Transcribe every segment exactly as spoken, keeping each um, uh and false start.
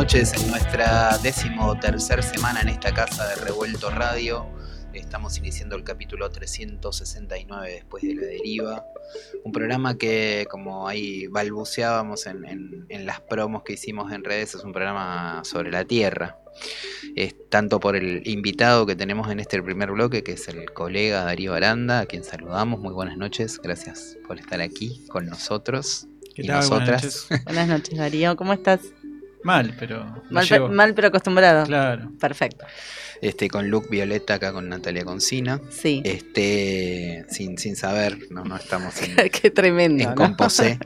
noches en nuestra décimo tercer semana en esta casa de Revuelto Radio. Estamos iniciando el capítulo trescientos sesenta y nueve después de La Deriva. Un programa que, como ahí balbuceábamos en, en, en las promos que hicimos en redes, es un programa sobre la Tierra. Es tanto por el invitado que tenemos en este primer bloque, que es el colega Darío Aranda, a quien saludamos. Muy buenas noches, gracias por estar aquí con nosotros. ¿Qué y tal? nosotras. Buenas noches. Buenas noches, Darío, ¿cómo estás? Mal, pero Mal, pe- mal pero acostumbrado. Claro. Perfecto. Este, con Luke Violeta acá con Natalia Concina. Sí. Este, sin, sin saber, no, no estamos en, Qué tremendo, en ¿no? Composé.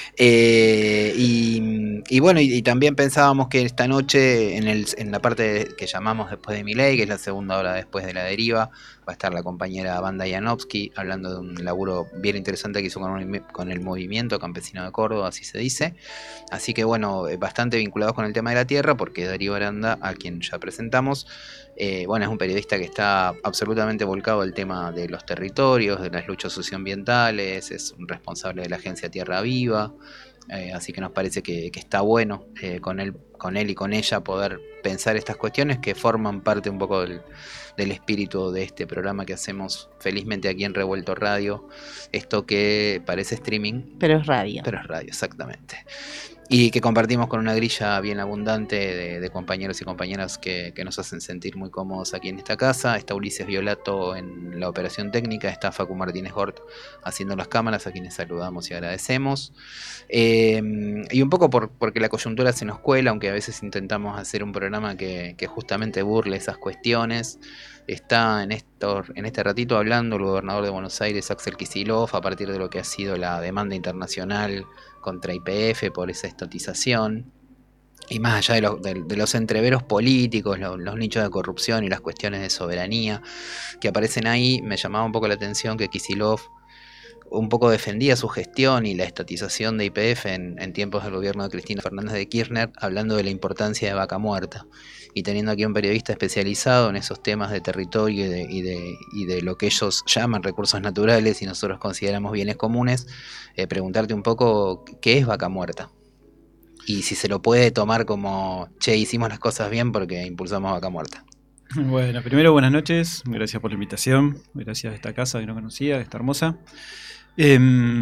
Eh, y, y bueno, y, y también pensábamos que esta noche, en, el, en la parte que llamamos Después de Milei, que es la segunda hora después de La Deriva, va a estar la compañera Wanda Janowski hablando de un laburo bien interesante que hizo con, con el movimiento campesino de Córdoba, así se dice. Así que bueno, bastante vinculados con el tema de la tierra, porque Darío Aranda, a quien ya presentamos, eh, bueno, es un periodista que está absolutamente volcado al tema de los territorios, de las luchas socioambientales, es un responsable de la agencia Tierra Viva, eh, así que nos parece que, que está bueno eh, con él, con él y con ella poder pensar estas cuestiones que forman parte un poco del, del espíritu de este programa que hacemos felizmente aquí en Revuelto Radio, esto que parece streaming, pero es radio. Pero es radio, exactamente. Y que compartimos con una grilla bien abundante de, de compañeros y compañeras que, que nos hacen sentir muy cómodos aquí en esta casa. Está Ulises Violato en la operación técnica, está Facu Martínez Gort haciendo las cámaras, a quienes saludamos y agradecemos. Eh, y un poco por, porque la coyuntura se nos cuela, aunque a veces intentamos hacer un programa que, que justamente burle esas cuestiones. Está en, esto, en este ratito hablando el gobernador de Buenos Aires, Axel Kicillof, a partir de lo que ha sido la demanda internacional contra Y P F por esa estatización. Y más allá de, lo, de, de los entreveros políticos, lo, los nichos de corrupción y las cuestiones de soberanía que aparecen ahí, me llamaba un poco la atención que Kicillof un poco defendía su gestión y la estatización de Y P F en, en tiempos del gobierno de Cristina Fernández de Kirchner, hablando de la importancia de Vaca Muerta. Y teniendo aquí un periodista especializado en esos temas de territorio y de, y de, y de lo que ellos llaman recursos naturales y nosotros consideramos bienes comunes, eh, preguntarte un poco qué es Vaca Muerta. Y si se lo puede tomar como, che, hicimos las cosas bien porque impulsamos Vaca Muerta. Bueno, primero buenas noches, gracias por la invitación, gracias a esta casa que no conocía, que está hermosa. Eh,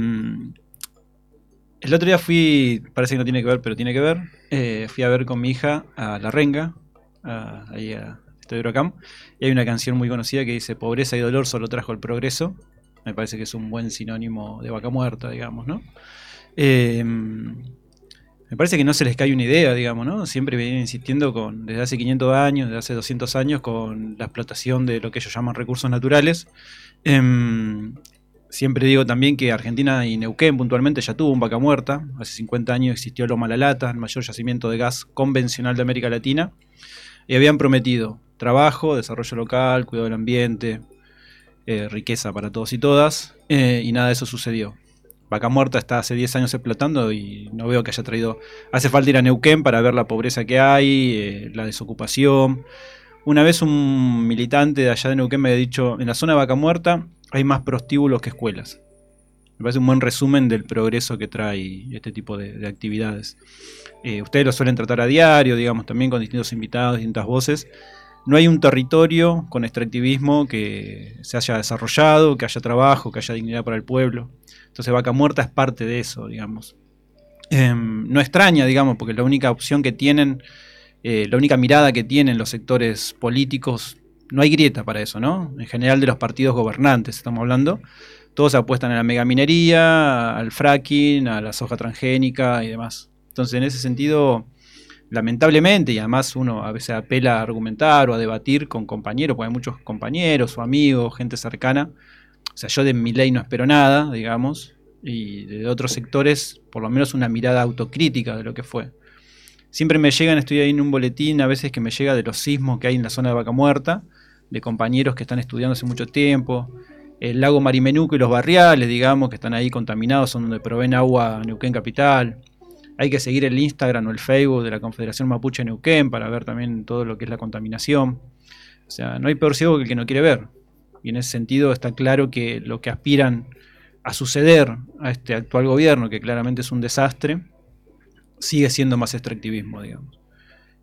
el otro día fui, parece que no tiene que ver, pero tiene que ver, eh, fui a ver con mi hija a La Renga, a, ahí a Estadio Huracán, y hay una canción muy conocida que dice: pobreza y dolor solo trajo el progreso. Me parece que es un buen sinónimo de Vaca Muerta, digamos, ¿no? Eh, me parece que no se les cae una idea, digamos, ¿no? Siempre vienen insistiendo con, desde hace quinientos años, desde hace doscientos años, con la explotación de lo que ellos llaman recursos naturales. Eh, Siempre digo también que Argentina y Neuquén puntualmente ya tuvo un Vaca Muerta. Hace cincuenta años existió Loma La Lata, el mayor yacimiento de gas convencional de América Latina. Y habían prometido trabajo, desarrollo local, cuidado del ambiente, eh, riqueza para todos y todas. Eh, y nada de eso sucedió. Vaca Muerta está hace diez años explotando y no veo que haya traído... Hace falta ir a Neuquén para ver la pobreza que hay, eh, la desocupación. Una vez un militante de allá de Neuquén me había dicho: en la zona de Vaca Muerta hay más prostíbulos que escuelas. Me parece un buen resumen del progreso que trae este tipo de, de actividades. Eh, ustedes lo suelen tratar a diario, digamos, también con distintos invitados, distintas voces. No hay un territorio con extractivismo que se haya desarrollado, que haya trabajo, que haya dignidad para el pueblo. Entonces Vaca Muerta es parte de eso, digamos. Eh, no extraña, digamos, porque la única opción que tienen, eh, la única mirada que tienen los sectores políticos, no hay grieta para eso, ¿no? En general de los partidos gobernantes estamos hablando. Todos apuestan a la megaminería, al fracking, a la soja transgénica y demás. Entonces, en ese sentido, lamentablemente, y además uno a veces apela a argumentar o a debatir con compañeros, porque hay muchos compañeros o amigos, gente cercana. O sea, yo de Milei no espero nada, digamos, y de otros sectores, por lo menos una mirada autocrítica de lo que fue. Siempre me llegan, estoy ahí en un boletín, a veces que me llega de los sismos que hay en la zona de Vaca Muerta, de compañeros que están estudiando hace mucho tiempo. El lago Marimenuco y los barriales, digamos, que están ahí contaminados, son donde proveen agua a Neuquén Capital. Hay que seguir el Instagram o el Facebook de la Confederación Mapuche Neuquén para ver también todo lo que es la contaminación. O sea, no hay peor ciego que el que no quiere ver. Y en ese sentido está claro que lo que aspiran a suceder a este actual gobierno, que claramente es un desastre, sigue siendo más extractivismo, digamos.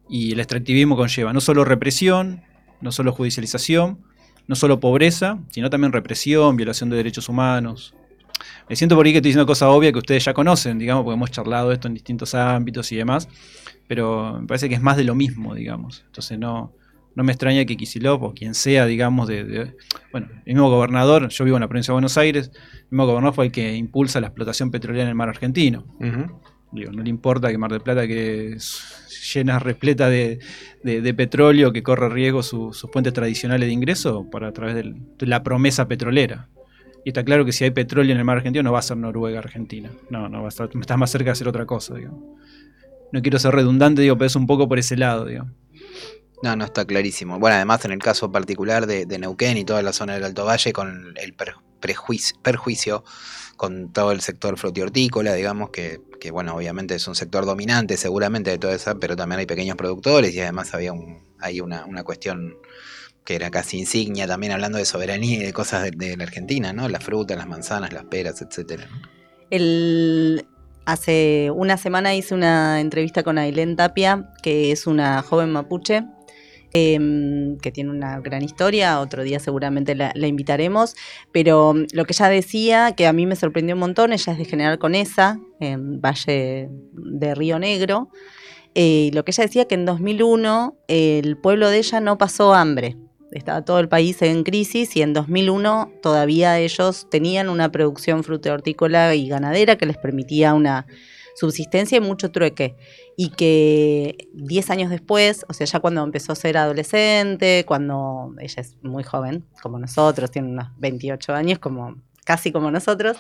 Y el extractivismo conlleva no solo represión, no solo judicialización, no solo pobreza, sino también represión, violación de derechos humanos. Me siento por ahí que estoy diciendo cosas obvias que ustedes ya conocen, digamos, porque hemos charlado esto en distintos ámbitos y demás, pero me parece que es más de lo mismo, digamos. Entonces no, no me extraña que Kicillof o quien sea, digamos, de, de bueno, el mismo gobernador, yo vivo en la provincia de Buenos Aires, el mismo gobernador fue el que impulsa la explotación petrolera en el mar argentino. Uh-huh. Digo, no le importa que Mar del Plata, que es llena, repleta de, de, de petróleo, que corre riesgo su, sus fuentes tradicionales de ingreso para a través del, de la promesa petrolera. Y está claro que si hay petróleo en el mar argentino no va a ser Noruega Argentina. No, no va a estar, estás más cerca de hacer otra cosa, digamos. No quiero ser redundante, digo, pero es un poco por ese lado, digamos. No, no, está clarísimo. Bueno, además en el caso particular de, de Neuquén y toda la zona del Alto Valle, con el per, prejuicio, perjuicio con todo el sector frutihortícola, digamos, que, que bueno, obviamente es un sector dominante seguramente de toda esa, pero también hay pequeños productores y además había un, hay una, una cuestión que era casi insignia también hablando de soberanía y de cosas de, de la Argentina, ¿no? Las frutas, las manzanas, las peras, etcétera. El... Hace una semana hice una entrevista con Ailén Tapia, que es una joven mapuche, eh, que tiene una gran historia, otro día seguramente la, la invitaremos, pero lo que ella decía, que a mí me sorprendió un montón, ella es de General Conesa, en Valle de Río Negro, eh, lo que ella decía que en dos mil uno el pueblo de ella no pasó hambre. Estaba todo el país en crisis y en dos mil uno todavía ellos tenían una producción frutihortícola y ganadera que les permitía una subsistencia y mucho trueque. Y que diez años después, o sea, ya cuando empezó a ser adolescente, cuando ella es muy joven, como nosotros, tiene unos veintiocho años, como casi como nosotros,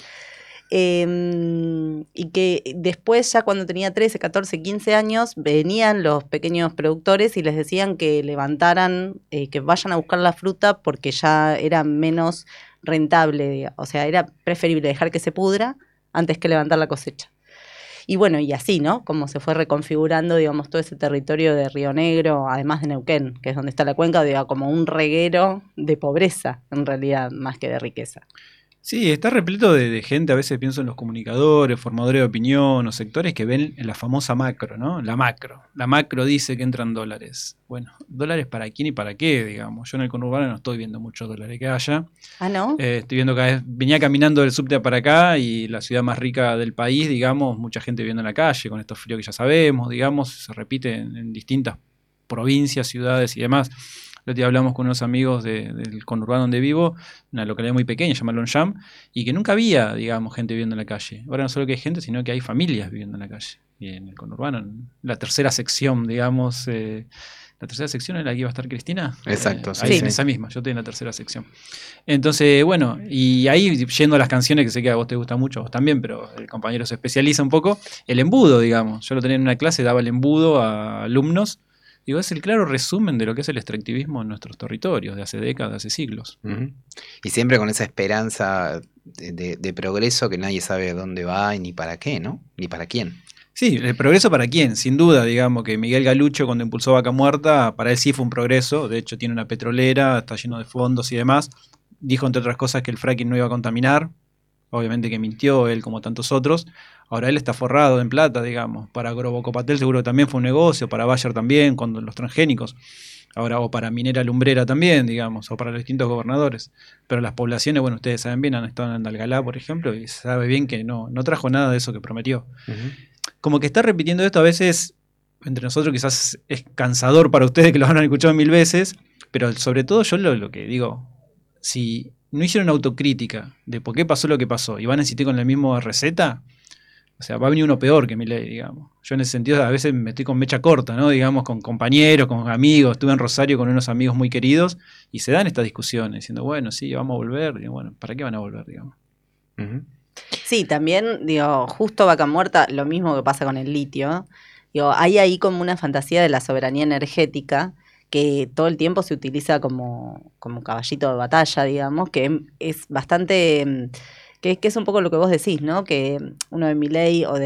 Eh, y que después ya cuando tenía trece, catorce, quince años venían los pequeños productores y les decían que levantaran, eh, que vayan a buscar la fruta porque ya era menos rentable, o sea, era preferible dejar que se pudra antes que levantar la cosecha. Y bueno, y así, ¿no? Como se fue reconfigurando, digamos, todo ese territorio de Río Negro, además de Neuquén, que es donde está la cuenca, digamos, como un reguero de pobreza, en realidad, más que de riqueza. Sí, está repleto de, de gente, a veces pienso en los comunicadores, formadores de opinión o sectores que ven en la famosa macro, ¿no? La macro. La macro dice que entran dólares. Bueno, ¿dólares para quién y para qué, digamos? Yo en el conurbano no estoy viendo muchos dólares que haya. ¿Ah, no? Eh, estoy viendo cada vez, venía caminando del subte para acá y la ciudad más rica del país, digamos, mucha gente viviendo en la calle, con estos fríos que ya sabemos, digamos, se repite en, en distintas provincias, ciudades y demás. El otro día hablamos con unos amigos de, del conurbano donde vivo, una localidad muy pequeña, llamada Longchamp, y que nunca había, digamos, gente viviendo en la calle. Ahora no solo que hay gente, sino que hay familias viviendo en la calle. Y en el conurbano, en la tercera sección, digamos, eh, la tercera sección en la que iba a estar Cristina. Exacto, eh, sí. Ahí, sí. en esa misma, yo estoy en la tercera sección. Entonces, bueno, y ahí yendo a las canciones, que sé que a vos te gusta mucho, a vos también, pero el compañero se especializa un poco, el embudo, digamos. Yo lo tenía en una clase, daba el embudo a alumnos. Digo, es el claro resumen de lo que es el extractivismo en nuestros territorios, de hace décadas, de hace siglos. Uh-huh. Y siempre con esa esperanza de, de, de progreso que nadie sabe dónde va y ni para qué, ¿no? Ni para quién. Sí, el progreso para quién, sin duda, digamos que Miguel Galucho cuando impulsó Vaca Muerta, para él sí fue un progreso, de hecho tiene una petrolera, está lleno de fondos y demás, dijo entre otras cosas que el fracking no iba a contaminar, obviamente que mintió él como tantos otros. Ahora él está forrado en plata, digamos. Para Grobocopatel seguro también fue un negocio, para Bayer también, con los transgénicos. Ahora, o para Minera Lumbrera también, digamos, o para los distintos gobernadores. Pero las poblaciones, bueno, ustedes saben bien, han estado en Andalgalá, por ejemplo, y se sabe bien que no, no trajo nada de eso que prometió. Uh-huh. Como que está repitiendo esto a veces, entre nosotros quizás es cansador para ustedes que lo han escuchado mil veces, pero sobre todo yo lo, lo que digo, si no hicieron autocrítica de por qué pasó lo que pasó y van a insistir con la misma receta, o sea, va a venir uno peor que Milei, digamos. Yo en ese sentido a veces me estoy con mecha corta, ¿no? Digamos, con compañeros, con amigos. Estuve en Rosario con unos amigos muy queridos y se dan estas discusiones, diciendo, bueno, sí, vamos a volver. Y bueno, ¿para qué van a volver, digamos? Uh-huh. Sí, también, digo, justo Vaca Muerta, lo mismo que pasa con el litio. Digo, hay ahí como una fantasía de la soberanía energética que todo el tiempo se utiliza como, como caballito de batalla, digamos, que es bastante... Que, que es un poco lo que vos decís, ¿no? Que uno de Milei o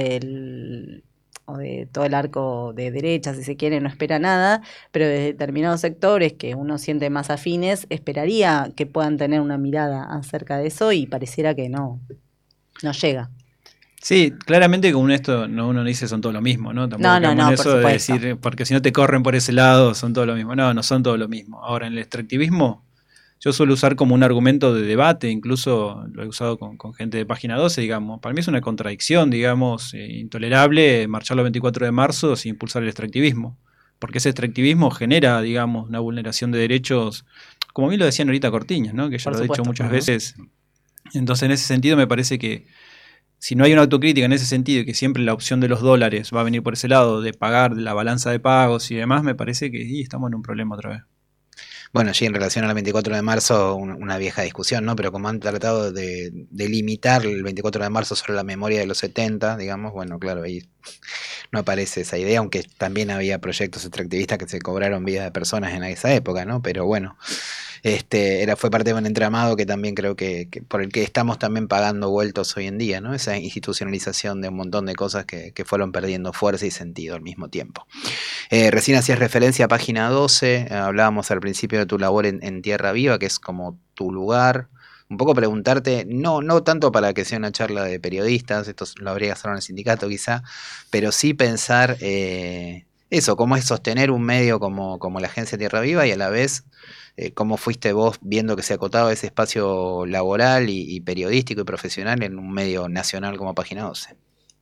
del o de todo el arco de derecha, si se quiere, no espera nada, pero de determinados sectores que uno siente más afines, esperaría que puedan tener una mirada acerca de eso y pareciera que no, no llega. Sí, claramente con esto no, uno no dice son todo lo mismo, ¿no? Tampoco No, no, quedamos no, en por eso de supuesto. decir, porque si no te corren por ese lado, son todo lo mismo. No, no son todo lo mismo. Ahora, en el extractivismo, yo suelo usar como un argumento de debate, incluso lo he usado con, con gente de Página doce, digamos. Para mí es una contradicción, digamos, eh, intolerable marchar los veinticuatro de marzo sin impulsar el extractivismo. Porque ese extractivismo genera, digamos, una vulneración de derechos, como bien lo decían ahorita Cortiñas, ¿no? Que ya Por lo he dicho supuesto. muchas Ujú. veces. Entonces, en ese sentido, me parece que si no hay una autocrítica en ese sentido y que siempre la opción de los dólares va a venir por ese lado, de pagar la balanza de pagos y demás, me parece que y estamos en un problema otra vez. Bueno, sí, en relación al veinticuatro de marzo, un- una vieja discusión, ¿no? Pero como han tratado de, de limitar el veinticuatro de marzo sobre la memoria de los setenta, digamos, bueno, claro, ahí no aparece esa idea, aunque también había proyectos extractivistas que se cobraron vidas de personas en esa época, ¿no? Pero bueno, este, era, fue parte de un entramado que también creo que, que por el que estamos también pagando vueltos hoy en día, ¿no? Esa institucionalización de un montón de cosas que, que fueron perdiendo fuerza y sentido al mismo tiempo. Eh, recién hacías referencia a página doce, eh, hablábamos al principio de tu labor en, en Tierra Viva, que es como tu lugar. Un poco preguntarte, no, no tanto para que sea una charla de periodistas, esto lo habría que hacer en el sindicato quizá, pero sí pensar eh, eso, cómo es sostener un medio como, como la Agencia Tierra Viva y a la vez eh, cómo fuiste vos viendo que se acotaba ese espacio laboral y, y periodístico y profesional en un medio nacional como Página doce.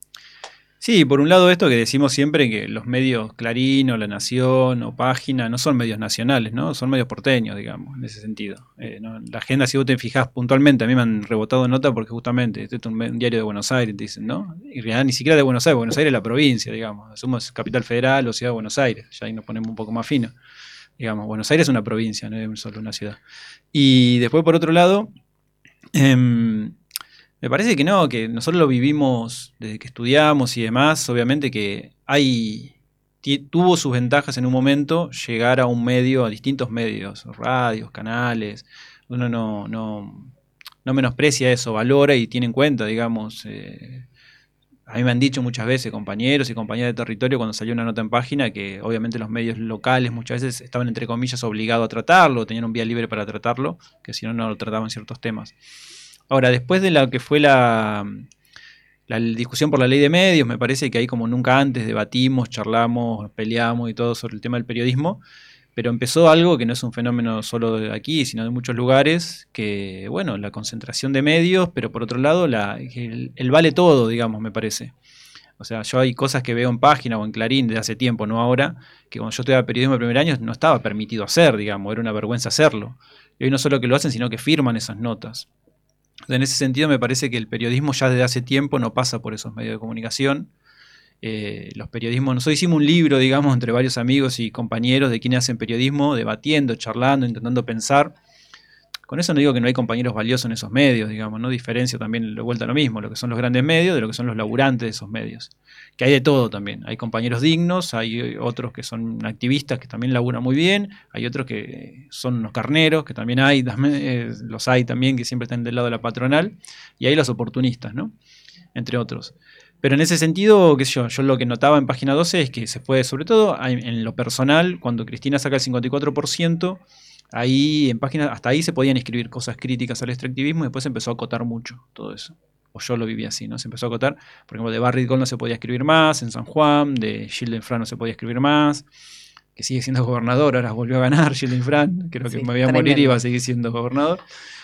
Sí, por un lado esto que decimos siempre que los medios Clarín o La Nación o Página no son medios nacionales, ¿no? Son medios porteños, digamos, en ese sentido. Eh, ¿no? La agenda, si vos te fijás puntualmente, a mí me han rebotado nota porque justamente este es un, un diario de Buenos Aires, te dicen, ¿no? Y en realidad ni siquiera de Buenos Aires, Buenos Aires es la provincia, digamos. Somos capital federal o ciudad de Buenos Aires, ya ahí nos ponemos un poco más fino. Digamos, Buenos Aires es una provincia, no es solo una ciudad. Y después, por otro lado, eh, me parece que no, que nosotros lo vivimos desde que estudiamos y demás. Obviamente que hay tuvo sus ventajas en un momento llegar a un medio, a distintos medios, radios, canales. Uno no, no, no menosprecia eso, valora y tiene en cuenta, digamos. Eh, a mí me han dicho muchas veces compañeros y compañeras de territorio cuando salió una nota en página que obviamente los medios locales muchas veces estaban entre comillas obligados a tratarlo, tenían un vía libre para tratarlo, que si no, no lo trataban ciertos temas. Ahora, después de lo que fue la, la discusión por la ley de medios, me parece que ahí como nunca antes debatimos, charlamos, peleamos y todo sobre el tema del periodismo, pero empezó algo que no es un fenómeno solo de aquí, sino de muchos lugares, que bueno, la concentración de medios, pero por otro lado la, el, el vale todo, digamos, me parece. O sea, yo hay cosas que veo en página o en Clarín desde hace tiempo, no ahora, que cuando yo estudiaba periodismo de primer año no estaba permitido hacer, digamos, era una vergüenza hacerlo. Y hoy no solo que lo hacen, sino que firman esas notas. En ese sentido me parece que el periodismo ya desde hace tiempo no pasa por esos medios de comunicación. Eh, los periodismos, nosotros hicimos un libro, digamos, entre varios amigos y compañeros de quienes hacen periodismo, debatiendo, charlando, intentando pensar. Con eso no digo que no hay compañeros valiosos en esos medios, digamos, ¿no? Diferencio también de vuelta a lo mismo, lo que son los grandes medios de lo que son los laburantes de esos medios. Que hay de todo también. Hay compañeros dignos, hay otros que son activistas que también laburan muy bien, hay otros que son unos carneros, que también hay, también, eh, los hay también que siempre están del lado de la patronal, y hay los oportunistas, ¿no? Entre otros. Pero en ese sentido, qué sé yo, yo lo que notaba en página doce es que se puede, sobre todo en lo personal, cuando Cristina saca el cincuenta y cuatro por ciento, ahí en páginas, hasta ahí se podían escribir cosas críticas al extractivismo y después se empezó a acotar mucho todo eso. O yo lo viví así, ¿no? Se empezó a acotar, por ejemplo, de Barry Gold no se podía escribir más, en San Juan, de Gilden Fran no se podía escribir más, que sigue siendo gobernador, ahora volvió a ganar Gilden Fran, creo que Sí, me voy a tremendo. morir y iba a seguir siendo gobernador.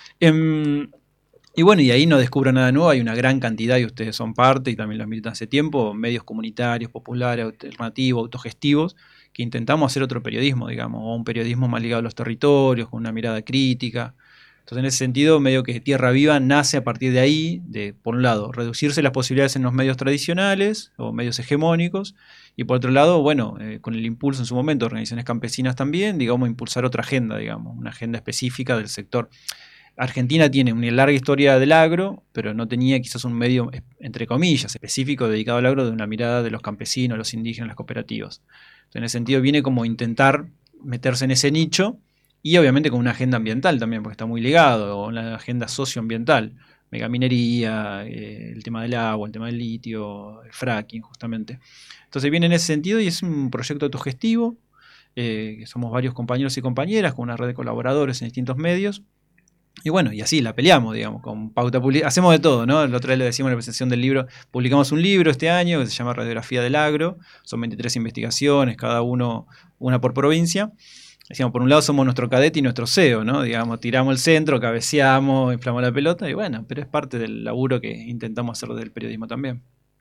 Eh, y bueno, y ahí no descubro nada nuevo, hay una gran cantidad, y ustedes son parte, y también los militan hace tiempo, medios comunitarios, populares, alternativos, autogestivos, que intentamos hacer otro periodismo, digamos, o un periodismo más ligado a los territorios, con una mirada crítica. Entonces, en ese sentido, medio que Tierra Viva nace a partir de ahí, de, por un lado, reducirse las posibilidades en los medios tradicionales, o medios hegemónicos, y por otro lado, bueno, eh, con el impulso en su momento, organizaciones campesinas también, digamos, impulsar otra agenda, digamos, una agenda específica del sector. Argentina tiene una larga historia del agro, pero no tenía quizás un medio, entre comillas, específico dedicado al agro de una mirada de los campesinos, los indígenas, las cooperativas. Entonces, en ese sentido viene como intentar meterse en ese nicho y obviamente con una agenda ambiental también, porque está muy ligado, o una agenda socioambiental, megaminería, eh, el tema del agua, el tema del litio, el fracking justamente. Entonces viene en ese sentido y es un proyecto autogestivo, eh, que somos varios compañeros y compañeras con una red de colaboradores en distintos medios, Y bueno, y así la peleamos, digamos, con pauta pública. Hacemos de todo, ¿no? La otra vez le decimos en la presentación del libro, publicamos un libro este año que se llama Radiografía del Agro, son veintitrés investigaciones, cada uno, una por provincia. Decíamos, por un lado somos nuestro cadete y nuestro C E O, ¿no? Digamos, tiramos el centro, cabeceamos, inflamos la pelota, y bueno, pero es parte del laburo que intentamos hacer del periodismo también.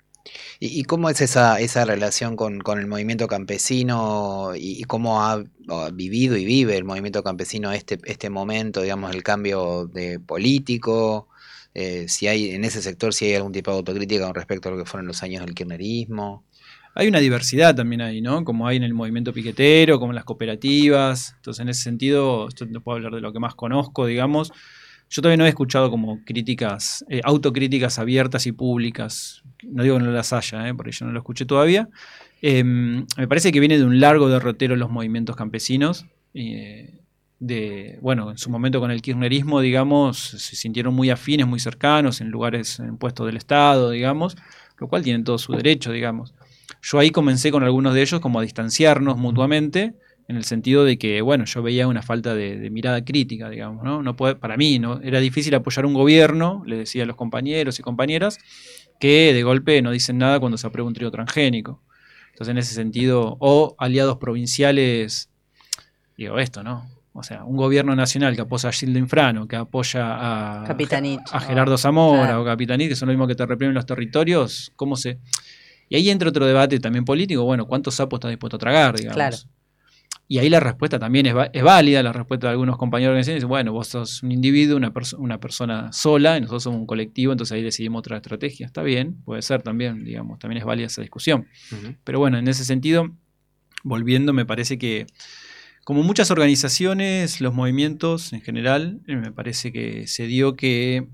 ¿Y, y cómo es esa, esa relación con, con el movimiento campesino y, y cómo ha, ha vivido y vive el movimiento campesino este, este momento, digamos, el cambio de político? Eh, si hay en ese sector, si hay algún tipo de autocrítica con respecto a lo que fueron los años del kirchnerismo. Hay una diversidad también ahí, ¿no? Como hay en el movimiento piquetero, como en las cooperativas. Entonces, en ese sentido, yo no puedo hablar de lo que más conozco, digamos. Yo todavía no he escuchado como críticas, eh, autocríticas abiertas y públicas. No digo que no las haya, ¿eh? Porque yo no lo escuché todavía. Eh, me parece que viene de un largo derrotero los movimientos campesinos. Eh, de, bueno, en su momento con el kirchnerismo, digamos, se sintieron muy afines, muy cercanos, en lugares, en puestos del Estado, digamos, lo cual tienen todo su derecho, digamos. Yo ahí comencé con algunos de ellos como a distanciarnos mutuamente, en el sentido de que, bueno, yo veía una falta de, de mirada crítica, digamos, ¿no? No puede, para mí, ¿no? Era difícil apoyar un gobierno, le decía a los compañeros y compañeras, que de golpe no dicen nada cuando se aprueba un trío transgénico. Entonces, en ese sentido, o aliados provinciales, digo esto, ¿no? O sea, un gobierno nacional que apoya a Gildo Infrano, que apoya a, Capitanich, a Gerardo Zamora, claro, o Capitanich, que son lo mismo que te reprimen los territorios, ¿cómo se...? Y ahí entra otro debate también político, bueno, ¿cuántos sapos estás dispuesto a tragar, digamos? claro. Y ahí la respuesta también es, es válida, la respuesta de algunos compañeros que dicen, bueno, vos sos un individuo, una, perso una persona sola, y nosotros somos un colectivo, entonces ahí decidimos otra estrategia. Está bien, puede ser también, digamos, también es válida esa discusión. Uh-huh. Pero bueno, en ese sentido, volviendo, me parece que, como muchas organizaciones, los movimientos en general, me parece que se dio que...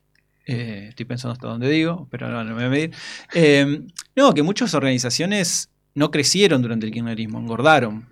Eh, estoy pensando hasta dónde digo, pero no, no me voy a medir. Eh, no, que muchas organizaciones no crecieron durante el kirchnerismo, engordaron.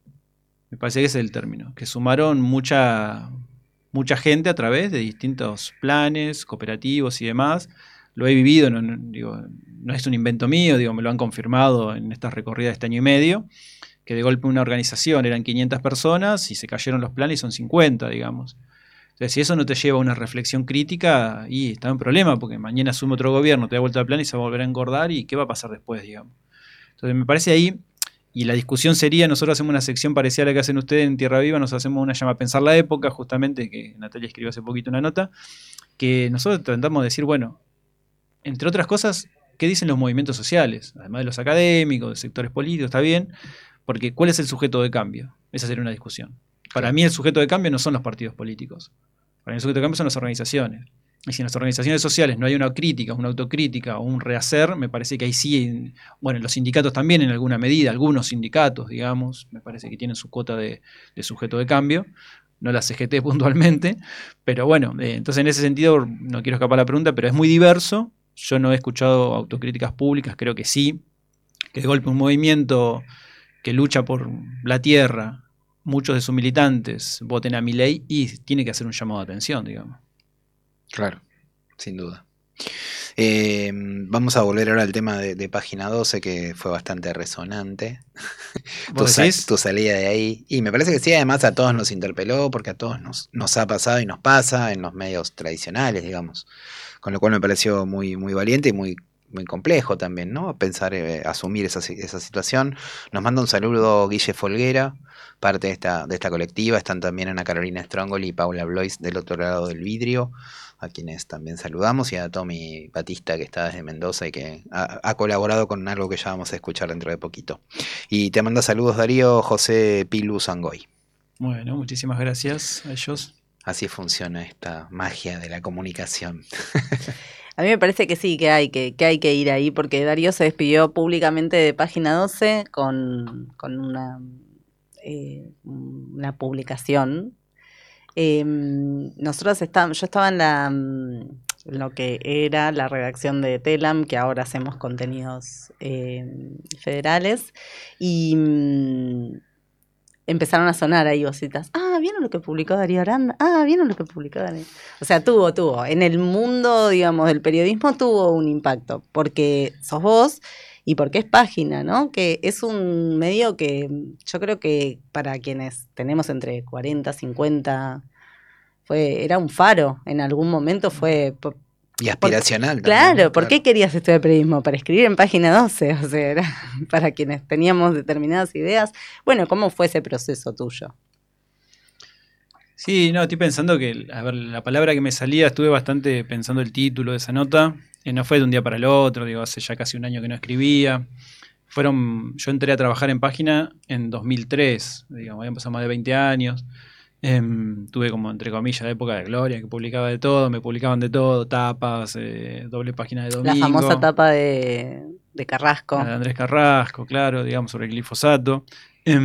Me parece que ese es el término. Que sumaron mucha, mucha gente a través de distintos planes, cooperativos y demás. Lo he vivido, no, no, digo, no es un invento mío, digo, me lo han confirmado en estas recorridas de este año y medio, que de golpe una organización eran quinientas personas y se cayeron los planes y son cincuenta, digamos. Entonces, si eso no te lleva a una reflexión crítica, y está en problema, porque mañana asume otro gobierno, te da vuelta al plan y se va a volver a engordar, y ¿qué va a pasar después, digamos? Entonces, me parece ahí, y la discusión sería, nosotros hacemos una sección parecida a la que hacen ustedes en Tierra Viva, nos hacemos una llama Pensar la Época, justamente, que Natalia escribió hace poquito una nota, que nosotros tratamos de decir, bueno, entre otras cosas, ¿qué dicen los movimientos sociales? Además de los académicos, de sectores políticos, está bien, porque ¿cuál es el sujeto de cambio? Esa sería una discusión. Para mí el sujeto de cambio no son los partidos políticos. Para mí el sujeto de cambio son las organizaciones. Y si en las organizaciones sociales no hay una crítica, una autocrítica o un rehacer, me parece que ahí sí, bueno, los sindicatos también en alguna medida, algunos sindicatos, digamos, me parece que tienen su cuota de, de sujeto de cambio, no la C G T puntualmente, pero bueno, eh, entonces en ese sentido, no quiero escapar la pregunta, pero es muy diverso. Yo no he escuchado autocríticas públicas, creo que sí, que de golpe un movimiento que lucha por la tierra, muchos de sus militantes voten a Milei y tiene que hacer un llamado de atención, digamos. Claro, sin duda. Eh, vamos a volver ahora al tema de, de Página doce, que fue bastante resonante. tu, sa tu salida de ahí. Y me parece que sí, además a todos nos interpeló, porque a todos nos, nos ha pasado y nos pasa en los medios tradicionales, digamos. Con lo cual me pareció muy, muy valiente y muy, muy complejo también, ¿no? Pensar, eh, asumir esa, esa situación. Nos manda un saludo Guille Folguera, parte de esta, de esta colectiva. Están también Ana Carolina Strongoli y Paula Blois del otro lado del vidrio, a quienes también saludamos, y a Tommy Batista, que está desde Mendoza y que ha, ha colaborado con algo que ya vamos a escuchar dentro de poquito. Y te manda saludos Darío José Pilu Sangoy. Bueno, muchísimas gracias a ellos. Así funciona esta magia de la comunicación. A mí me parece que sí, que hay que, que hay que ir ahí, porque Darío se despidió públicamente de Página doce con, con una, eh, una publicación. Eh, nosotros estábamos, yo estaba en la en lo que era la redacción de Telam, que ahora hacemos contenidos eh, federales, y mm, empezaron a sonar ahí vocitas. Ah, ¿vieron lo que publicó Darío Aranda? Ah, ¿vieron lo que publicó Darío? O sea, tuvo, tuvo. En el mundo, digamos, del periodismo tuvo un impacto, porque sos vos y porque es Página, ¿no? Que es un medio que yo creo que para quienes tenemos entre cuarenta, cincuenta fue, era un faro, en algún momento fue... Por, y aspiracional por, también. Claro, ¿por claro. qué querías estudiar periodismo? Para escribir en Página doce, o sea, era para quienes teníamos determinadas ideas. Bueno, ¿cómo fue ese proceso tuyo? Sí, no, estoy pensando que, a ver, la palabra que me salía, estuve bastante pensando el título de esa nota, eh, no fue de un día para el otro, digo, hace ya casi un año que no escribía. Fueron, yo entré a trabajar en Página en dos mil tres, digamos, habían pasado más de veinte años. Eh, tuve como, entre comillas, época de gloria, que publicaba de todo, me publicaban de todo, tapas, eh, doble página de domingo. La famosa tapa de, de Carrasco. De Andrés Carrasco, claro, digamos, sobre el glifosato. Eh,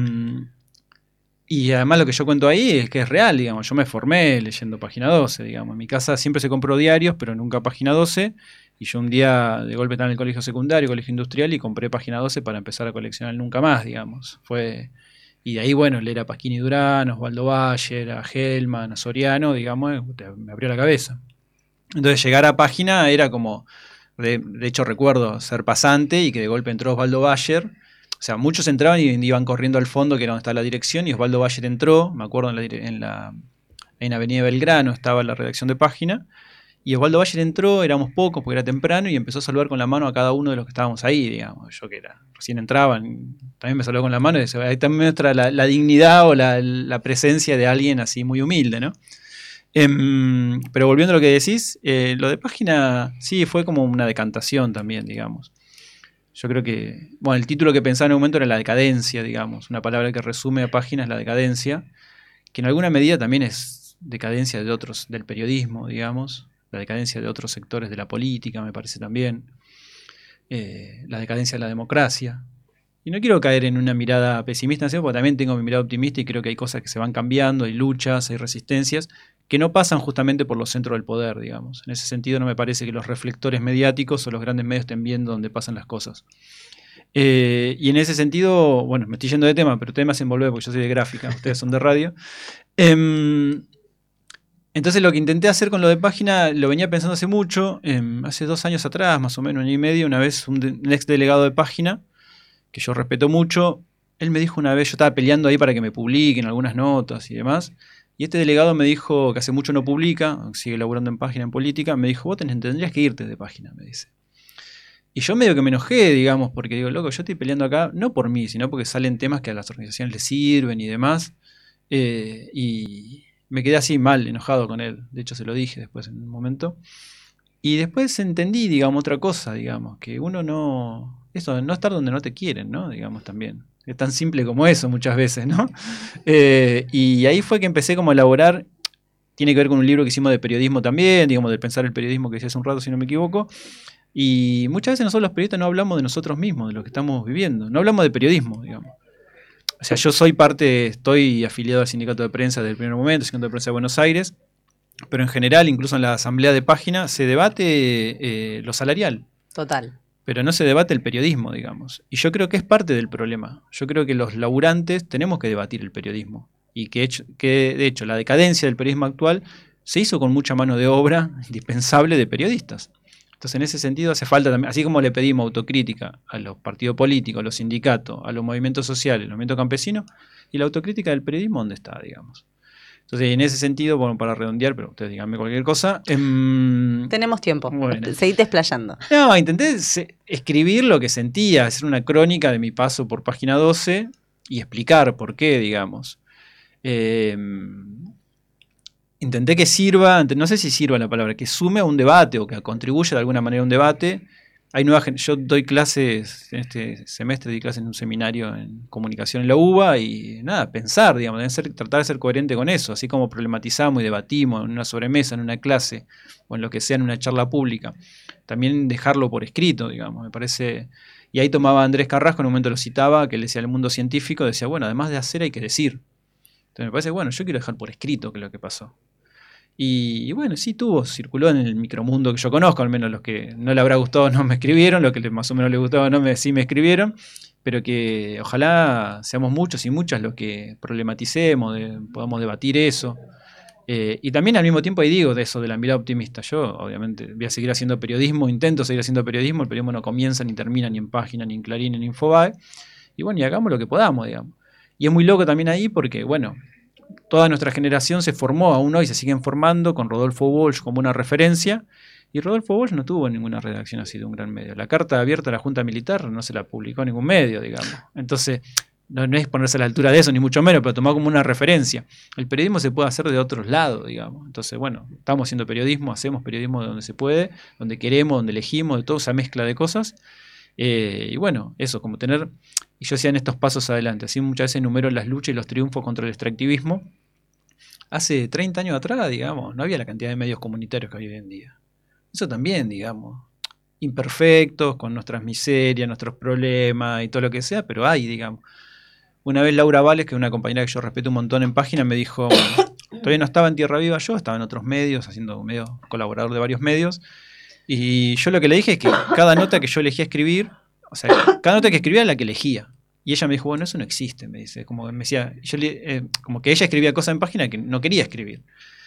y además lo que yo cuento ahí es que es real, digamos, yo me formé leyendo Página doce, digamos. En mi casa siempre se compró diarios, pero nunca Página doce. Y yo un día de golpe estaba en el colegio secundario, colegio industrial, y compré Página doce para empezar a coleccionar nunca más, digamos. Fue... Y de ahí, bueno, leer a Pasquini Durán, a Osvaldo Bayer, a Hellman, a Soriano, digamos, me abrió la cabeza. Entonces llegar a Página era como, de, de hecho recuerdo ser pasante y que de golpe entró Osvaldo Bayer. O sea, muchos entraban y iban corriendo al fondo, que era donde está la dirección, y Osvaldo Bayer entró, me acuerdo, en la, en la en Avenida Belgrano estaba la redacción de Página. Y Osvaldo Bayer entró, éramos pocos porque era temprano, y empezó a saludar con la mano a cada uno de los que estábamos ahí, digamos. Yo que era, recién entraban, también me saludó con la mano y decía, ahí también muestra la, la dignidad o la, la presencia de alguien así muy humilde, ¿no? Eh, pero volviendo a lo que decís, eh, lo de Página sí fue como una decantación también, digamos. Yo creo que, bueno, el título que pensaba en un momento era la decadencia, digamos. Una palabra que resume a Página es la decadencia, que en alguna medida también es decadencia de otros, del periodismo, digamos. La decadencia de otros sectores de la política, me parece también. Eh, la decadencia de la democracia. Y no quiero caer en una mirada pesimista, ¿sí? Porque también tengo mi mirada optimista y creo que hay cosas que se van cambiando, hay luchas, hay resistencias, que no pasan justamente por los centros del poder, digamos. En ese sentido no me parece que los reflectores mediáticos o los grandes medios estén viendo dónde pasan las cosas. Eh, y en ese sentido, bueno, me estoy yendo de tema, pero ustedes me hacen volver porque yo soy de gráfica, ustedes son de radio. Eh, Entonces lo que intenté hacer con lo de Página, lo venía pensando hace mucho, eh, hace dos años atrás, más o menos, un año y medio, una vez un, de, un ex delegado de Página, que yo respeto mucho, él me dijo una vez, yo estaba peleando ahí para que me publiquen algunas notas y demás, y este delegado me dijo que hace mucho no publica, sigue laburando en Página en política, me dijo, vos tendrías que irte de Página, me dice. Y yo medio que me enojé, digamos, porque digo, loco, yo estoy peleando acá, no por mí, sino porque salen temas que a las organizaciones les sirven y demás, eh, y... me quedé así mal, enojado con él. De hecho, se lo dije después en un momento. Y después entendí, digamos, otra cosa, digamos, que uno no... Eso, no estar donde no te quieren, ¿no? Digamos, también. Es tan simple como eso muchas veces, ¿no? Eh, y ahí fue que empecé como a elaborar... Tiene que ver con un libro que hicimos de periodismo también, digamos, de pensar el periodismo que hice hace un rato, si no me equivoco. Y muchas veces nosotros los periodistas no hablamos de nosotros mismos, de lo que estamos viviendo. No hablamos de periodismo, digamos. O sea, yo soy parte, estoy afiliado al sindicato de prensa desde el primer momento, el sindicato de prensa de Buenos Aires, pero en general, incluso en la asamblea de Página, se debate eh, lo salarial. Total. Pero no se debate el periodismo, digamos. Y yo creo que es parte del problema. Yo creo que los laburantes tenemos que debatir el periodismo. Y que, hecho, que de hecho, la decadencia del periodismo actual se hizo con mucha mano de obra indispensable de periodistas. Entonces, en ese sentido hace falta también, así como le pedimos autocrítica a los partidos políticos, a los sindicatos, a los movimientos sociales, a los movimientos campesinos, y la autocrítica del periodismo, ¿dónde está, digamos? Entonces, en ese sentido, bueno, para redondear, pero ustedes díganme cualquier cosa. Eh, Tenemos tiempo, bueno. Seguite explayando. No, intenté se, escribir lo que sentía, hacer una crónica de mi paso por Página doce y explicar por qué, digamos. Eh, Intenté que sirva, no sé si sirva la palabra, que sume a un debate o que contribuya de alguna manera a un debate. Hay nuevas, yo doy clases, en este semestre di clases en un seminario en comunicación en la U B A y nada, pensar, digamos, deben ser, tratar de ser coherente con eso, así como problematizamos y debatimos en una sobremesa, en una clase o en lo que sea, en una charla pública. También dejarlo por escrito, digamos, me parece. Y ahí tomaba Andrés Carrasco, en un momento lo citaba, que él decía el mundo científico, decía, bueno, además de hacer hay que decir. Entonces me parece, bueno, yo quiero dejar por escrito que es lo que pasó. Y, y bueno, sí tuvo, circuló en el micromundo que yo conozco, al menos los que no le habrá gustado no me escribieron, los que más o menos les gustaba no me, sí me escribieron, pero que ojalá seamos muchos y muchas los que problematicemos, de, podamos debatir eso. Eh, y también al mismo tiempo ahí digo de eso, de la mirada optimista. Yo obviamente voy a seguir haciendo periodismo, intento seguir haciendo periodismo, el periodismo no comienza ni termina ni en Página, ni en Clarín, ni en Infobae. Y bueno, y hagamos lo que podamos, digamos. Y es muy loco también ahí porque, bueno, toda nuestra generación se formó aún hoy, se siguen formando con Rodolfo Walsh como una referencia. Y Rodolfo Walsh no tuvo ninguna redacción así de un gran medio. La carta abierta a la Junta Militar no se la publicó ningún medio, digamos. Entonces, no, no es ponerse a la altura de eso, ni mucho menos, pero tomar como una referencia. El periodismo se puede hacer de otros lados, digamos. Entonces, bueno, estamos haciendo periodismo, hacemos periodismo de donde se puede, donde queremos, donde elegimos, de toda esa mezcla de cosas. Eh, y bueno, eso, como tener... Y yo hacía en estos pasos adelante. Así muchas veces enumero las luchas y los triunfos contra el extractivismo. Hace treinta años atrás, digamos, no había la cantidad de medios comunitarios que hay hoy en día. Eso también, digamos, imperfectos, con nuestras miserias, nuestros problemas y todo lo que sea, pero hay, digamos. Una vez Laura Vales, que es una compañera que yo respeto un montón en página, me dijo, todavía no estaba en Tierra Viva yo, estaba en otros medios, haciendo medio colaborador de varios medios, y yo lo que le dije es que cada nota que yo elegía escribir, o sea, cada nota que escribía era la que elegía. Y ella me dijo, bueno, eso no existe, me dice, como me decía, yo le, eh, como que ella escribía cosas en página que no quería escribir.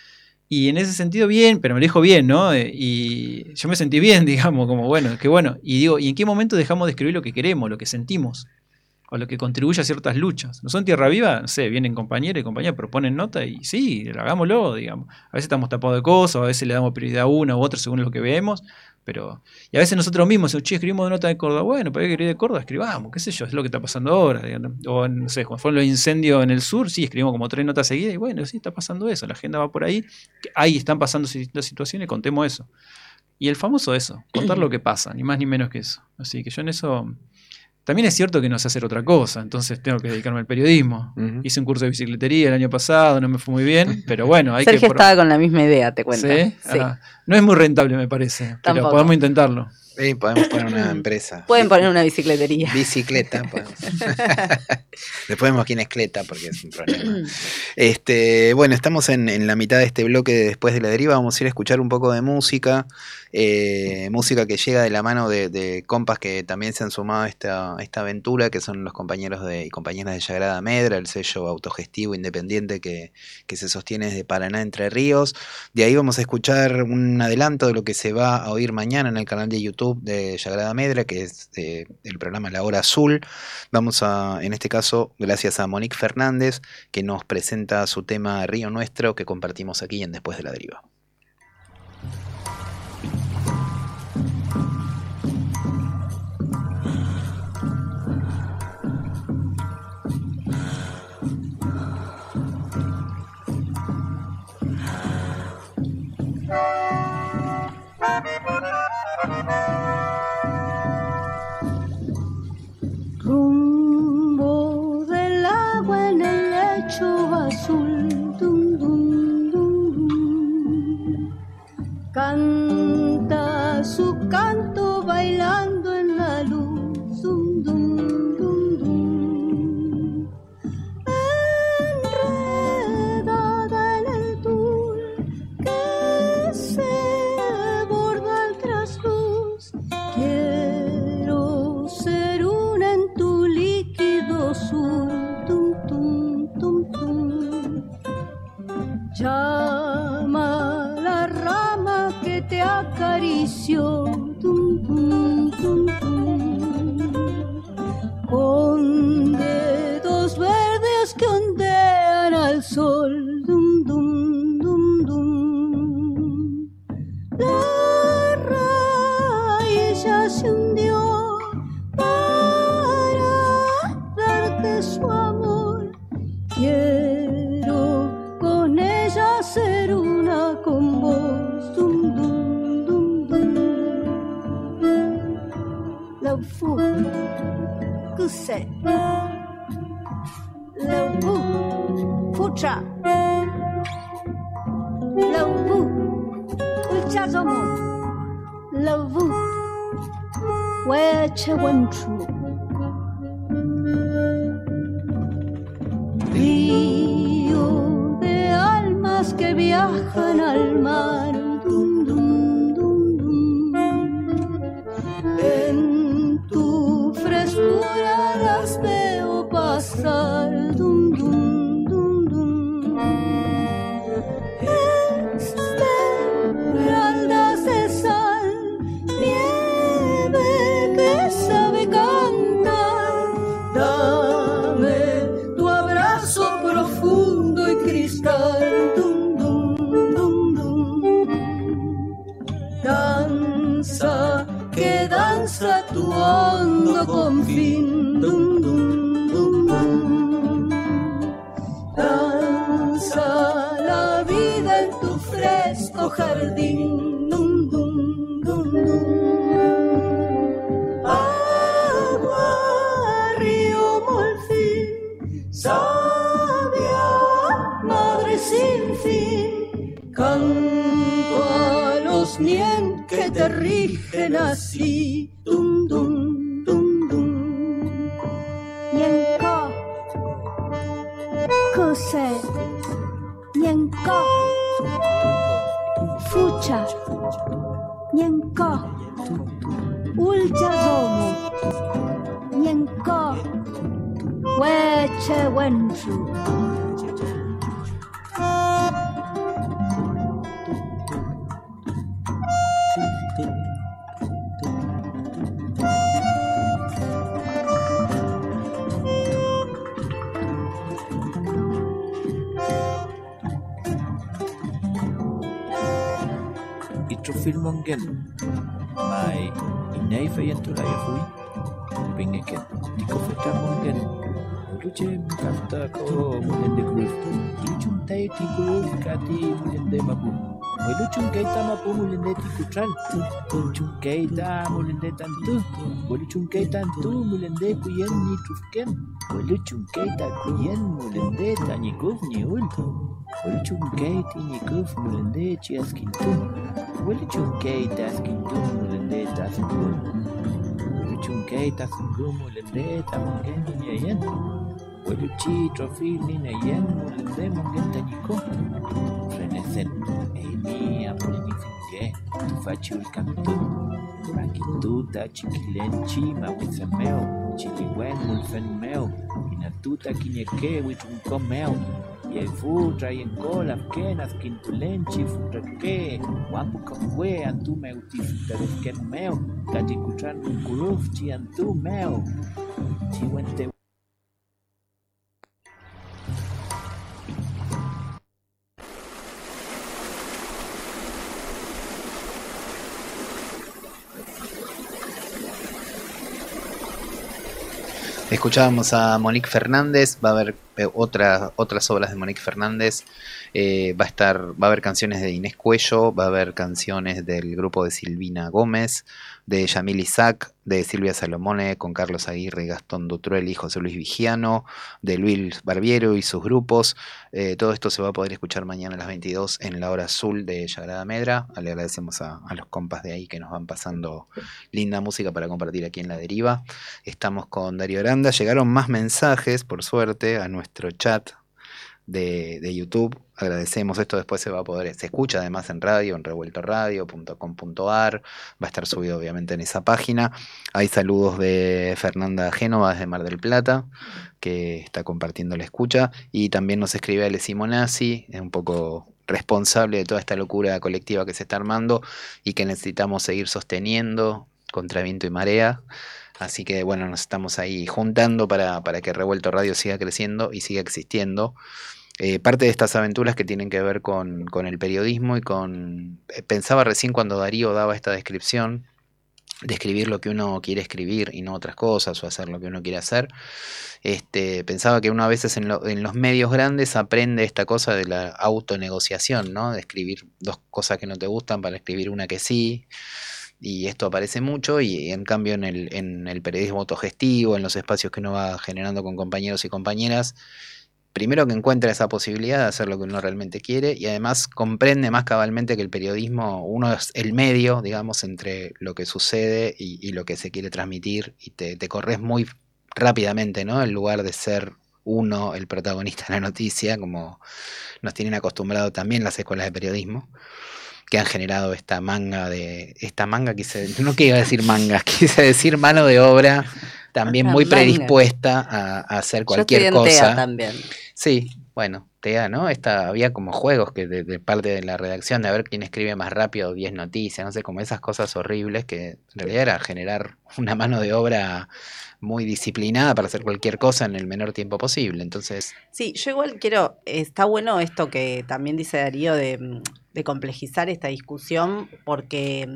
Y en ese sentido bien, pero me lo dijo bien, ¿no? Eh, y yo me sentí bien, digamos, como bueno, qué bueno. Y digo, ¿y en qué momento dejamos de escribir lo que queremos, lo que sentimos? O lo que contribuye a ciertas luchas. Nosotros en Tierra Viva, no sé, vienen compañeros y compañeras, proponen nota y sí, hagámoslo, digamos. A veces estamos tapados de cosas, a veces le damos prioridad a una u otra según lo que vemos, pero... Y a veces nosotros mismos, che, escribimos de nota de Córdoba, bueno, para que escribir de Córdoba, escribamos, qué sé yo, es lo que está pasando ahora, digamos. O no sé, cuando fueron los incendios en el sur, sí, escribimos como tres notas seguidas y bueno, sí, está pasando eso, la agenda va por ahí, ahí están pasando las situaciones, contemos eso. Y el famoso eso, contar lo que pasa, ni más ni menos que eso. Así que yo en eso... También es cierto que no sé hacer otra cosa, entonces tengo que dedicarme al periodismo. Uh-huh. Hice un curso de bicicletería el año pasado, no me fue muy bien, pero bueno, hay Sergio que... Sergio estaba con la misma idea, te cuento. ¿Sí? Sí. No es muy rentable, me parece, Tampoco. Pero podemos intentarlo. Sí, podemos poner una empresa. Pueden poner una bicicletería. Bicicleta. Podemos. Después vemos quién es Cleta, porque es un problema. Este, bueno, estamos en, en la mitad de este bloque de Después de la Deriva. Vamos a ir a escuchar un poco de música. Eh, música que llega de la mano de, de compas que también se han sumado a esta, a esta aventura, que son los compañeros de, y compañeras de Sagrada Medra, el sello autogestivo independiente que, que se sostiene desde Paraná, Entre Ríos. De ahí vamos a escuchar un adelanto de lo que se va a oír mañana en el canal de YouTube de Sagrada Medra, que es eh, el programa La Hora Azul. Vamos a, en este caso, gracias a Monique Fernández, que nos presenta su tema Río Nuestro, que compartimos aquí en Después de la Deriva. Rumbo del agua en el lecho azul, dum, dum, dum, dum. Canta su canto bailando en la luz, dum, dum, dum, dum. Enredada en el tul que se borda al trasluz, quiero ser una en tu líquido sur, tum, tum, tum, tum. Llama la rama que te acarició, tum, tum, tum, tum. Con dedos verdes que ondean al sol, dum, dum, dum, dum. La raíz se hundió para darte su amor. Quiero con ella ser una con vos, dum, dum, dum, dum. La fu, que c'est, la fu, fucha, la fu, ulchazomo, la fu, weche wenchu. Río de almas que viajan al mar, dum, dum, dum, dum. En tu frescura las veo pasar, dum, dum, dum, dum. Esmeraldas de sal, nieve que sabe cantar, dame tu abrazo profundo y vas actuando con fin. Dum, dum, dum, dum. Danza la vida en tu fresco jardín. Dum, dum, dum, dum. Agua, río, molfín, sabia, madre sin fin, canto a los nien que te rigen así. Dum, dum, dum, dum. Nyanko, Kose, Nyanko, Fucha, Nyanko, Ulchazomu, Nyanko, Weche Wenchu. Filmongen mai inai fayan tulaya fui pengeken tiko feta mongen luce kata ko mulen de groove luchun tai tiko kati mulen de mapu luchun kaita mapu mulen de tiko tran luchun kaita mulen de tantu luchun kaita tantu mulen de kuyen ni trufken luchun kaita kuyen mulen de tanikov ni ul luchun kaita ni kov mulen de chiaskintu Wilichungkei taskintum mulende tasingum. Wilichungkei tasingum mulende tamongen nyayen. Wilichi trofi ni nyayen mulende mongen taniko. Renesen eini apulini finge tufachul kantu. Rakituta chikilenchi mawisameo. Chiliwen mulfenmeo. Inatuta kinyeke wichungkomeo. Yefu traen cola kenas kintulenchi futrake wapu kamwe antu meuti futarken meo tajikutran kuruf chi antu meo chiwente. Escuchábamos a Monique Fernández, va a haber eh, otra, otras obras de Monique Fernández, eh, va a estar, va a haber canciones de Inés Cuello, va a haber canciones del grupo de Silvina Gómez, de Yamil Isaac, de Silvia Salomone, con Carlos Aguirre, Gastón Dutruel y José Luis Vigiano, de Luis Barbiero y sus grupos. Eh, todo esto se va a poder escuchar mañana a las veintidós en la hora azul de Yagrada Medra. Le agradecemos a, a los compas de ahí que nos van pasando linda música para compartir aquí en La Deriva. Estamos con Darío Aranda. Llegaron más mensajes, por suerte, a nuestro chat de, de YouTube. Agradecemos, esto después se va a poder, se escucha además en radio, en revuelto radio punto com punto a r, va a estar subido obviamente en esa página. Hay saludos de Fernanda Génova desde Mar del Plata, que está compartiendo la escucha, y también nos escribe Ale Simonazzi, es un poco responsable de toda esta locura colectiva que se está armando y que necesitamos seguir sosteniendo contra viento y marea. Así que bueno, nos estamos ahí juntando para, para que Revuelto Radio siga creciendo y siga existiendo. Eh, parte de estas aventuras que tienen que ver con, con el periodismo y con... Eh, pensaba recién cuando Darío daba esta descripción, de escribir lo que uno quiere escribir y no otras cosas, o hacer lo que uno quiere hacer. Este, pensaba que uno a veces en, lo, en los medios grandes aprende esta cosa de la autonegociación, ¿no? De escribir dos cosas que no te gustan para escribir una que sí. Y esto aparece mucho, y en cambio en el, en el periodismo autogestivo, en los espacios que uno va generando con compañeros y compañeras, primero que encuentra esa posibilidad de hacer lo que uno realmente quiere, y además comprende más cabalmente que el periodismo, uno es el medio, digamos, entre lo que sucede y, y lo que se quiere transmitir, y te, te corres muy rápidamente, ¿no? En lugar de ser uno el protagonista de la noticia, como nos tienen acostumbrado también las escuelas de periodismo, que han generado esta manga de... Esta manga, quise, no quería decir manga, quise decir mano de obra también muy predispuesta a, a hacer cualquier Yo estoy en cosa. TEA también. Sí, bueno, TEA, ¿no? Esta, había como juegos que de, de parte de la redacción de a ver quién escribe más rápido diez noticias, no sé, como esas cosas horribles que en realidad era generar una mano de obra muy disciplinada para hacer cualquier cosa en el menor tiempo posible. Entonces... Sí, yo igual quiero, está bueno esto que también dice Darío de, de complejizar esta discusión, porque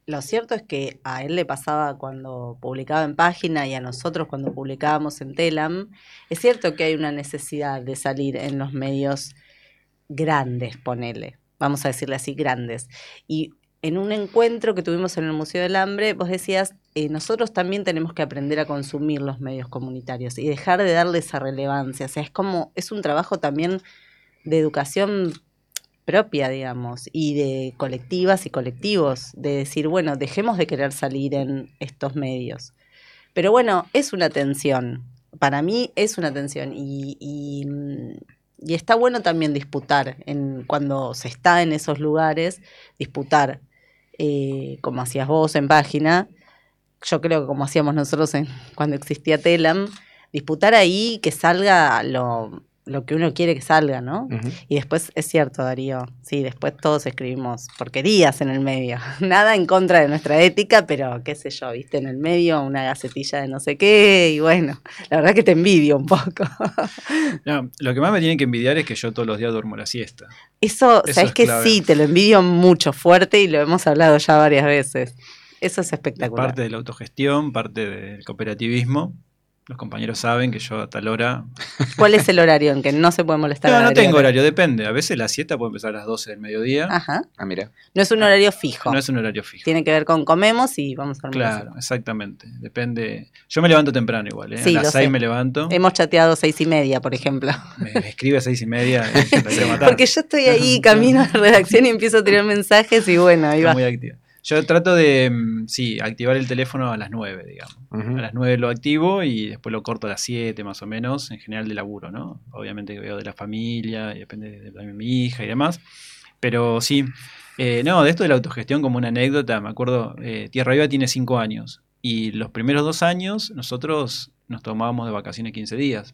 lo cierto es que a él le pasaba cuando publicaba en página y a nosotros cuando publicábamos en Telam. Es cierto que hay una necesidad de salir en los medios grandes, ponele, vamos a decirle así, grandes. Y en un encuentro que tuvimos en el Museo del Hambre, vos decías, eh, nosotros también tenemos que aprender a consumir los medios comunitarios y dejar de darle esa relevancia. O sea, es como, es un trabajo también de educación propia, digamos, y de colectivas y colectivos, de decir, bueno, dejemos de querer salir en estos medios. Pero bueno, es una tensión, para mí es una tensión, y, y, y está bueno también disputar, en, cuando se está en esos lugares, disputar, eh, como hacías vos en página, yo creo que como hacíamos nosotros en, cuando existía Telam, disputar ahí que salga lo... lo que uno quiere que salga, ¿no? Uh-huh. Y después, es cierto, Darío, sí, después todos escribimos porquerías en el medio. Nada en contra de nuestra ética, pero qué sé yo, viste, en el medio una gacetilla de no sé qué, y bueno, la verdad que te envidio un poco. No, lo que más me tienen que envidiar es que yo todos los días duermo la siesta. Eso, Eso sabes es que clave. sí, te lo envidio mucho, fuerte, y lo hemos hablado ya varias veces. Eso es espectacular. Parte de la autogestión, parte del cooperativismo. Los compañeros saben que yo a tal hora... ¿Cuál es el horario en que no se puede molestar? No, a no Darío? tengo horario, depende. A veces la siesta puede empezar a las doce del mediodía. Ajá. Ah, mira. No es un horario fijo. No es un horario fijo. Tiene que ver con comemos y vamos a almorzar. Claro, exactamente. Depende. Yo me levanto temprano igual, ¿eh? Sí, a las seis me levanto. Hemos chateado seis y media, por ejemplo. Me, me escribe a seis y media y la quiero matar. Porque yo estoy ahí, camino a la redacción y empiezo a tirar mensajes y bueno, ahí Está va. muy activa. Yo trato de, sí, activar el teléfono a las nueve, digamos. Uh-huh. A las nueve lo activo y después lo corto a las siete más o menos, en general de laburo, ¿no? Obviamente que veo de la familia y depende de, de mi hija y demás. Pero sí, eh, no, de esto de la autogestión como una anécdota, me acuerdo, eh, Tierra Viva tiene cinco años y los primeros dos años nosotros nos tomábamos de vacaciones quince días.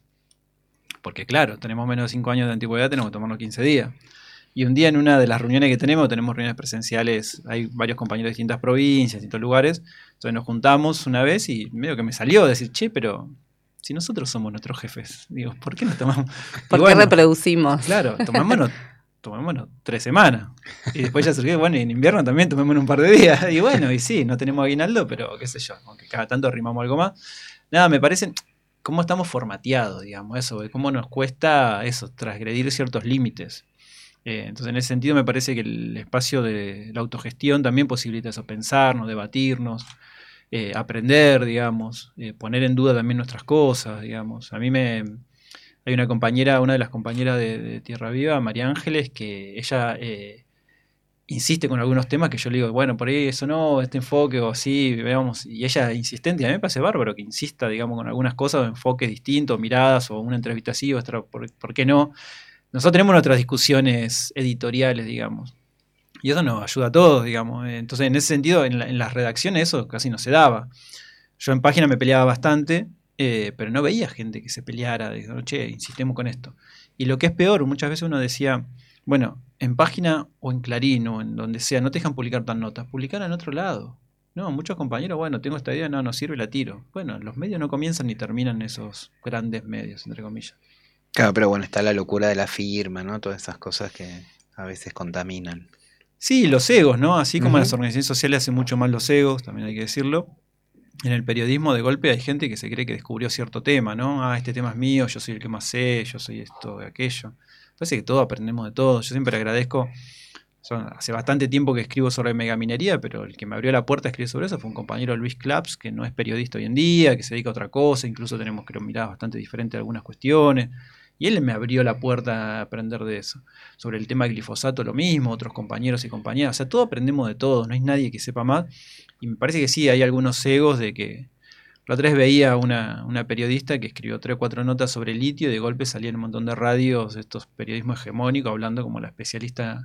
Porque claro, tenemos menos de cinco años de antigüedad, tenemos que tomarnos quince días. Y un día en una de las reuniones que tenemos, tenemos reuniones presenciales, hay varios compañeros de distintas provincias, distintos lugares, entonces nos juntamos una vez y medio que me salió decir, che, pero si nosotros somos nuestros jefes, digo, ¿por qué nos tomamos? ¿Por qué bueno, reproducimos? Claro, tomémonos, tomémonos tres semanas. Y después ya surgió, bueno, y en invierno también tomémonos un par de días. Y bueno, y sí, no tenemos aguinaldo, pero qué sé yo, aunque cada tanto rimamos algo más. Nada, me parece... cómo estamos formateados, digamos, eso, de cómo nos cuesta eso, transgredir ciertos límites. Eh, entonces, en ese sentido, me parece que el espacio de la autogestión también posibilita eso, pensarnos, debatirnos, eh, aprender, digamos, eh, poner en duda también nuestras cosas, digamos. A mí me... Hay una compañera, una de las compañeras de, de Tierra Viva, María Ángeles, que ella eh, insiste con algunos temas que yo le digo, bueno, por ahí eso no, este enfoque o así, veamos, y ella insistente, y a mí me parece bárbaro que insista, digamos, con algunas cosas o enfoques distintos, miradas, o una entrevista así, o otra, ¿por, por qué no? Nosotros tenemos nuestras discusiones editoriales, digamos, y eso nos ayuda a todos, digamos. Entonces, en ese sentido, en, la, en las redacciones eso casi no se daba. Yo en página me peleaba bastante, eh, pero no veía gente que se peleara, digo, che, insistemos con esto. Y lo que es peor, muchas veces uno decía, bueno, en página o en Clarín o en donde sea, no te dejan publicar tan notas, publicar en otro lado. No, muchos compañeros, bueno, tengo esta idea, no, no sirve, la tiro. Bueno, los medios no comienzan ni terminan esos grandes medios, entre comillas. Claro, pero bueno, está la locura de la firma, ¿no? Todas esas cosas que a veces contaminan. Sí, los egos, ¿no? Así como Uh-huh. en las organizaciones sociales hacen mucho más los egos, también hay que decirlo. En el periodismo de golpe hay gente que se cree que descubrió cierto tema, ¿no? Ah, este tema es mío, yo soy el que más sé, yo soy esto y aquello. Parece que todos aprendemos de todo. Yo siempre agradezco. Son, hace bastante tiempo que escribo sobre megaminería, pero el que me abrió la puerta a escribir sobre eso fue un compañero, Luis Claps, que no es periodista hoy en día, que se dedica a otra cosa, incluso tenemos, creo, miradas bastante diferentes de algunas cuestiones. Y él me abrió la puerta a aprender de eso. Sobre el tema del glifosato lo mismo, otros compañeros y compañeras. O sea, todos aprendemos de todo, no hay nadie que sepa más. Y me parece que sí, hay algunos egos de que... La otra vez veía una, una periodista que escribió tres o cuatro notas sobre litio y de golpe salían un montón de radios, estos periodismo hegemónico, hablando como la especialista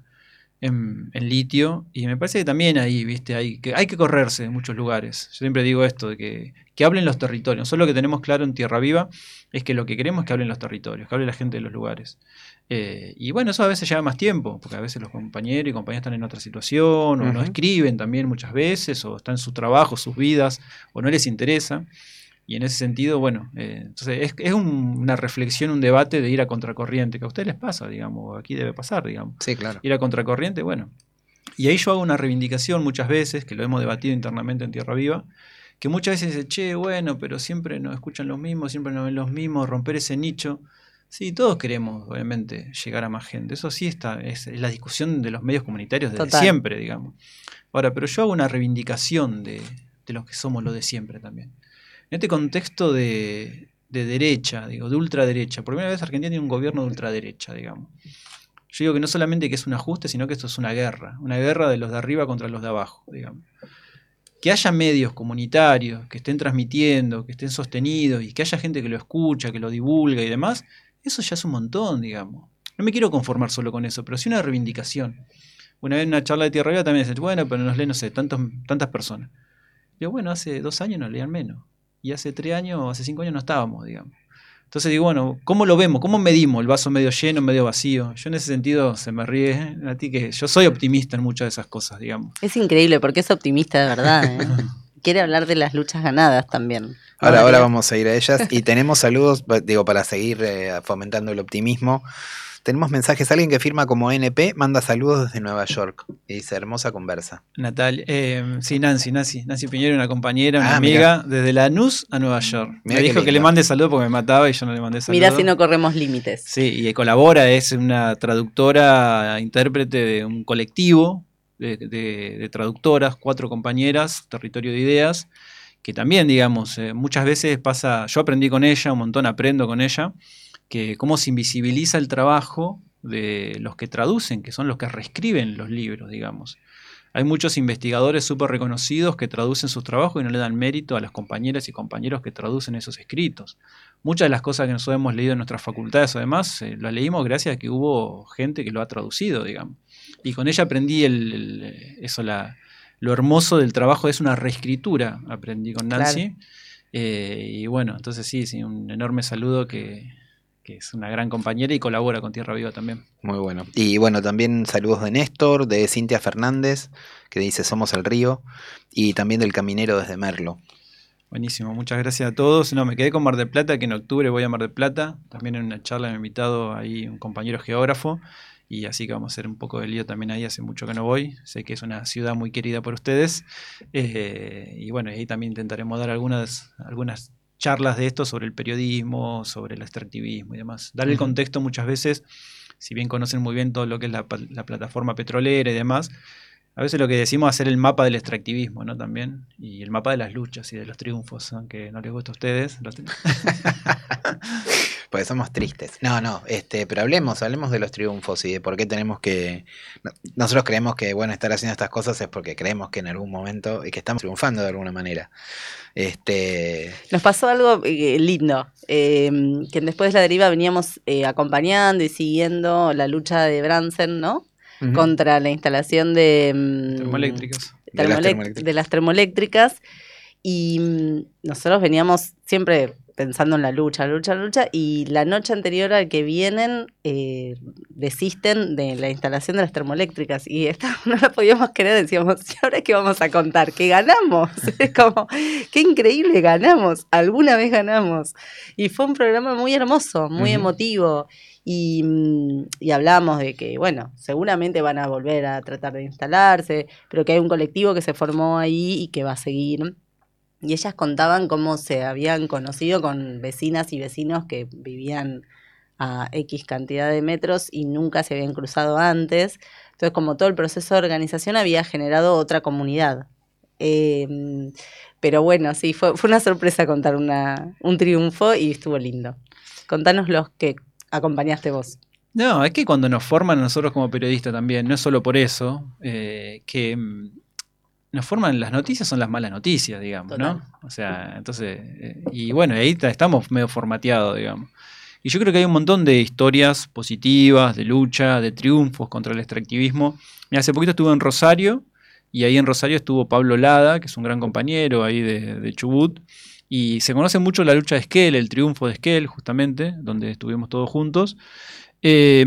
en, en litio. Y me parece que también ahí, viste, hay que, hay que correrse en muchos lugares. Yo siempre digo esto, de que, que hablen los territorios. Nosotros lo que tenemos claro en Tierra Viva es que lo que queremos es que hablen los territorios, que hable la gente de los lugares. Eh, y bueno, eso a veces lleva más tiempo, porque a veces los compañeros y compañeras están en otra situación, o uh-huh. no escriben también muchas veces, o están en su trabajo, sus vidas, o no les interesa. Y en ese sentido, bueno, eh, entonces es, es un, una reflexión, un debate de ir a contracorriente, que a ustedes les pasa, digamos, aquí debe pasar, digamos. Sí, claro. Ir a contracorriente, bueno, Y ahí yo hago una reivindicación muchas veces, que lo hemos debatido internamente en Tierra Viva, que muchas veces dice, che, bueno, pero siempre nos escuchan los mismos, siempre nos ven los mismos, romper ese nicho. Sí, todos queremos, obviamente, llegar a más gente. Eso sí está, es, es la discusión de los medios comunitarios desde Total. siempre, digamos. Ahora, pero yo hago una reivindicación de, de los que somos los de siempre también. En este contexto de, de derecha, digo, de ultraderecha, por primera vez Argentina tiene un gobierno de ultraderecha, digamos. Yo digo que no solamente que es un ajuste, sino que esto es una guerra, una guerra de los de arriba contra los de abajo, digamos. Que haya medios comunitarios que estén transmitiendo, que estén sostenidos y que haya gente que lo escucha, que lo divulga y demás, eso ya es un montón, digamos. No me quiero conformar solo con eso, pero sí una reivindicación. Una vez en una charla de Tierra Viva también dice, bueno, pero nos leen, no sé, tantos, tantas personas. Digo, bueno, hace dos años nos leían menos. Y hace tres años, hace cinco años no estábamos, digamos. Entonces digo, bueno, ¿cómo lo vemos? ¿Cómo medimos el vaso medio lleno, medio vacío? Yo en ese sentido, se me ríe ¿eh? a ti que yo soy optimista en muchas de esas cosas, digamos. Es increíble porque es optimista de verdad. ¿eh? Quiere hablar de las luchas ganadas también. Ahora, ¿No, ahora Darío? vamos a ir a ellas y tenemos saludos, pa- digo, para seguir eh, fomentando el optimismo. Tenemos mensajes, alguien que firma como N P manda saludos desde Nueva York y dice, hermosa conversa. Natalia, eh, sí, Nancy, Nancy, Nancy Piñero, una compañera, una Ah, amiga, desde Lanús a Nueva York. Mirá me qué dijo que lindo. le mande saludos porque me mataba y yo no le mandé saludos. Mirá si no corremos límites. Sí, y colabora, es una traductora, intérprete de un colectivo de, de- de traductoras, cuatro compañeras, Territorio de Ideas, que también, digamos, eh, muchas veces pasa, yo aprendí con ella, un montón aprendo con ella, que cómo se invisibiliza el trabajo de los que traducen, que son los que reescriben los libros, digamos. Hay muchos investigadores súper reconocidos que traducen sus trabajos y no le dan mérito a las compañeras y compañeros que traducen esos escritos. Muchas de las cosas que nosotros hemos leído en nuestras facultades, además, eh, las leímos gracias a que hubo gente que lo ha traducido, digamos. Y con ella aprendí el, el- eso, la, lo hermoso del trabajo, es una reescritura, aprendí con Nancy. Claro. Eh, y bueno, entonces sí, sí, un enorme saludo que, que es una gran compañera y colabora con Tierra Viva también. Muy bueno. Y bueno, también saludos de Néstor, de Cintia Fernández, que dice Somos el Río, y también del Caminero desde Merlo. Buenísimo, muchas gracias a todos. No, me quedé con Mar del Plata, que en octubre voy a Mar del Plata. También en una charla me ha invitado ahí un compañero geógrafo. Y así que vamos a hacer un poco de lío también ahí, hace mucho que no voy. Sé que es una ciudad muy querida por ustedes. Eh, y bueno, ahí también intentaremos dar algunas, algunas charlas de esto sobre el periodismo, sobre el extractivismo y demás. Darle el Ujú. contexto muchas veces, si bien conocen muy bien todo lo que es la, pa- la plataforma petrolera y demás, a veces lo que decimos es hacer el mapa del extractivismo, ¿no? También. Y el mapa de las luchas y de los triunfos, aunque no les gusta a ustedes. Los Porque somos tristes. No, no, este, pero hablemos, hablemos de los triunfos y de por qué tenemos que. no- Nosotros creemos que, bueno, estar haciendo estas cosas es porque creemos que en algún momento y que estamos triunfando de alguna manera. Este. Nos pasó algo eh, lindo, eh, que después de la deriva veníamos eh, acompañando y siguiendo la lucha de Bransen, ¿no? ujú, Contra la instalación de, mm, termoeléctricas. De las termoelec- termoeléctricas. de las termoeléctricas. Y mm, nosotros veníamos siempre pensando en la lucha, la lucha, la lucha, y la noche anterior al que vienen eh, desisten de la instalación de las termoeléctricas y esta, no la podíamos creer, decíamos, ¿y ahora qué vamos a contar? ¿Que ganamos? Es como, qué increíble, ganamos, alguna vez ganamos. Y fue un programa muy hermoso, muy Ujú. emotivo. Y, mm, y hablamos de que, bueno, seguramente van a volver a tratar de instalarse, pero que hay un colectivo que se formó ahí y que va a seguir. Y ellas contaban cómo se habían conocido con vecinas y vecinos que vivían a X cantidad de metros y nunca se habían cruzado antes. Entonces, como todo el proceso de organización había generado otra comunidad. Eh, pero bueno, sí, fue, fue una sorpresa contar una, un triunfo y estuvo lindo. Contanos los que acompañaste vos. No, es que cuando nos forman a nosotros como periodistas también, no es solo por eso, eh, que mm, nos forman las noticias, son las malas noticias, digamos, Total. ¿no? O sea, entonces, eh, y bueno, ahí ta- estamos medio formateados, digamos. Y yo creo que hay un montón de historias positivas, de lucha, de triunfos contra el extractivismo. Mira, hace poquito estuve en Rosario, y ahí en Rosario estuvo Pablo Lada, que es un gran compañero ahí de, de Chubut, y se conoce mucho la lucha de Esquel, el triunfo de Esquel, justamente, donde estuvimos todos juntos. Eh,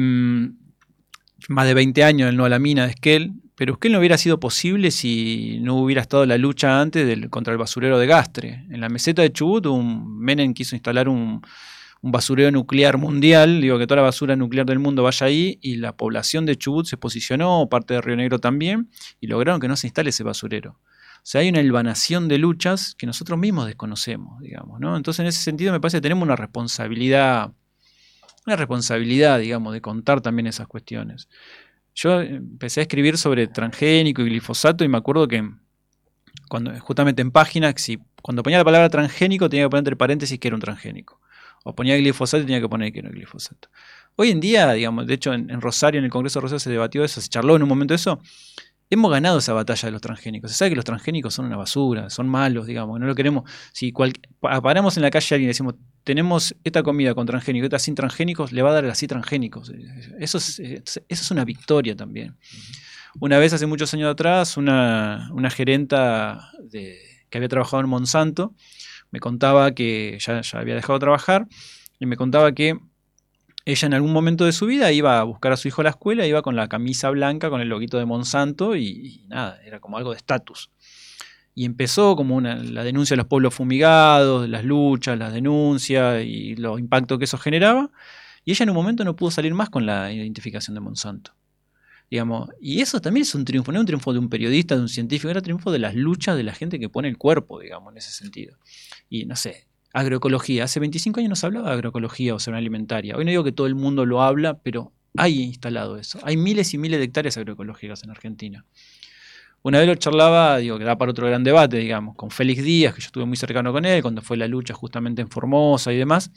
más de veinte años en el No a la Mina de Esquel, pero Esquel no hubiera sido posible si no hubiera estado la lucha antes del, contra el basurero de Gastre. En la meseta de Chubut, un Menem quiso instalar un, un basurero nuclear mundial, digo que toda la basura nuclear del mundo vaya ahí, y la población de Chubut se posicionó, parte de Río Negro también, y lograron que no se instale ese basurero. O sea, hay una hilvanación de luchas que nosotros mismos desconocemos, digamos, ¿no? Entonces, en ese sentido, me parece que tenemos una responsabilidad, una responsabilidad, digamos, de contar también esas cuestiones. Yo empecé a escribir sobre transgénico y glifosato y me acuerdo que cuando, justamente en páginas, si, cuando ponía la palabra transgénico tenía que poner entre paréntesis que era un transgénico. O ponía glifosato y tenía que poner que era glifosato. Hoy en día, digamos, de hecho en, en Rosario, en el Congreso de Rosario se debatió eso, se charló en un momento eso. Hemos ganado esa batalla de los transgénicos. Se sabe que los transgénicos son una basura, son malos, digamos, no lo queremos. Si cual, paramos en la calle a alguien y decimos, tenemos esta comida con transgénicos, esta sin transgénicos, le va a dar así transgénicos. Eso es, eso es una victoria también. Una vez, hace muchos años atrás, una, una gerenta de, que había trabajado en Monsanto me contaba que ya, ya había dejado de trabajar y me contaba que ella en algún momento de su vida iba a buscar a su hijo a la escuela, iba con la camisa blanca, con el loguito de Monsanto y, y nada, era como algo de estatus. Y empezó como una, la denuncia de los pueblos fumigados, las luchas, las denuncias y los impactos que eso generaba. Y ella en un momento no pudo salir más con la identificación de Monsanto. Digamos, y eso también es un triunfo, no es un triunfo de un periodista, de un científico, era un triunfo de las luchas de la gente que pone el cuerpo, digamos, en ese sentido. Y no sé, agroecología. Hace veinticinco años no se hablaba de agroecología o seguridad alimentaria. Hoy no digo que todo el mundo lo habla, pero hay instalado eso. Hay miles y miles de hectáreas agroecológicas en Argentina. Una vez lo charlaba, digo, que da para otro gran debate, digamos, con Félix Díaz, que yo estuve muy cercano con él, cuando fue la lucha justamente en Formosa y demás.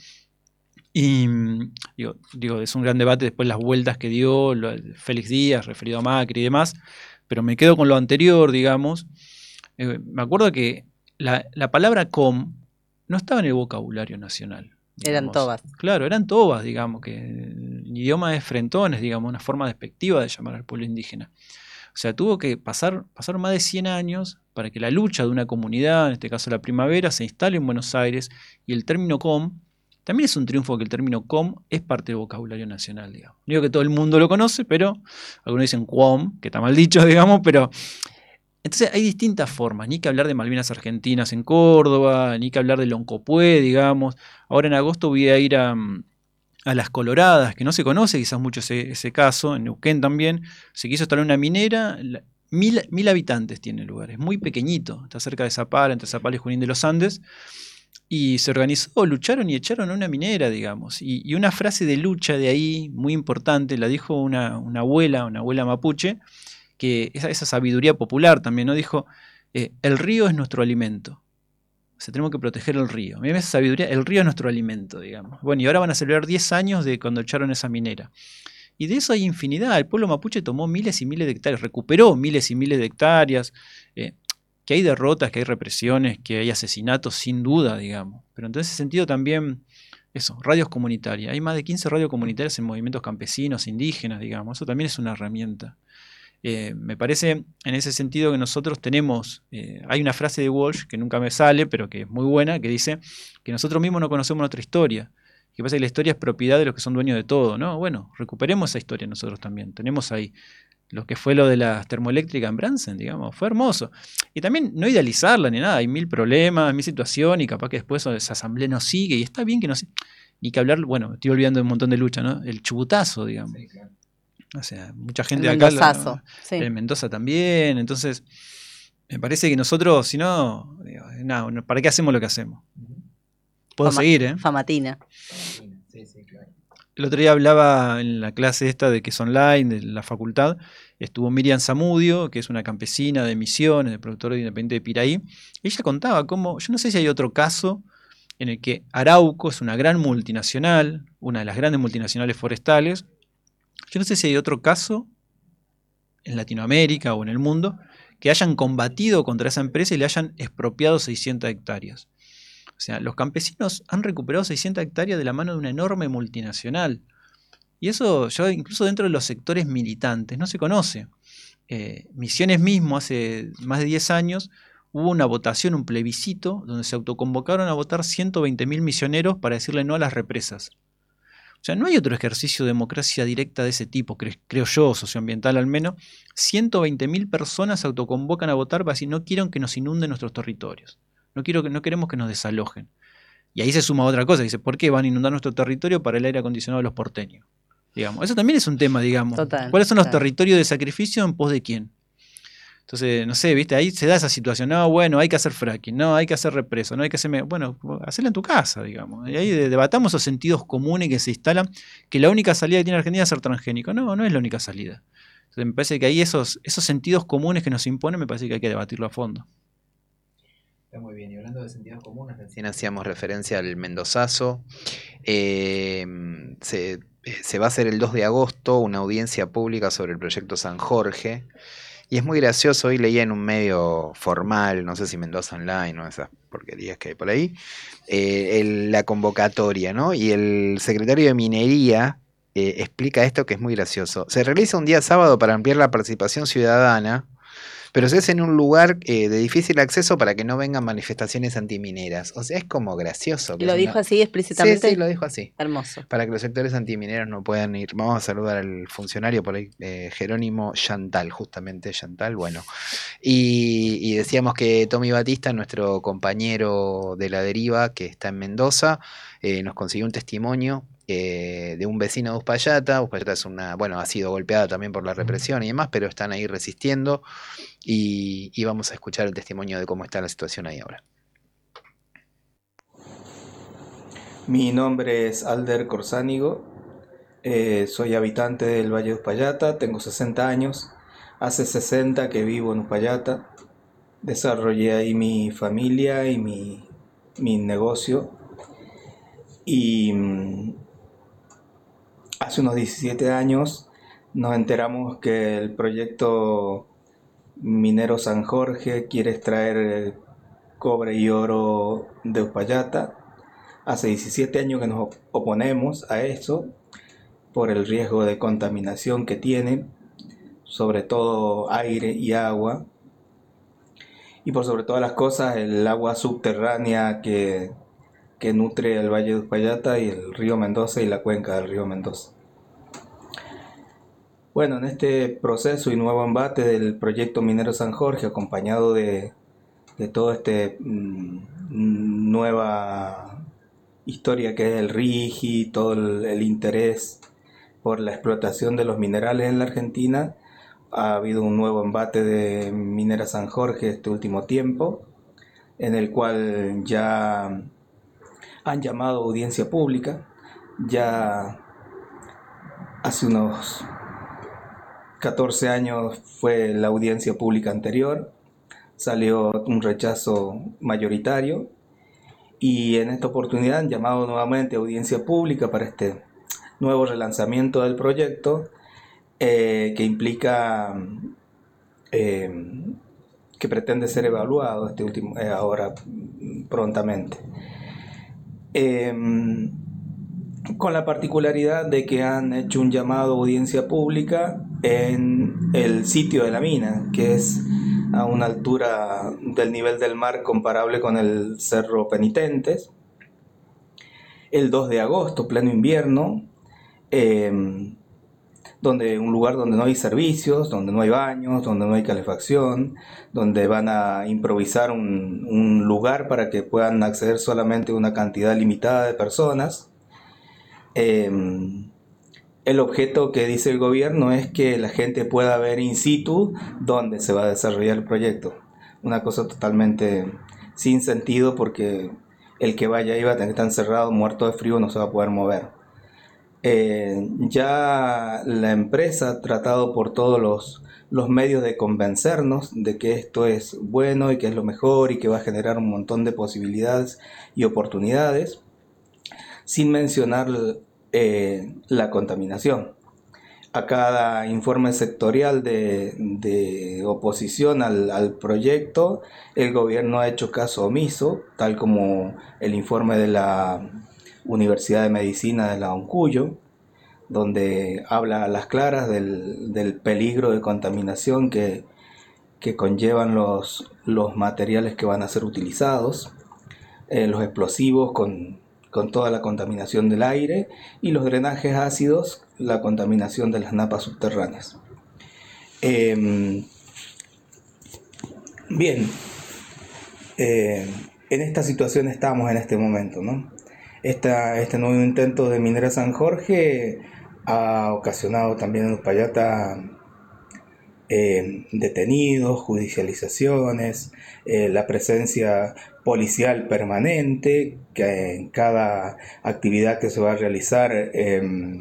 Y digo, digo, es un gran debate después las vueltas que dio lo, Félix Díaz, referido a Macri y demás, pero me quedo con lo anterior, digamos. Eh, me acuerdo que la, la palabra com no estaba en el vocabulario nacional. Digamos. Eran tobas. Claro, eran tobas, digamos, que el idioma de frentones, digamos, una forma despectiva de llamar al pueblo indígena. O sea, tuvo que pasar, pasar más de cien años para que la lucha de una comunidad, en este caso la Primavera, se instale en Buenos Aires, y el término com también es un triunfo, que el término com es parte del vocabulario nacional, digamos. No digo que todo el mundo lo conoce, pero algunos dicen com, que está mal dicho, digamos, pero entonces hay distintas formas, ni que hablar de Malvinas Argentinas en Córdoba, ni que hablar de Loncopué, digamos. Ahora en agosto voy a ir a, a Las Coloradas, que no se conoce quizás mucho ese, ese caso, en Neuquén también. Se quiso instalar una minera, mil, mil habitantes tiene el lugar, es muy pequeñito, está cerca de Zapala, entre Zapala y Junín de los Andes. Y se organizó, lucharon y echaron a una minera, digamos. Y, y una frase de lucha de ahí, muy importante, la dijo una, una abuela, una abuela mapuche, que esa, esa sabiduría popular también, ¿no? Dijo, eh, el río es nuestro alimento. O sea, tenemos que proteger el río. Mira esa sabiduría, el río es nuestro alimento, digamos. Bueno, y ahora van a celebrar diez años de cuando echaron esa minera. Y de eso hay infinidad. El pueblo mapuche tomó miles y miles de hectáreas, recuperó miles y miles de hectáreas. Eh, que hay derrotas, que hay represiones, que hay asesinatos, sin duda, digamos. Pero en ese sentido también, eso, radios comunitarias. Hay más de quince radios comunitarias en movimientos campesinos, indígenas, digamos. Eso también es una herramienta. Eh, me parece en ese sentido que nosotros tenemos, eh, hay una frase de Walsh que nunca me sale, pero que es muy buena, que dice que nosotros mismos no conocemos nuestra historia. Que pasa que la historia es propiedad de los que son dueños de todo, ¿no? Bueno, recuperemos esa historia nosotros también. Tenemos ahí lo que fue lo de las termoeléctricas en Bransen, digamos, fue hermoso. Y también no idealizarla ni nada, hay mil problemas, mil situaciones, y capaz que después esa asamblea no sigue, y está bien que no siga. Ni que hablar, bueno, estoy olvidando de un montón de lucha, ¿no? El chubutazo, digamos. Sí, claro. O sea, mucha gente el de acá. Mendozazo, La, sí. El Mendoza también, entonces, me parece que nosotros, si no, digo, nada, ¿para qué hacemos lo que hacemos? Puedo Fama, seguir, ¿eh? Famatina. Sí, sí, claro. El otro día hablaba en la clase esta de que es online, de la facultad, estuvo Miriam Zamudio, que es una campesina de Misiones, de productora independiente de Piraí. Ella contaba cómo, yo no sé si hay otro caso en el que Arauco es una gran multinacional, una de las grandes multinacionales forestales. Yo no sé si hay otro caso en Latinoamérica o en el mundo que hayan combatido contra esa empresa y le hayan expropiado seiscientas hectáreas. O sea, los campesinos han recuperado seiscientas hectáreas de la mano de una enorme multinacional. Y eso ya incluso dentro de los sectores militantes no se conoce. Eh, Misiones mismo, hace más de diez años, hubo una votación, un plebiscito, donde se autoconvocaron a votar ciento veinte mil misioneros para decirle no a las represas. O sea, no hay otro ejercicio de democracia directa de ese tipo, cre- creo yo, socioambiental al menos. ciento veinte mil personas se autoconvocan a votar para decir no quieren que nos inunden nuestros territorios. No, quiero que, no queremos que nos desalojen. Y ahí se suma otra cosa, dice, ¿por qué van a inundar nuestro territorio para el aire acondicionado de los porteños? Digamos, eso también es un tema, digamos. Total, ¿Cuáles son los claro. territorios de sacrificio en pos de quién? Entonces, no sé, viste, ahí se da esa situación. No, bueno, hay que hacer fracking, no, hay que hacer represa, no hay que hacer... me- Bueno, hacerla en tu casa, digamos. Y ahí de- debatamos esos sentidos comunes que se instalan, que la única salida que tiene Argentina es ser transgénico. No, no es la única salida. Entonces, me parece que ahí esos, esos sentidos comunes que nos imponen, me parece que hay que debatirlo a fondo. Está muy bien, y hablando de sentidos comunes, recién hacíamos referencia al Mendozazo. Eh, se, se va a hacer el dos de agosto una audiencia pública sobre el proyecto San Jorge. Y es muy gracioso, hoy leía en un medio formal, no sé si Mendoza Online o esas porquerías que hay por ahí, eh, el- la convocatoria, ¿no? Y el secretario de Minería eh, explica esto que es muy gracioso. Se realiza un día sábado para ampliar la participación ciudadana, pero se hace en un lugar eh, de difícil acceso para que no vengan manifestaciones antimineras. O sea, es como gracioso. ¿Y Que lo es dijo una... así Sí, explícitamente? sí, lo dijo así. Hermoso. Para que los sectores antimineros no puedan ir. Vamos a saludar al funcionario por ahí, eh, Jerónimo Chantal, justamente Chantal, bueno. Y, y decíamos que Tommy Batista, nuestro compañero de la deriva, que está en Mendoza, eh, nos consiguió un testimonio eh, de un vecino de Uspallata. Uspallata es una, bueno, ha sido golpeada también por la represión y demás, pero están ahí resistiendo. Y, y vamos a escuchar el testimonio de cómo está la situación ahí ahora. Mi nombre es Alder Corsánigo, eh, soy habitante del Valle de Uspallata, tengo sesenta años, hace sesenta que vivo en Uspallata, desarrollé ahí mi familia y mi, mi negocio y mm, hace unos diecisiete años nos enteramos que el proyecto minero San Jorge quiere extraer eh, cobre y oro de Uspallata. Hace diecisiete años que nos oponemos a eso por el riesgo de contaminación que tiene, sobre todo aire y agua, y por sobre todas las cosas el agua subterránea que, que nutre el Valle de Uspallata y el río Mendoza y la cuenca del río Mendoza. Bueno, en este proceso y nuevo embate del proyecto minero San Jorge, acompañado de, de todo este mmm, nueva historia que es el RIGI, todo el, el interés por la explotación de los minerales en la Argentina, ha habido un nuevo embate de Minera San Jorge este último tiempo, en el cual ya han llamado audiencia pública. Ya hace unos catorce años fue la audiencia pública anterior, salió un rechazo mayoritario y en esta oportunidad han llamado nuevamente a audiencia pública para este nuevo relanzamiento del proyecto eh, que implica eh, que pretende ser evaluado este último eh, ahora prontamente. Eh, con la particularidad de que han hecho un llamado a audiencia pública en el sitio de la mina, que es a una altura del nivel del mar comparable con el Cerro Penitentes, el dos de agosto, pleno invierno, eh, donde un lugar donde no hay servicios, donde no hay baños, donde no hay calefacción, donde van a improvisar un, un lugar para que puedan acceder solamente una cantidad limitada de personas. Eh, el objeto que dice el gobierno es que la gente pueda ver in situ dónde se va a desarrollar el proyecto. Una cosa totalmente sin sentido porque el que vaya ahí va a tener que estar encerrado, muerto de frío, no se va a poder mover. Eh, ya la empresa ha tratado por todos los, los medios de convencernos de que esto es bueno y que es lo mejor y que va a generar un montón de posibilidades y oportunidades, sin mencionar eh, la contaminación. A cada informe sectorial de, de oposición al, al proyecto, el gobierno ha hecho caso omiso, tal como el informe de la Universidad de Medicina de la Oncuyo, donde habla a las claras del, del peligro de contaminación que, que conllevan los, los materiales que van a ser utilizados, eh, los explosivos con, con toda la contaminación del aire y los drenajes ácidos, la contaminación de las napas subterráneas. Eh, bien, eh, en esta situación estamos en este momento, ¿no? Esta, este nuevo intento de Minera San Jorge ha ocasionado también en Uspallata eh, detenidos, judicializaciones, eh, la presencia policial permanente, que en cada actividad que se va a realizar eh,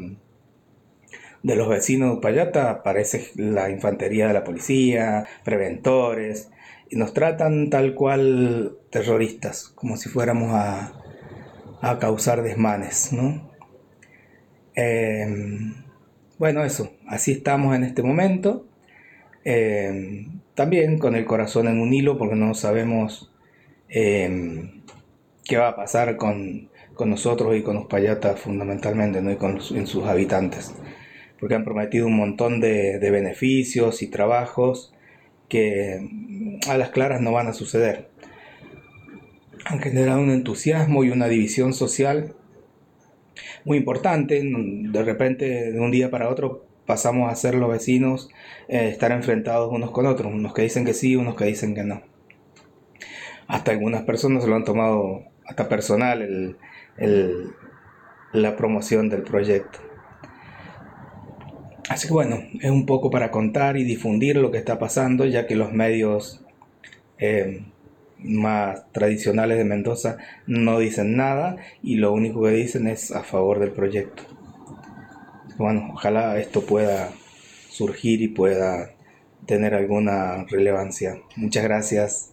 de los vecinos de Uspallata aparece la infantería de la policía, preventores, y nos tratan tal cual terroristas, como si fuéramos a, a causar desmanes, ¿no? Eh, bueno, eso, así estamos en este momento. Eh, también con el corazón en un hilo, porque no sabemos eh, qué va a pasar con, con nosotros y con Uspallata fundamentalmente, ¿no? Y con los, en sus habitantes, porque han prometido un montón de, de beneficios y trabajos que a las claras no van a suceder. Han generado un entusiasmo y una división social muy importante. De repente, de un día para otro, pasamos a ser los vecinos, eh, estar enfrentados unos con otros, unos que dicen que sí, unos que dicen que no. Hasta algunas personas se lo han tomado hasta personal el, el, la promoción del proyecto. Así que bueno, es un poco para contar y difundir lo que está pasando, ya que los medios eh, más tradicionales de Mendoza no dicen nada y lo único que dicen es a favor del proyecto. Bueno, ojalá esto pueda surgir y pueda tener alguna relevancia. Muchas gracias.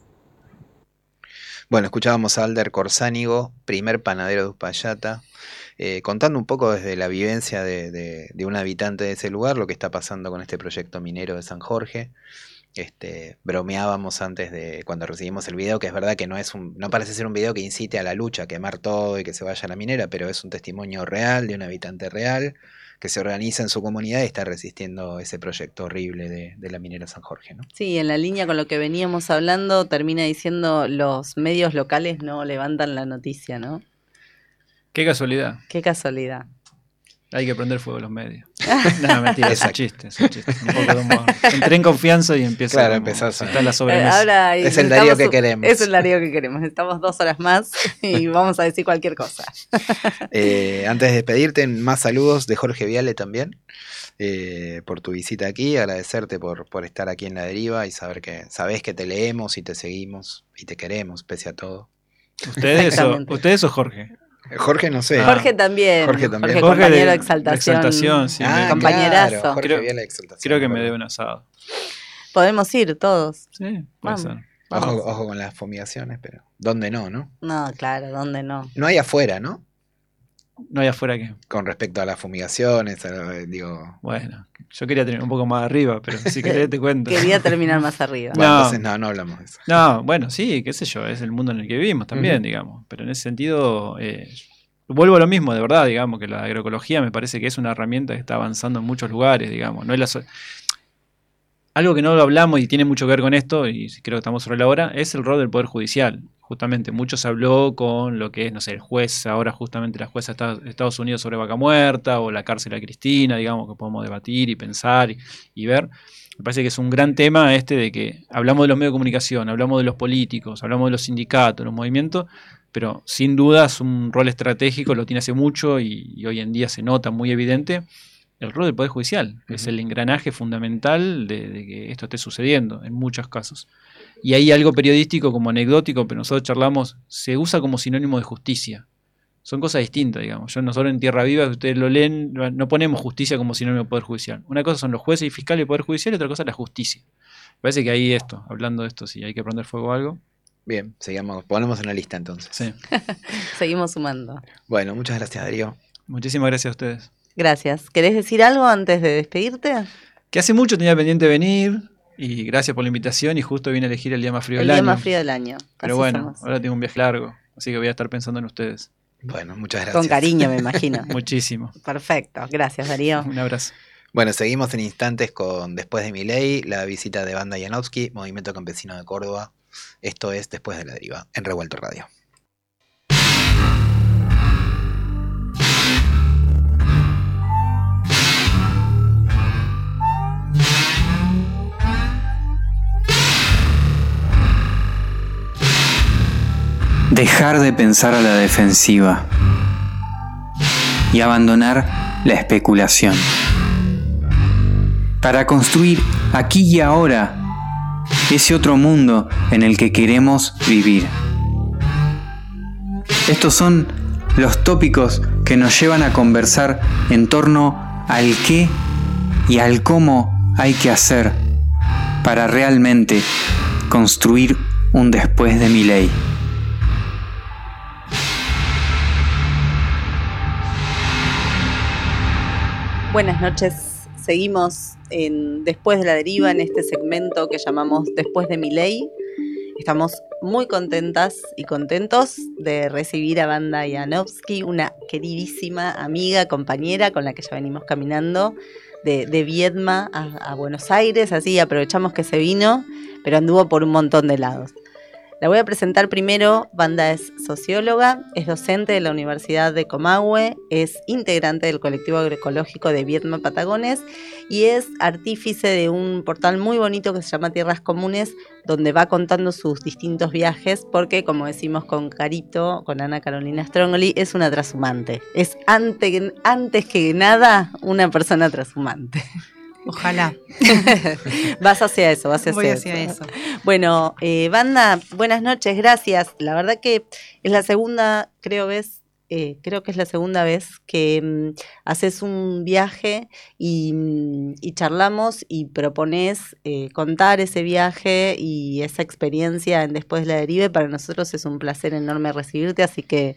Bueno, escuchábamos a Alder Corzánigo, primer panadero de Uspallata, eh, contando un poco desde la vivencia de, de, de un habitante de ese lugar lo que está pasando con este proyecto minero de San Jorge. Este, bromeábamos antes de cuando recibimos el video, que es verdad que no es un, no parece ser un video que incite a la lucha, a quemar todo y que se vaya a la minera, pero es un testimonio real de un habitante real que se organiza en su comunidad y está resistiendo ese proyecto horrible de, de la minera San Jorge, ¿no? Sí, en la línea con lo que veníamos hablando, termina diciendo los medios locales no levantan la noticia, ¿no? Qué casualidad. Qué casualidad. Hay que prender fuego a los medios. No, mentira, es un chiste, es un chiste. Un poco de humor. Entré en confianza y empiezo Claro, como, empezás a- está en la sobremesa. Ahora Es el Darío que necesitamos- queremos. Es el Darío que queremos. Estamos dos horas más y vamos a decir cualquier cosa. Eh, antes de despedirte, más saludos de Jorge Viale también, eh, por tu visita aquí, agradecerte por, por estar aquí en La Deriva y saber que sabés que te leemos y te seguimos y te queremos, pese a todo. ¿Ustedes o, Exactamente. ¿Ustedes o Jorge? Jorge no sé. Ah. Jorge también. Jorge también. Jorge, Jorge compañero de- de exaltación. de Exaltación, sí. Ah, compañerazo. claro, Jorge Creo- Viale de Exaltación, Creo que me perdón. debe un asado. Podemos ir todos. Sí, puede Vamos. ser. Ojo, Vamos. ojo con las fumigaciones, pero ¿dónde no, no? No, claro, ¿dónde no? No hay afuera, ¿no? No hay afuera que. Con respecto a las fumigaciones, eh, digo... Bueno, yo quería tener un poco más arriba, pero si querés te cuento. Quería terminar más arriba. Bueno, No. entonces no, no hablamos de eso. No, bueno, sí, qué sé yo, es el mundo en el que vivimos también, Ujú. digamos. Pero en ese sentido, eh, vuelvo a lo mismo, de verdad, digamos, que la agroecología me parece que es una herramienta que está avanzando en muchos lugares, digamos. No es la so- Algo que no lo hablamos y tiene mucho que ver con esto, y creo que estamos sobre la hora, es el rol del Poder Judicial. Justamente, mucho se habló con lo que es, no sé, el juez, ahora justamente la jueza de Estados Unidos sobre Vaca Muerta, o la cárcel a Cristina, digamos, que podemos debatir y pensar y, y ver. Me parece que es un gran tema este de que hablamos de los medios de comunicación, hablamos de los políticos, hablamos de los sindicatos, los movimientos, pero sin duda es un rol estratégico, lo tiene hace mucho y, y hoy en día se nota muy evidente. El rol del Poder Judicial Ujú. es el engranaje fundamental de, de que esto esté sucediendo en muchos casos. Y hay algo periodístico como anecdótico, pero nosotros charlamos, se usa como sinónimo de justicia. Son cosas distintas, digamos. Yo nosotros en Tierra Viva, si ustedes lo leen, no ponemos justicia como sinónimo de Poder Judicial. Una cosa son los jueces y fiscales del Poder Judicial y otra cosa es la justicia. Me parece que ahí esto, hablando de esto, si hay que prender fuego a algo. Bien, sigamos, ponemos una lista entonces. Sí. Seguimos sumando. Bueno, muchas gracias, Darío. Muchísimas gracias a ustedes. Gracias. ¿Querés decir algo antes de despedirte? Que hace mucho tenía pendiente venir y gracias por la invitación y justo vine a elegir el día más frío El del día año. más frío del año. Pero Así bueno, somos. ahora tengo un viaje largo, así que voy a estar pensando en ustedes. Bueno, muchas gracias. Con cariño, me imagino. Muchísimo. Perfecto. Gracias, Darío. Un abrazo. Bueno, seguimos en instantes con Después de mi ley, la visita de Banda Janowski, Movimiento Campesino de Córdoba. Esto es Después de la Deriva, en Revuelto Radio. dejar de pensar a la defensiva y abandonar la especulación, para construir aquí y ahora ese otro mundo en el que queremos vivir. Estos son los tópicos que nos llevan a conversar en torno al qué y al cómo hay que hacer para realmente construir un después de Milei. Buenas noches, seguimos en Después de la Deriva, en este segmento que llamamos Después de Milei. Estamos muy contentas y contentos de recibir a Wanda Janowski, una queridísima amiga, compañera con la que ya venimos caminando de, de Viedma a, a Buenos Aires, así aprovechamos que se vino, pero anduvo por un montón de lados. La voy a presentar primero. Wanda es socióloga, es docente de la Universidad de Comahue, es integrante del colectivo agroecológico de Viedma Patagones y es artífice de un portal muy bonito que se llama Tierras Comunes, donde va contando sus distintos viajes, porque como decimos con Carito, con Ana Carolina Strongoli, es una trashumante. Es ante, antes que nada una persona trashumante. Ojalá. Vas hacia eso, vas hacia, Voy eso. hacia eso. Bueno, eh, Wanda, buenas noches, gracias. La verdad que es la segunda, creo vez, eh, creo que es la segunda vez que mm, haces un viaje y, mm, y charlamos y propones eh, contar ese viaje y esa experiencia en Después de la Deriva. Para nosotros es un placer enorme recibirte, así que,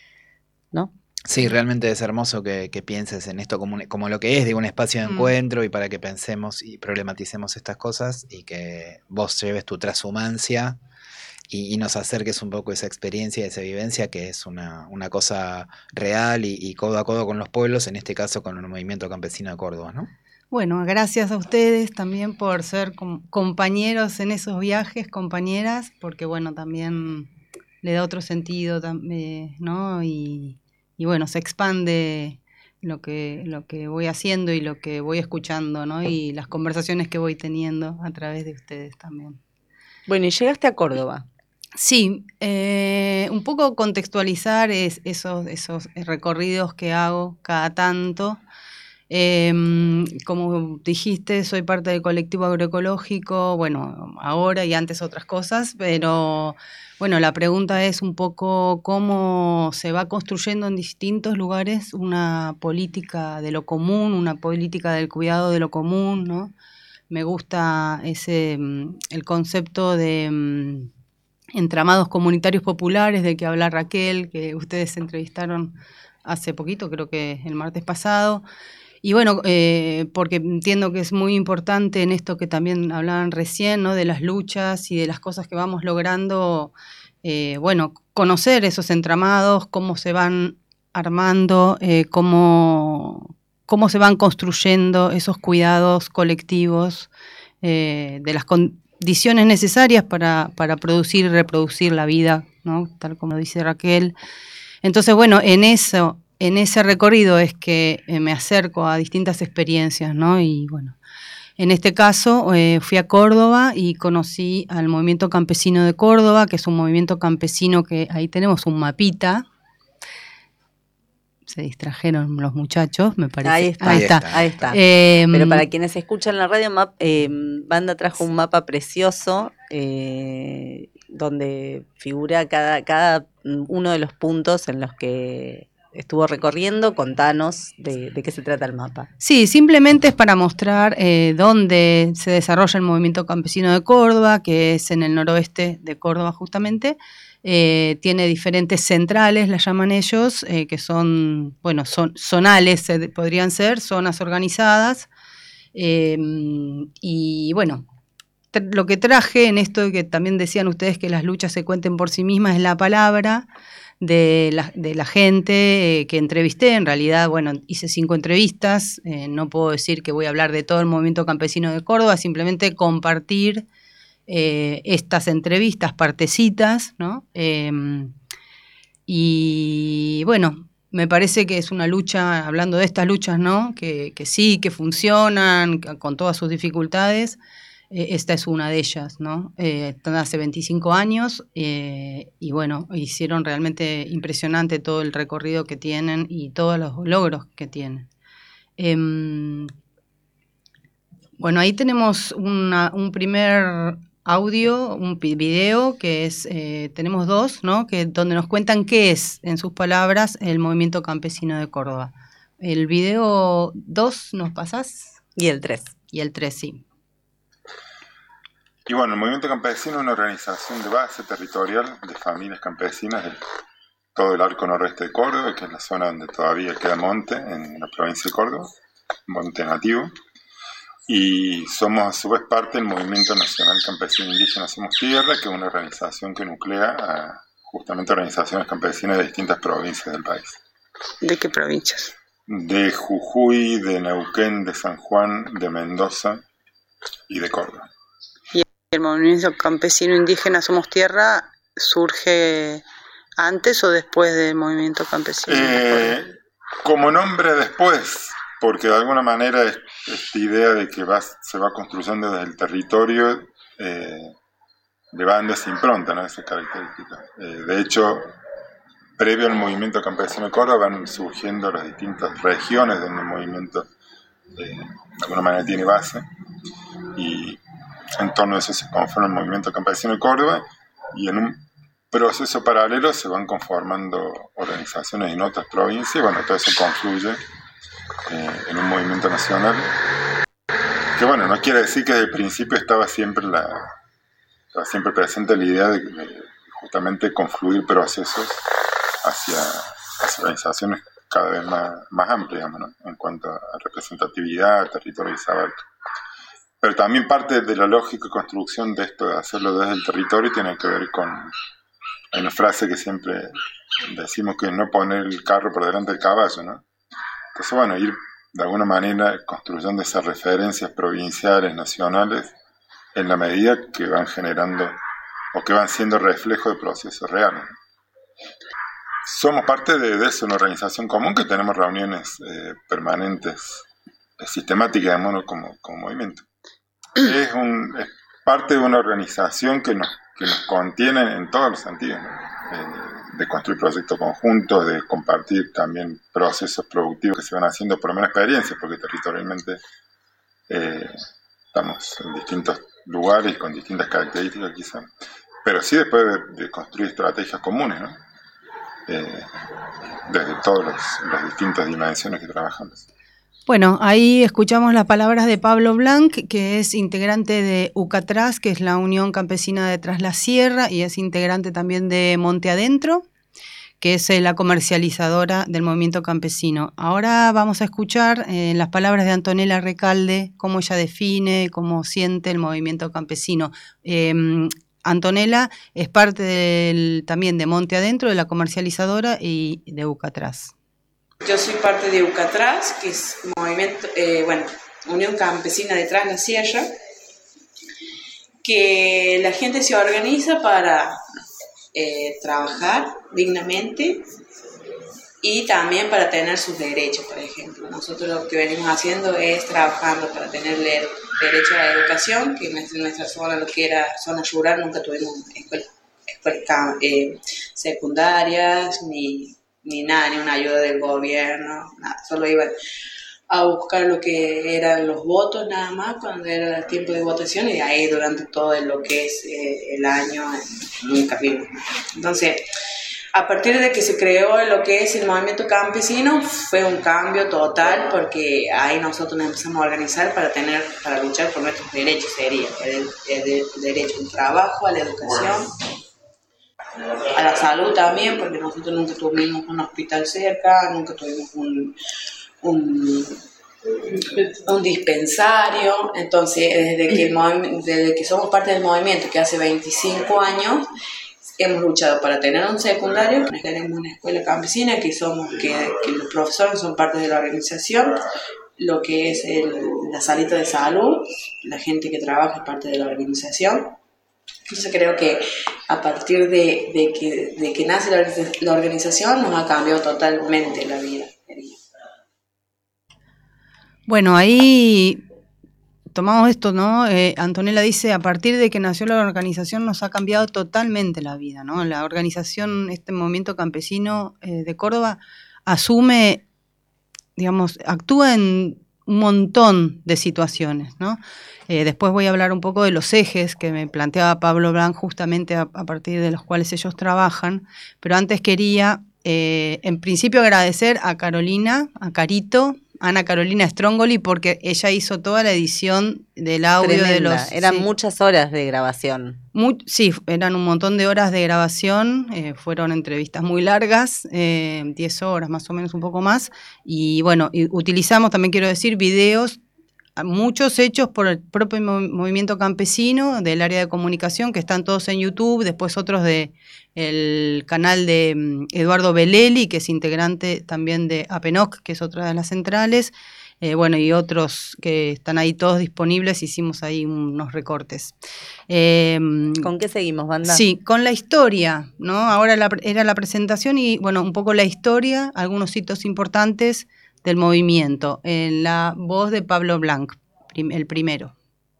¿no? Sí, realmente es hermoso que, que pienses en esto como, un- como lo que es, de un espacio de Mm. encuentro y para que pensemos y problematicemos estas cosas y que vos lleves tu transhumancia y, y nos acerques un poco esa experiencia, esa vivencia que es una, una cosa real y, y codo a codo con los pueblos, en este caso con el movimiento campesino de Córdoba, ¿no? Bueno, gracias a ustedes también por ser com- compañeros en esos viajes, compañeras, porque bueno, también le da otro sentido, tam- eh, ¿no? Y, y bueno, se expande lo que, lo que voy haciendo y lo que voy escuchando, ¿no? Y las conversaciones que voy teniendo a través de ustedes también. Bueno, y llegaste a Córdoba. Sí, eh, un poco contextualizar es, esos, esos recorridos que hago cada tanto. Eh, como dijiste, soy parte del colectivo agroecológico, bueno, ahora y antes otras cosas, pero bueno, la pregunta es un poco cómo se va construyendo en distintos lugares una política de lo común, una política del cuidado de lo común, ¿no? Me gusta ese mm, el concepto de mm, entramados comunitarios populares del que habla Raquel, que ustedes entrevistaron hace poquito, creo que el martes pasado. Y bueno, eh, porque entiendo que es muy importante en esto que también hablaban recién, ¿no? De las luchas y de las cosas que vamos logrando, eh, bueno, conocer esos entramados, cómo se van armando, eh, cómo, cómo se van construyendo esos cuidados colectivos, eh, de las condiciones necesarias para, para producir y reproducir la vida, ¿no? Tal como dice Raquel. Entonces, bueno, en eso... En ese recorrido es que eh, me acerco a distintas experiencias, ¿no? Y bueno, en este caso eh, fui a Córdoba y conocí al Movimiento Campesino de Córdoba, que es un movimiento campesino que ahí tenemos un mapita. Se distrajeron los muchachos, me parece. Ahí está, Ahí está. ahí está. Eh, Pero para quienes escuchan la radio, map, eh, Wanda trajo un mapa precioso eh, donde figura cada, cada uno de los puntos en los que estuvo recorriendo. Contanos de, de qué se trata el mapa. Sí, simplemente es para mostrar eh, dónde se desarrolla el movimiento campesino de Córdoba, que es en el noroeste de Córdoba justamente. Eh, tiene diferentes centrales, las llaman ellos, eh, que son, bueno, son zonales, eh, podrían ser, zonas organizadas. Eh, y bueno, tr- lo que traje en esto que también decían ustedes que las luchas se cuenten por sí mismas es la palabra de la, de la gente eh, que entrevisté. En realidad, bueno, hice cinco entrevistas, eh, no puedo decir que voy a hablar de todo el movimiento campesino de Córdoba, simplemente compartir eh, estas entrevistas, partecitas, ¿no? Eh, y bueno, me parece que es una lucha, hablando de estas luchas, ¿no? Que, que sí, que funcionan, con todas sus dificultades, Eh, esta es una de ellas, ¿no? Eh, están hace veinticinco años eh, y bueno, hicieron realmente impresionante todo el recorrido que tienen y todos los logros que tienen. Eh, bueno, ahí tenemos una, un primer audio, un video, que es, eh, tenemos dos, ¿no? Que, donde nos cuentan qué es, en sus palabras, el movimiento campesino de Córdoba. El video dos, ¿nos pasás? Y el tres. Y el tres, sí. Y bueno, el movimiento campesino es una organización de base territorial de familias campesinas de todo el arco noroeste de Córdoba, que es la zona donde todavía queda monte, en la provincia de Córdoba, monte nativo. Y somos a su vez parte del Movimiento Nacional Campesino Indígena Somos Tierra, que es una organización que nuclea a justamente organizaciones campesinas de distintas provincias del país. ¿De qué provincias? De Jujuy, de Neuquén, de San Juan, de Mendoza y de Córdoba. ¿Y el movimiento campesino indígena Somos Tierra surge antes o después del movimiento campesino? Eh, como nombre después, porque de alguna manera es, esta idea de que va, se va construyendo desde el territorio eh, le va dando esa impronta, ¿no? Esa característica. Eh, de hecho, previo al movimiento campesino de Córdoba van surgiendo las distintas regiones donde el movimiento eh, de alguna manera tiene base, y en torno a eso se conforma el movimiento campesino de Córdoba, y en un proceso paralelo se van conformando organizaciones en otras provincias, y bueno, todo eso confluye eh, en un movimiento nacional, que bueno, no quiere decir que desde el principio estaba siempre, la, estaba siempre presente la idea de, de justamente confluir procesos hacia, hacia organizaciones cada vez más, más amplias, digamos, ¿no? En cuanto a representatividad, territorio y saber. Pero también parte de la lógica y construcción de esto de hacerlo desde el territorio tiene que ver con, hay una frase que siempre decimos, que es no poner el carro por delante del caballo, ¿no? Entonces, bueno, ir de alguna manera construyendo esas referencias provinciales, nacionales, en la medida que van generando o que van siendo reflejo de procesos reales. Somos parte de, de eso, una organización común, que tenemos reuniones eh, permanentes, eh, sistemáticas, digamos, como, como movimiento. Es, un, es parte de una organización que nos, que nos contiene en todos los sentidos, ¿no? Eh, de construir proyectos conjuntos, de compartir también procesos productivos que se van haciendo por una experiencia, porque territorialmente eh, estamos en distintos lugares con distintas características quizás, pero sí después de, de construir estrategias comunes, ¿no? Eh, desde todas las distintas dimensiones que trabajamos. Bueno, ahí escuchamos las palabras de Pablo Blanc, que es integrante de UCATRAS, que es la Unión Campesina de Tras la Sierra, y es integrante también de Monte Adentro, que es la comercializadora del movimiento campesino. Ahora vamos a escuchar eh, las palabras de Antonella Recalde, cómo ella define, cómo siente el movimiento campesino. Eh, Antonella es parte del, también de Monte Adentro, de la comercializadora, y de UCATRAS. Yo soy parte de UCATRAS, que es movimiento, eh, bueno, Unión Campesina de Tras la Sierra, que la gente se organiza para eh, trabajar dignamente y también para tener sus derechos, por ejemplo. Nosotros lo que venimos haciendo es trabajando para tener derecho a la educación, que en nuestra zona, lo que era zona rural, nunca tuvimos escuelas, escuelas eh, secundarias, ni... ni nada, ni una ayuda del gobierno, nada, solo iban a buscar lo que eran los votos nada más cuando era el tiempo de votación, y de ahí durante todo lo que es eh, el año nunca vimos. Entonces, a partir de que se creó lo que es el movimiento campesino, fue un cambio total, porque ahí nosotros nos empezamos a organizar para tener, para luchar por nuestros derechos, sería el, el, el derecho al trabajo, a la educación, a la salud también, porque nosotros nunca tuvimos un hospital cerca, nunca tuvimos un, un, un dispensario. Entonces, desde que, el desde que somos parte del movimiento, que hace veinticinco años, hemos luchado para tener un secundario, tenemos una escuela campesina, que, somos, que, que los profesores son parte de la organización, lo que es el, la salita de salud, la gente que trabaja es parte de la organización. Entonces creo que a partir de, de, que, de que nace la, la organización nos ha cambiado totalmente la vida. Bueno, ahí tomamos esto, ¿no? Eh, Antonella dice, a partir de que nació la organización nos ha cambiado totalmente la vida, ¿no? La organización, este movimiento campesino eh, de Córdoba, asume, digamos, actúa en un montón de situaciones, ¿no? Eh, después voy a hablar un poco de los ejes que me planteaba Pablo Blanc, justamente a, a partir de los cuales ellos trabajan, pero antes quería, eh, en principio, agradecer a Carolina, a Carito, Ana Carolina Strongoli, porque ella hizo toda la edición del audio. Tremenda. de los... Eran sí. muchas horas de grabación. Muy, sí, eran un montón de horas de grabación, eh, fueron entrevistas muy largas, eh, diez horas más o menos, un poco más, y bueno, y utilizamos, también quiero decir, videos, muchos hechos por el propio mov- movimiento campesino del área de comunicación, que están todos en YouTube, después otros de el canal de um, Eduardo Beleli, que es integrante también de APENOC, que es otra de las centrales, eh, bueno, y otros que están ahí todos disponibles, hicimos ahí unos recortes. Eh, ¿Con qué seguimos, banda? Sí, con la historia, ¿no? Ahora la, era la presentación y, bueno, un poco la historia, algunos hitos importantes del movimiento, en la voz de Pablo Blanc, prim- el primero.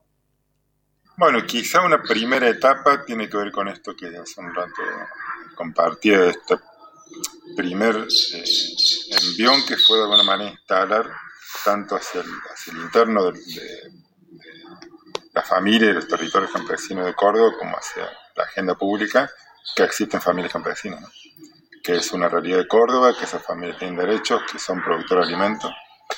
Bueno, quizá una primera etapa tiene que ver con esto que hace un rato compartía, de este primer eh, envión que fue de alguna manera instalar tanto hacia el, hacia el interno de, de, de la familia y los territorios campesinos de Córdoba como hacia la agenda pública que existen familias campesinas, ¿no? Que es una realidad de Córdoba, que esas familias tienen derechos, que son productores de alimentos.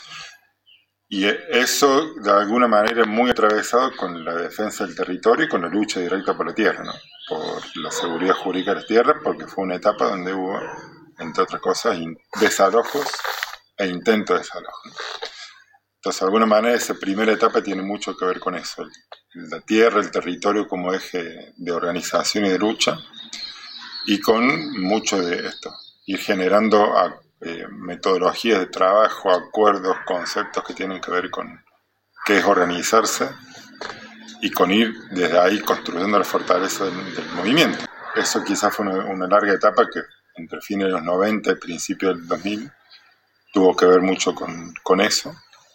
Y eso, de alguna manera, muy atravesado con la defensa del territorio y con la lucha directa por la tierra, ¿no? Por la seguridad jurídica de las tierras, porque fue una etapa donde hubo, entre otras cosas, desalojos e intentos de desalojo, ¿no? Entonces, de alguna manera, esa primera etapa tiene mucho que ver con eso. La tierra, el territorio como eje de organización y de lucha, y con mucho de esto, ir generando a, eh, metodologías de trabajo, acuerdos, conceptos que tienen que ver con qué es organizarse y con ir desde ahí construyendo la fortaleza del, del movimiento. Eso quizás fue una, una larga etapa que entre fines de los noventa y principios del dos mil tuvo que ver mucho con, con eso.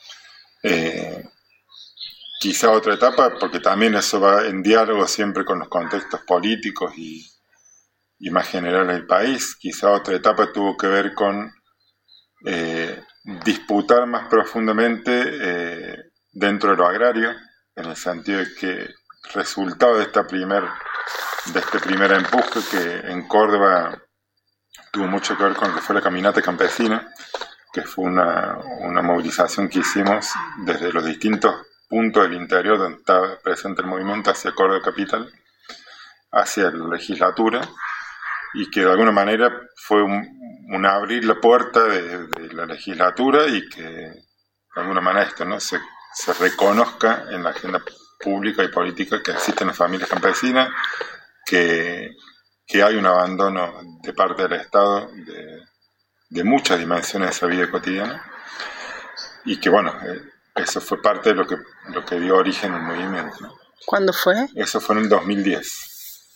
Eh, quizá otra etapa, porque también eso va en diálogo siempre con los contextos políticos y y más general del país. Quizá otra etapa tuvo que ver con eh, disputar más profundamente eh, dentro de lo agrario, en el sentido de que resultado de, esta primer, de este primer empuje que en Córdoba tuvo mucho que ver con lo que fue la caminata campesina, que fue una, una movilización que hicimos desde los distintos puntos del interior donde estaba presente el movimiento hacia Córdoba Capital, hacia la legislatura, y que de alguna manera fue un, un abrir la puerta de, de la legislatura y que de alguna manera esto, ¿no? se, se reconozca en la agenda pública y política que existen las familias campesinas, que, que hay un abandono de parte del Estado de, de muchas dimensiones de esa vida cotidiana, y que bueno, eh, eso fue parte de lo que, lo que dio origen al movimiento, ¿no? ¿Cuándo fue? Eso fue en el dos mil diez.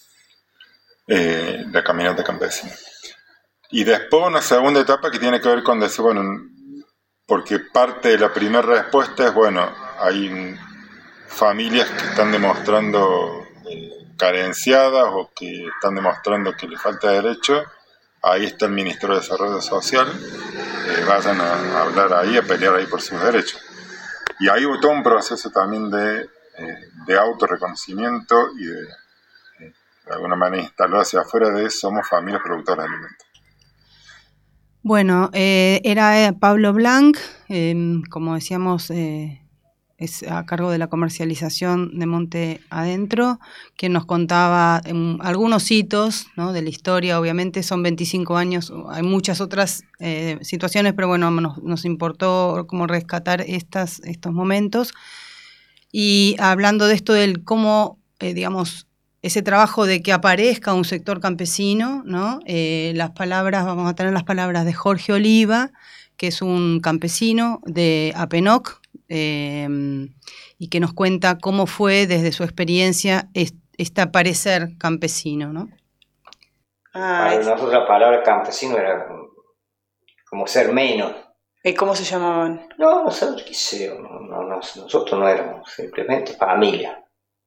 Eh, la caminata campesina. Y después una segunda etapa que tiene que ver con decir, bueno, porque parte de la primera respuesta es, bueno, hay familias que están demostrando eh, carenciadas o que están demostrando que les falta derecho, ahí está el Ministerio de Desarrollo Social, eh, vayan a, a hablar ahí, a pelear ahí por sus derechos. Y ahí hubo todo un proceso también de, eh, de autorreconocimiento y de de alguna manera instaló hacia afuera de Somos Familias Productoras de Alimentos. Bueno, eh, era Pablo Blanc, eh, como decíamos, eh, es a cargo de la comercialización de Monte Adentro, quien nos contaba eh, algunos hitos, ¿no?, de la historia. Obviamente son veinticinco años, hay muchas otras eh, situaciones, pero bueno, nos, nos importó como rescatar estas, estos momentos. Y hablando de esto del cómo, eh, digamos, ese trabajo de que aparezca un sector campesino, ¿no? Eh, las palabras, vamos a tener las palabras de Jorge Oliva, que es un campesino de APENOC, eh, y que nos cuenta cómo fue desde su experiencia este aparecer campesino, ¿no? Para nosotros la palabra campesino era como ser menos, ¿Y cómo se llamaban? No, nosotros, qué sé yo, no, no, no, nosotros no éramos simplemente familia.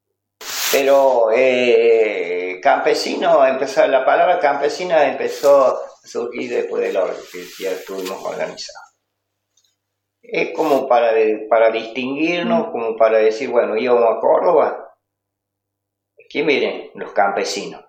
Pero eh, campesino, empezó, la palabra campesina empezó a surgir después del orden que ya estuvimos organizados. Es como para, para distinguirnos, como para decir, bueno, íbamos a Córdoba. ¿Quién vienen? Los campesinos.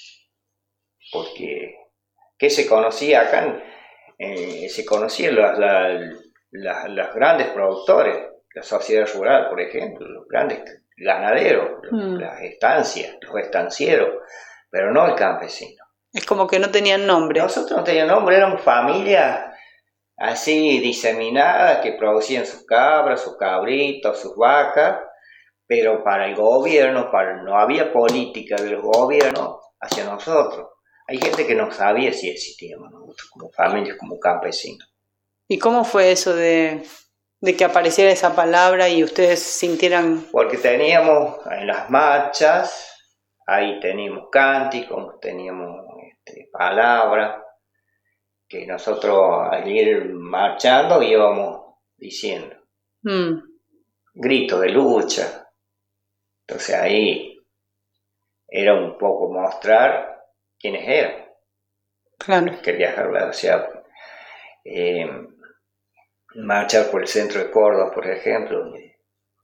Porque, ¿qué se conocía acá? Eh, se conocían los, la, la, los grandes productores, la sociedad rural, por ejemplo, los grandes ganaderos, mm. las estancias, los estancieros, pero no el campesino. Es como que no tenían nombre. Nosotros no teníamos nombre, éramos familias así diseminadas que producían sus cabras, sus cabritos, sus vacas, pero para el gobierno, para, no había política del gobierno hacia nosotros. Hay gente que no sabía si existíamos nosotros como familias, como campesinos. ¿Y cómo fue eso de, de que apareciera esa palabra y ustedes sintieran...? Porque teníamos en las marchas, ahí teníamos cánticos, teníamos este, palabras, que nosotros al ir marchando íbamos diciendo. Mm. Gritos de lucha. Entonces ahí era un poco mostrar quiénes eran. Claro. Quería hablar, o sea, eh, marchar por el centro de Córdoba, por ejemplo, donde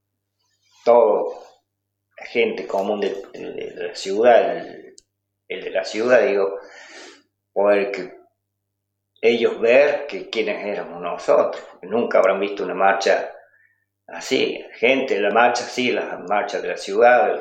toda la gente común de, de, de la ciudad, el, el de la ciudad, digo, poder que ellos ver que quiénes éramos nosotros. Nunca habrán visto una marcha así, gente, la marcha sí, las marchas de la ciudad,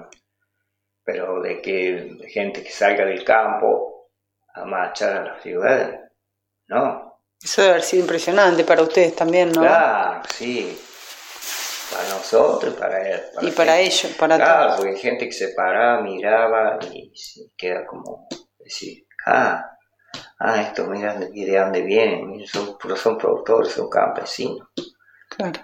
pero de que gente que salga del campo a marchar a la ciudad, no. Eso debe haber sido impresionante para ustedes también, ¿no? Claro, sí, para nosotros y para él. Para y para ellos, para todos. Claro, todos. porque hay gente que se paraba, miraba y se queda como decir, ah, ah, esto mira de dónde vienen, mira, son, son productores, son campesinos. Claro.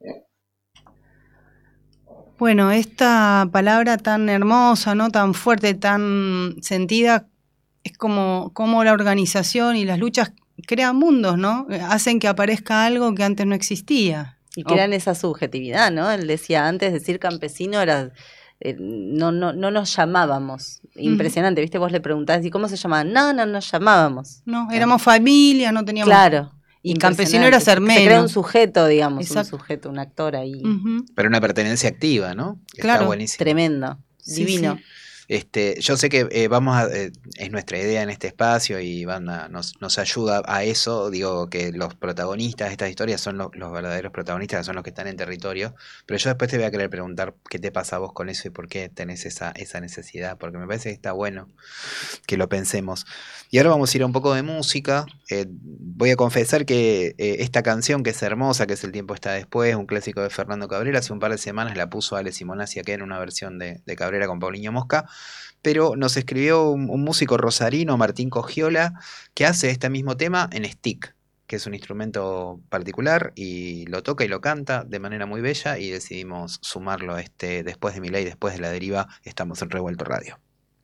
Bueno, esta palabra tan hermosa, ¿no? Tan fuerte, tan sentida, es como, como la organización y las luchas crean mundos, ¿no? Hacen que aparezca algo que antes no existía. Y crean oh. esa subjetividad, ¿no? Él decía antes, decir campesino era... Eh, no, no, no nos llamábamos. Impresionante, ¿viste? Vos le preguntabas, ¿y cómo se llamaban? No, no nos llamábamos. No, éramos familia, no teníamos... Claro. Y campesino era ser menos. Se crea un sujeto, digamos, Exacto. un sujeto, un actor ahí. Uh-huh. Pero una pertenencia activa, ¿no? Claro, está buenísimo. Tremendo, sí, divino. Sí. Este, yo sé que eh, vamos a, eh, es nuestra idea en este espacio y Banda nos, nos ayuda a eso, digo que los protagonistas de estas historias son los, los verdaderos protagonistas, son los que están en territorio, pero yo después te voy a querer preguntar qué te pasa a vos con eso y por qué tenés esa, esa necesidad, porque me parece que está bueno que lo pensemos. Y ahora vamos a ir a un poco de música. Eh, voy a confesar que eh, esta canción que es hermosa, que es El tiempo está después, un clásico de Fernando Cabrera, hace un par de semanas la puso Ale Simonazzi acá en una versión de, de Cabrera con Paulinho Mosca, pero nos escribió un, un músico rosarino, Martín Cogiola, que hace este mismo tema en stick, que es un instrumento particular y lo toca y lo canta de manera muy bella y decidimos sumarlo a este Después de Milei, después de la deriva, estamos en Revuelto Radio.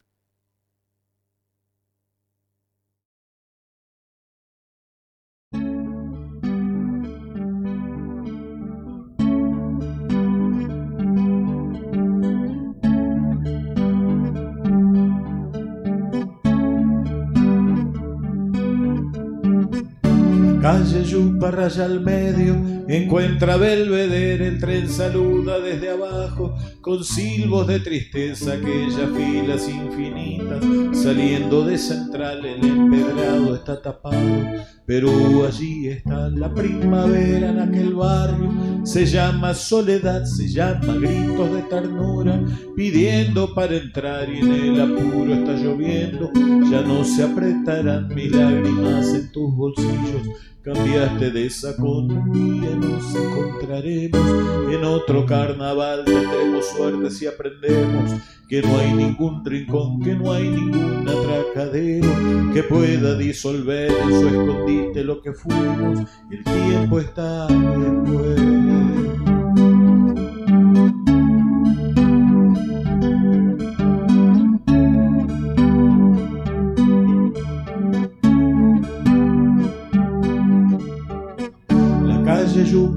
Calle Yupa raya al medio, encuentra Belvedere, el tren saluda desde abajo, con silbos de tristeza aquellas filas infinitas, saliendo de Central el empedrado está tapado, pero allí está la primavera en aquel barrio, se llama soledad, se llama gritos de ternura, pidiendo para entrar y en el apuro está lloviendo, ya no se apretarán mis lágrimas en tus bolsillos. Cambiaste de sacón, un día nos encontraremos en otro carnaval, tendremos suerte si aprendemos que no hay ningún rincón, que no hay ningún atracadero que pueda disolver en su escondite lo que fuimos, el tiempo está después.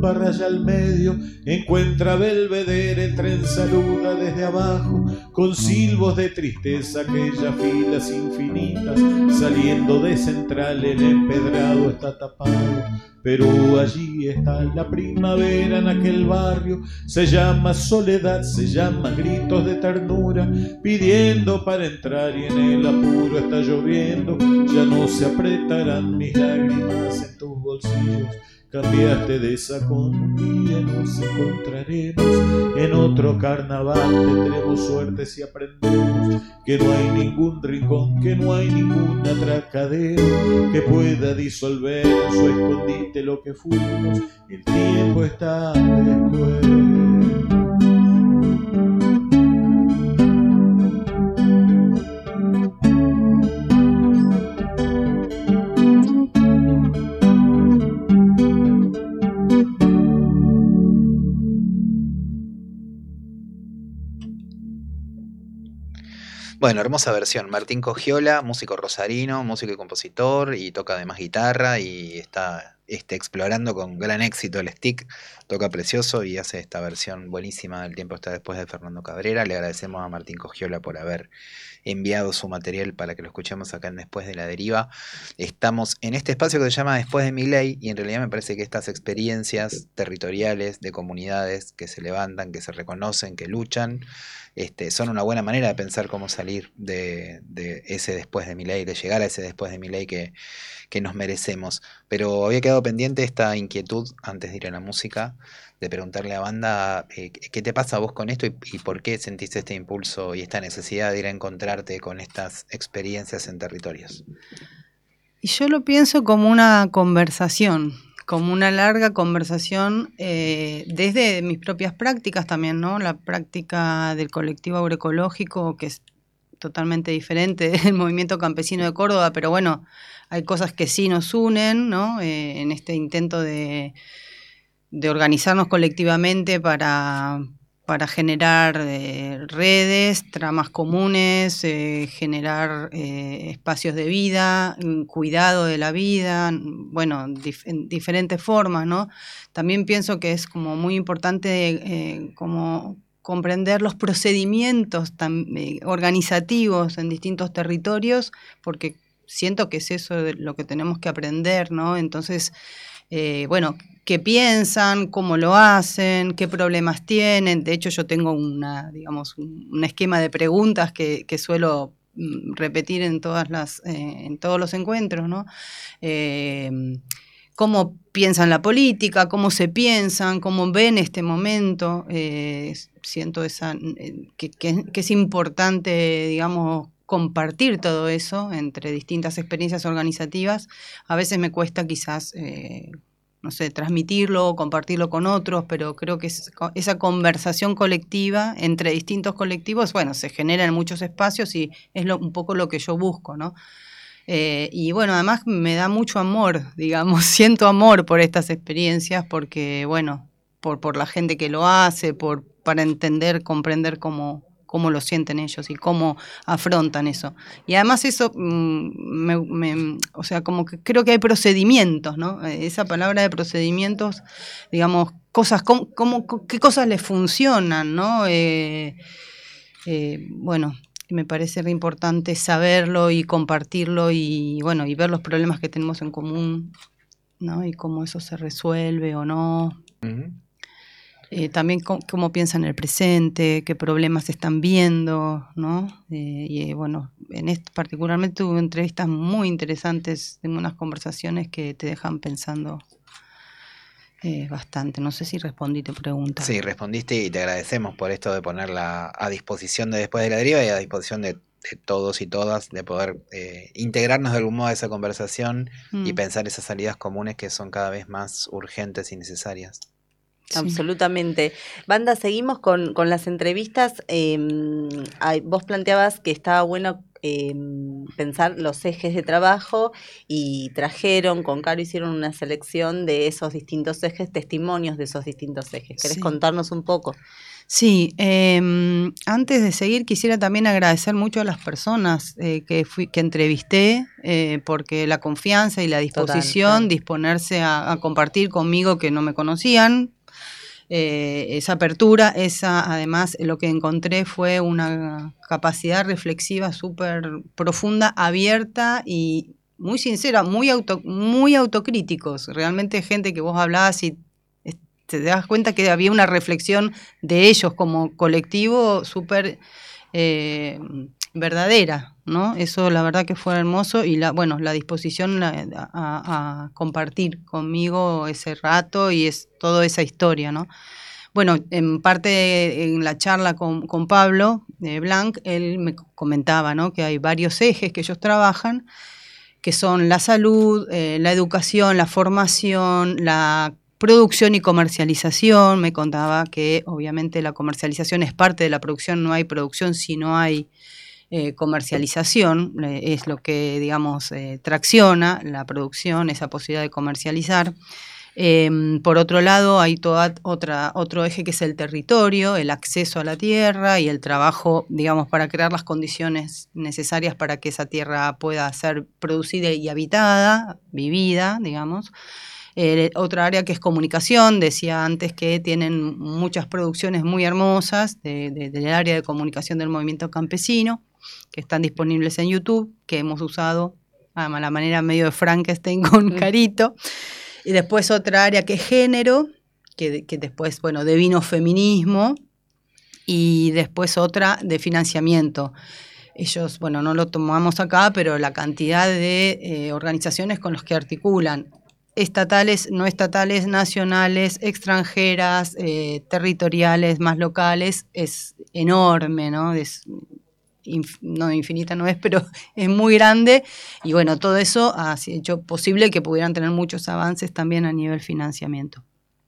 yupa raya al medio, encuentra Belvedere, el tren saluda desde abajo, con silbos de tristeza aquellas filas infinitas, saliendo de Central el empedrado está tapado, pero allí está la primavera en aquel barrio, se llama soledad, se llama gritos de ternura, pidiendo para entrar y en el apuro está lloviendo, ya no se apretarán mis lágrimas en tus bolsillos, cambiaste de sacón, un día nos encontraremos, en otro carnaval tendremos suerte si aprendemos que no hay ningún rincón, que no hay ningún atracadero que pueda disolver en su escondite lo que fuimos, el tiempo está después. Bueno, hermosa versión. Martín Cogiola, músico rosarino, músico y compositor, y toca además guitarra y está este, explorando con gran éxito el stick. Toca precioso y hace esta versión buenísima del Tiempo está después de Fernando Cabrera. Le agradecemos a Martín Cogiola por haber enviado su material para que lo escuchemos acá en Después de la Deriva. Estamos en este espacio que se llama Después de Milei y en realidad me parece que estas experiencias territoriales de comunidades que se levantan, que se reconocen, que luchan, Este, son una buena manera de pensar cómo salir de, de ese después de Milei, de llegar a ese después de Milei que, que nos merecemos. Pero había quedado pendiente esta inquietud, antes de ir a la música, de preguntarle a Banda, eh, ¿qué te pasa a vos con esto y, y por qué sentiste este impulso y esta necesidad de ir a encontrarte con estas experiencias en territorios? Y yo lo pienso como una conversación, como una larga conversación eh, desde mis propias prácticas también, ¿no? La práctica del colectivo agroecológico, que es totalmente diferente del movimiento campesino de Córdoba, pero bueno, hay cosas que sí nos unen, ¿no? Eh, en este intento de, de organizarnos colectivamente para, para generar eh, redes, tramas comunes, eh, generar eh, espacios de vida, cuidado de la vida, bueno, dif- en diferentes formas, ¿no? También pienso que es como muy importante eh, como comprender los procedimientos tam- eh, organizativos en distintos territorios, porque siento que es eso de lo que tenemos que aprender, ¿no? Entonces, eh, bueno, qué piensan, cómo lo hacen, qué problemas tienen. De hecho, yo tengo una, digamos, un, un esquema de preguntas que, que suelo mm, repetir en todas las, eh, en todos los encuentros, ¿no? Eh, cómo piensan la política, cómo se piensan, cómo ven este momento. Eh, siento esa eh, que, que, que es importante, digamos, compartir todo eso entre distintas experiencias organizativas. A veces me cuesta quizás, eh, no sé, transmitirlo, compartirlo con otros, pero creo que es, esa conversación colectiva entre distintos colectivos, bueno, se genera en muchos espacios y es lo, un poco lo que yo busco, ¿no? Eh, y bueno, además me da mucho amor, digamos, siento amor por estas experiencias porque, bueno, por, por la gente que lo hace, por, para entender, comprender cómo, cómo lo sienten ellos y cómo afrontan eso. Y además eso, mm, me, me, o sea, como que creo que hay procedimientos, ¿no? Esa palabra de procedimientos, digamos, cosas, cómo, cómo, qué cosas les funcionan, ¿no? Eh, eh, bueno, me parece re importante saberlo y compartirlo y, bueno, y ver los problemas que tenemos en común, ¿no? Y cómo eso se resuelve o no. Uh-huh. Eh, también cómo, cómo piensan en el presente, qué problemas están viendo, ¿no? Eh, y bueno, en esto particularmente tuve entrevistas muy interesantes, tengo unas conversaciones que te dejan pensando eh, bastante. No sé si respondí tu pregunta. Sí, respondiste y te agradecemos por esto de ponerla a disposición de Después de la Deriva y a disposición de, de todos y todas, de poder eh, integrarnos de algún modo a esa conversación mm. y pensar esas salidas comunes que son cada vez más urgentes y necesarias. Sí. Absolutamente. Banda, seguimos con, con las entrevistas. Eh, vos planteabas que estaba bueno eh, pensar los ejes de trabajo y trajeron, con Caro hicieron una selección de esos distintos ejes, testimonios de esos distintos ejes. ¿Querés Sí. contarnos un poco? Sí, eh, antes de seguir quisiera también agradecer mucho a las personas eh, que fui, que entrevisté, eh, porque la confianza y la disposición, Total, claro. disponerse a, a compartir conmigo que no me conocían, eh, esa apertura, esa además lo que encontré fue una capacidad reflexiva súper profunda, abierta y muy sincera, muy auto, muy autocríticos, realmente gente que vos hablabas y te das cuenta que había una reflexión de ellos como colectivo súper eh, verdadera, ¿no? Eso la verdad que fue hermoso y la, bueno, la disposición a, a, a compartir conmigo ese rato y es toda esa historia, ¿no? Bueno, en parte en la charla con, con Pablo eh, Blanc, él me comentaba, ¿no?, que hay varios ejes que ellos trabajan, que son la salud, eh, la educación, la formación, la producción y comercialización. Me contaba que obviamente la comercialización es parte de la producción, no hay producción si no hay eh, comercialización, eh, es lo que, digamos, eh, tracciona la producción, esa posibilidad de comercializar. Eh, por otro lado, hay toda otra, otro eje que es el territorio, el acceso a la tierra y el trabajo, digamos, para crear las condiciones necesarias para que esa tierra pueda ser producida y habitada, vivida, digamos. Eh, otra área que es comunicación, decía antes que tienen muchas producciones muy hermosas de, de, del área de comunicación del movimiento campesino, que están disponibles en YouTube, que hemos usado a la manera medio de Frankenstein con Carito. Y después otra área que es género, que, que después, bueno, devino feminismo, y después otra de financiamiento. Ellos, bueno, no lo tomamos acá, pero la cantidad de eh, organizaciones con las que articulan, estatales, no estatales, nacionales, extranjeras, eh, territoriales, más locales, es enorme, ¿no? Es, inf, no, infinita no es, pero es muy grande, y bueno, todo eso ha hecho posible que pudieran tener muchos avances también a nivel financiamiento.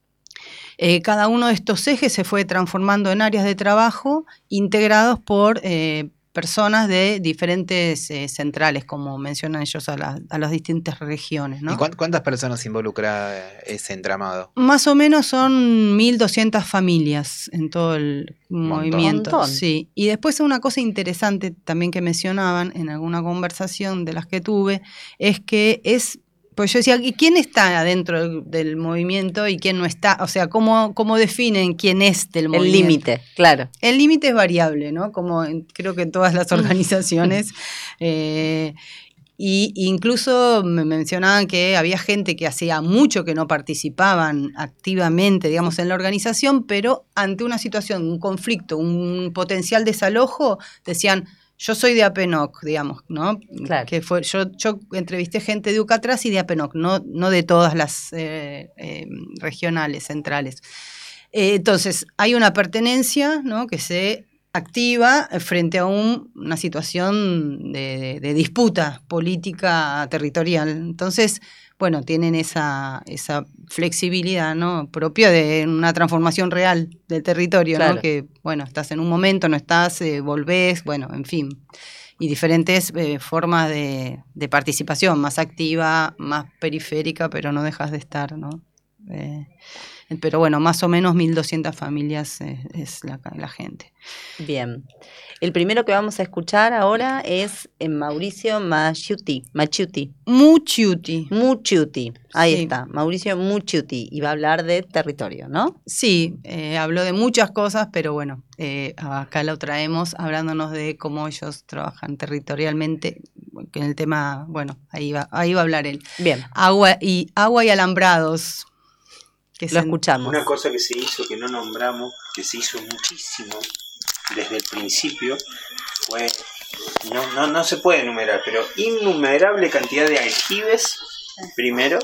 Eh, cada uno de estos ejes se fue transformando en áreas de trabajo integrados por eh, personas de diferentes eh, centrales, como mencionan ellos, a, la, a las distintas regiones, ¿no? ¿Y cuántas, cuántas personas involucra ese entramado? Más o menos son mil doscientas familias en todo el movimiento. Montón. Sí. Y después una cosa interesante también que mencionaban en alguna conversación de las que tuve, es que es... Pues yo decía, ¿y quién está adentro del, del movimiento y quién no está? O sea, ¿cómo, cómo definen quién es del movimiento? El límite, claro. El límite es variable, ¿no? Como en, creo que en todas las organizaciones. eh, y incluso me mencionaban que había gente que hacía mucho que no participaban activamente, digamos, en la organización, pero ante una situación, un conflicto, un potencial desalojo, decían... Yo soy de APENOC, digamos, ¿no? Claro. Que fue, yo, yo entrevisté gente de UCATRAS y de APENOC, no, no de todas las eh, eh, regionales, centrales. Eh, entonces, hay una pertenencia, ¿no?, que se activa frente a un, una situación de, de, de disputa política territorial. Entonces, bueno, tienen esa, esa flexibilidad, ¿no?, propia de una transformación real del territorio, claro. ¿no? Que, bueno, estás en un momento, no estás, eh, volvés, bueno, en fin. Y diferentes eh, formas de, de participación, más activa, más periférica, pero no dejas de estar, ¿no? Eh, pero bueno, más o menos mil doscientas familias eh, es la, la gente. Bien. El primero que vamos a escuchar ahora es Mauricio Maciuti. Maciuti. Muciuti. Muciuti. Ahí sí. está, Mauricio Muciuti. Y va a hablar de territorio, ¿no? Sí, eh, habló de muchas cosas, pero bueno, eh, acá lo traemos hablándonos de cómo ellos trabajan territorialmente, que en el tema, bueno, ahí va, ahí va a hablar él. Bien. Agua y, agua y alambrados. Que lo escuchamos. Una cosa que se hizo, que no nombramos, que se hizo muchísimo desde el principio, fue, no, no, no se puede enumerar, pero innumerable cantidad de aljibes, primero,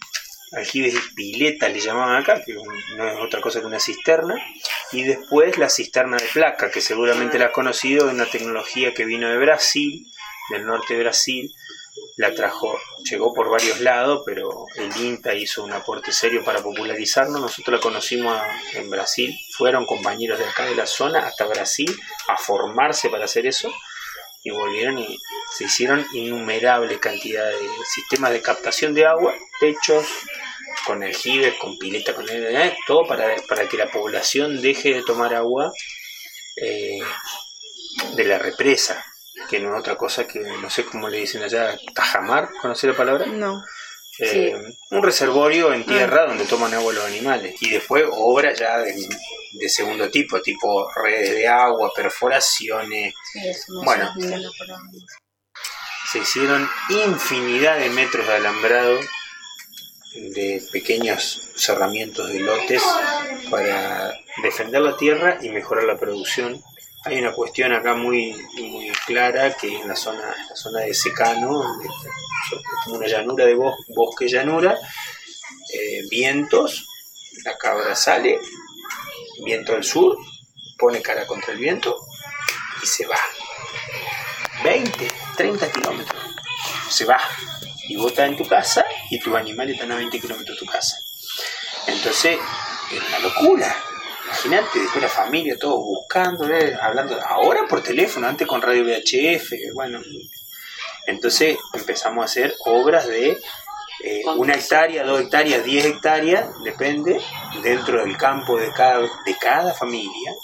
aljibes y piletas le llamaban acá, que no es otra cosa que una cisterna, y después la cisterna de placa, que seguramente la has conocido, de una tecnología que vino de Brasil, del norte de Brasil, la trajo, llegó por varios lados, pero el INTA hizo un aporte serio para popularizarnos. Nosotros la conocimos en Brasil, fueron compañeros de acá de la zona hasta Brasil a formarse para hacer eso, y volvieron y se hicieron innumerables cantidades de sistemas de captación de agua, techos, con aljibes, con pileta, con el, todo para, para que la población deje de tomar agua eh, de la represa, que no es otra cosa que, no sé cómo le dicen allá, tajamar, ¿conoce la palabra? No. Eh, Sí. Un reservorio en tierra donde toman agua los animales, y después obras ya de, de segundo tipo, tipo redes de agua, perforaciones. Sí, eso no Bueno, sé, no lo conozco. se hicieron infinidad de metros de alambrado, de pequeños cerramientos de lotes para defender la tierra y mejorar la producción. Hay una cuestión acá muy, muy clara, que en la zona, en la zona de secano, como una llanura de bosque, bosque llanura, eh, vientos, la cabra sale, viento del sur, pone cara contra el viento y se va. veinte, treinta kilómetros, se va. Y vos estás en tu casa y tus animales están a veinte kilómetros de tu casa. Entonces, es una locura. Imagínate, después la familia, todos buscando, eh, hablando, ahora por teléfono, antes con radio V H F, bueno. Entonces empezamos a hacer obras de eh, una hectárea, dos hectáreas, diez hectáreas, depende, dentro del campo de cada, de cada familia.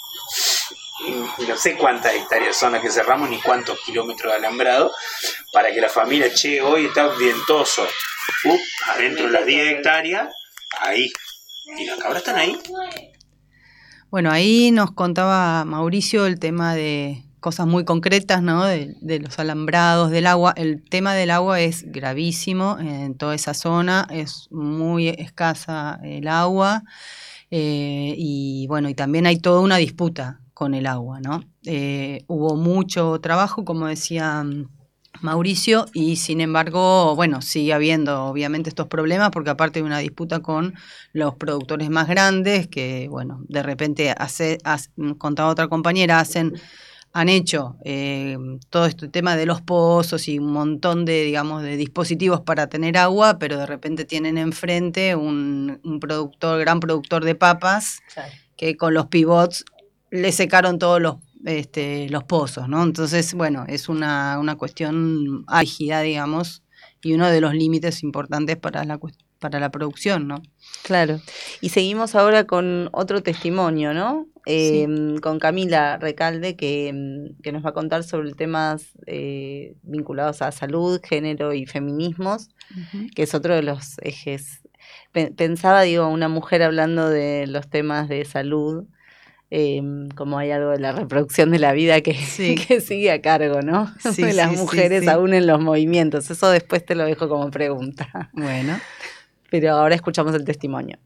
Y no sé cuántas hectáreas son las que cerramos, ni cuántos kilómetros de alambrado, para que la familia, che, hoy está vientoso, uh, adentro de las diez hectáreas, ahí. Y las cabras están ahí. Bueno, ahí nos contaba Mauricio el tema de cosas muy concretas, ¿no? De, de los alambrados, del agua. El tema del agua es gravísimo en toda esa zona, es muy escasa el agua, eh, y bueno, y también hay toda una disputa con el agua, ¿no? Eh, hubo mucho trabajo, como decía Mauricio, y sin embargo, bueno, sigue habiendo obviamente estos problemas, porque aparte de una disputa con los productores más grandes, que bueno, de repente hace, hace contaba otra compañera, hacen, han hecho eh, todo este tema de los pozos y un montón de, digamos, de dispositivos para tener agua, pero de repente tienen enfrente un, un productor, gran productor de papas, Claro. que con los pivots le secaron todos los Este, los pozos, ¿no? Entonces, bueno, es una, una cuestión álgida, digamos, y uno de los límites importantes para la, para la producción, ¿no? Claro. Y seguimos ahora con otro testimonio, ¿no? Eh, sí. Con Camila Recalde, que, que nos va a contar sobre temas eh, vinculados a salud, género y feminismos, uh-huh. que es otro de los ejes. Pensaba, digo, una mujer hablando de los temas de salud, Eh, como hay algo de la reproducción de la vida que, sí. que sigue a cargo, ¿no? Sí, de las sí, mujeres sí, sí. aún en los movimientos. Eso después te lo dejo como pregunta. Bueno. Pero ahora escuchamos el testimonio.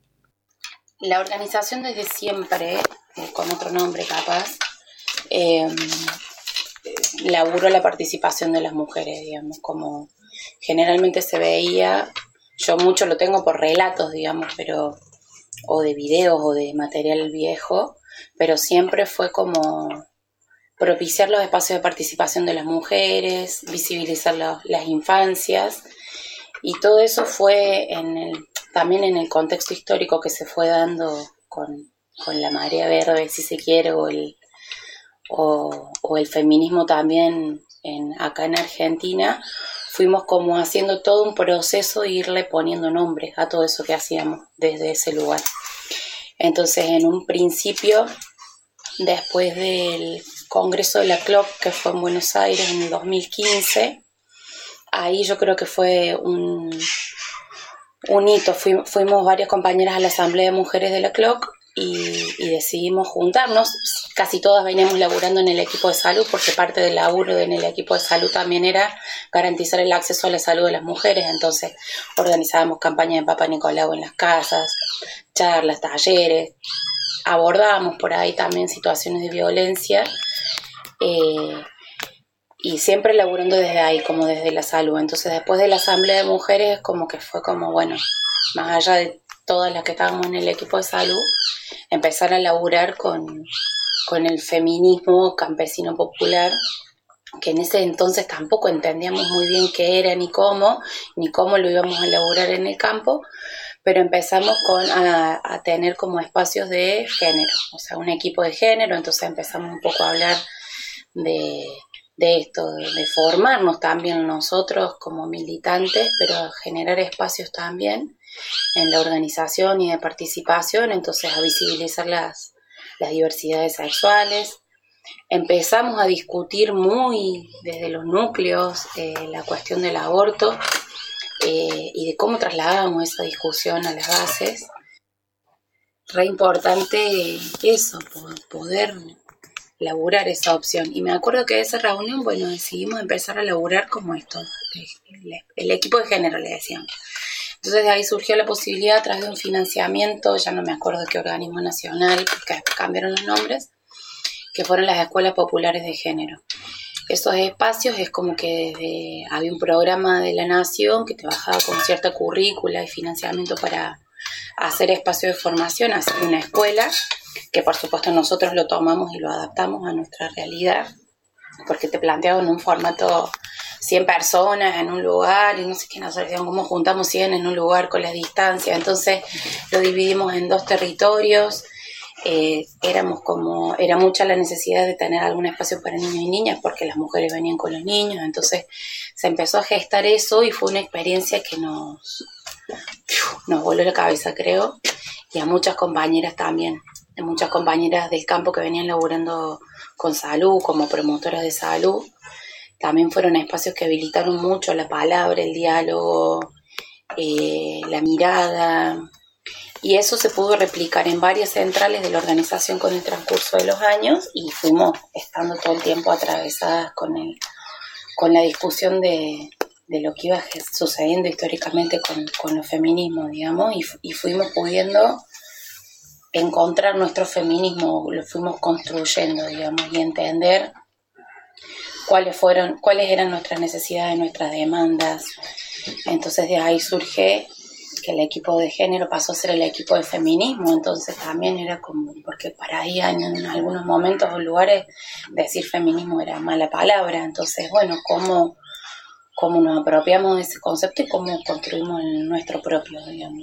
La organización desde siempre, eh, con otro nombre capaz, eh, laburó la participación de las mujeres, digamos, como generalmente se veía. Yo mucho lo tengo por relatos, digamos, pero o de videos o de material viejo, pero siempre fue como propiciar los espacios de participación de las mujeres, visibilizar la, las infancias, y todo eso fue en el, también en el contexto histórico que se fue dando con, con la marea verde, si se quiere, o el, o, o el feminismo también en, acá en Argentina. Fuimos como haciendo todo un proceso e irle poniendo nombres a todo eso que hacíamos desde ese lugar. Entonces, en un principio, después del Congreso de la C L O C, que fue en Buenos Aires en el dos mil quince, ahí yo creo que fue un, un hito. Fuimos, fuimos varias compañeras a la Asamblea de Mujeres de la C L O C y, y decidimos juntarnos. Casi todas veníamos laburando en el equipo de salud, porque parte del laburo en el equipo de salud también era garantizar el acceso a la salud de las mujeres. Entonces organizábamos campañas de Papa Nicolau en las casas, charlas, talleres, abordábamos por ahí también situaciones de violencia, eh, y siempre laburando desde ahí, como desde la salud. Entonces, después de la Asamblea de Mujeres, como que fue como, bueno, más allá de todas las que estábamos en el equipo de salud, empezar a laburar con, con el feminismo campesino popular, que en ese entonces tampoco entendíamos muy bien qué era ni cómo, ni cómo lo íbamos a laburar en el campo, pero empezamos con a, a tener como espacios de género, o sea, un equipo de género. Entonces empezamos un poco a hablar de, de esto, de, de formarnos también nosotros como militantes, pero generar espacios también en la organización y de participación, entonces a visibilizar las, las diversidades sexuales. Empezamos a discutir muy desde los núcleos eh, la cuestión del aborto eh, y de cómo trasladamos esa discusión a las bases. Re importante eso, poder laburar esa opción. Y me acuerdo que de esa reunión, bueno, decidimos empezar a laburar como esto, el, el equipo de género, le decíamos. Entonces de ahí surgió la posibilidad a través de un financiamiento, ya no me acuerdo de qué organismo nacional, porque después cambiaron los nombres, que fueron las escuelas populares de género. Esos espacios es como que desde, había un programa de la Nación que trabajaba con cierta currícula y financiamiento para hacer espacios de formación, hacer una escuela, que por supuesto nosotros lo tomamos y lo adaptamos a nuestra realidad, porque te planteaban un formato cien personas en un lugar y no sé qué, nosotros decíamos cómo juntamos cien en un lugar con las distancias, entonces lo dividimos en dos territorios. Eh, éramos como, era mucha la necesidad de tener algún espacio para niños y niñas porque las mujeres venían con los niños, entonces se empezó a gestar eso y fue una experiencia que nos, nos voló la cabeza, creo, y a muchas compañeras también, a muchas compañeras del campo que venían laburando con salud, como promotoras de salud, también fueron espacios que habilitaron mucho la palabra, el diálogo, eh, la mirada. Y eso se pudo replicar en varias centrales de la organización con el transcurso de los años y fuimos estando todo el tiempo atravesadas con, el, con la discusión de, de lo que iba sucediendo históricamente con, con los feminismos, digamos, y, y fuimos pudiendo encontrar nuestro feminismo, lo fuimos construyendo, digamos, y entender cuáles fueron, cuáles eran nuestras necesidades, nuestras demandas. Entonces de ahí surge que el equipo de género pasó a ser el equipo de feminismo, entonces también era como, porque para ahí en, en algunos momentos o lugares decir feminismo era mala palabra, entonces bueno, cómo, cómo nos apropiamos de ese concepto y cómo construimos el nuestro propio, digamos.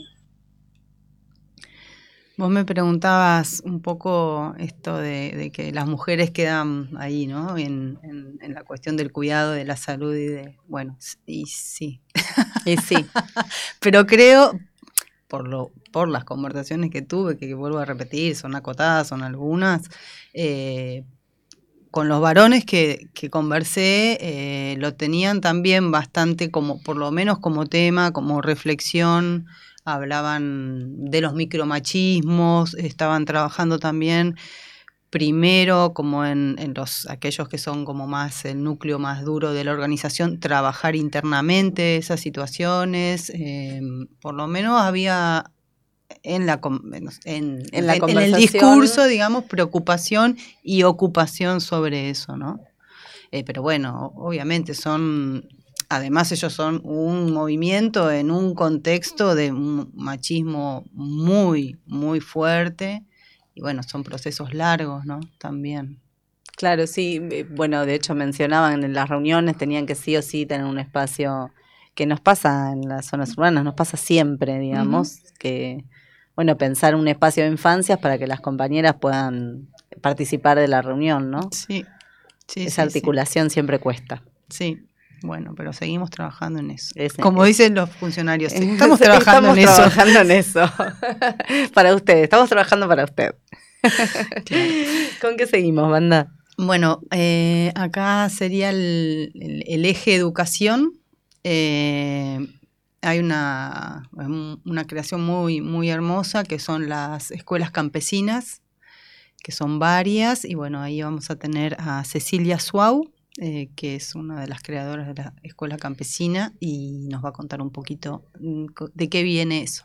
Vos me preguntabas un poco esto de, de que las mujeres quedan ahí, ¿no? En, en, en la cuestión del cuidado de la salud y de, bueno, y sí. Y sí. Pero creo, por lo por las conversaciones que tuve, que, que vuelvo a repetir, son acotadas, son algunas, eh, con los varones que, que conversé, eh, lo tenían también bastante como, por lo menos como tema, como reflexión. Hablaban de los micromachismos, estaban trabajando también primero como en, en los aquellos que son como más el núcleo más duro de la organización, trabajar internamente esas situaciones, eh, por lo menos había en la en, en, la en, en el discurso, digamos, preocupación y ocupación sobre eso, ¿no? Eh, pero bueno, obviamente son... Además ellos son un movimiento en un contexto de un machismo muy, muy fuerte y bueno, son procesos largos, ¿no? También. Claro, sí, bueno, de hecho mencionaban en las reuniones, tenían que sí o sí tener un espacio que nos pasa en las zonas urbanas, nos pasa siempre, digamos, uh-huh. que, bueno, pensar un espacio de infancias para que las compañeras puedan participar de la reunión, ¿no? Sí, sí. Esa sí, articulación sí. siempre cuesta. Sí. Bueno, pero seguimos trabajando en eso. Es, Como es, dicen los funcionarios, estamos trabajando estamos en trabajando eso. en eso. Para usted, estamos trabajando para usted. Claro. ¿Con qué seguimos, banda? Bueno, eh, acá sería el, el, el eje educación. Eh, hay una, una creación muy, muy hermosa que son las escuelas campesinas, que son varias. Y bueno, ahí vamos a tener a Cecilia Suau, Eh, que es una de las creadoras de la Escuela Campesina y nos va a contar un poquito de qué viene eso.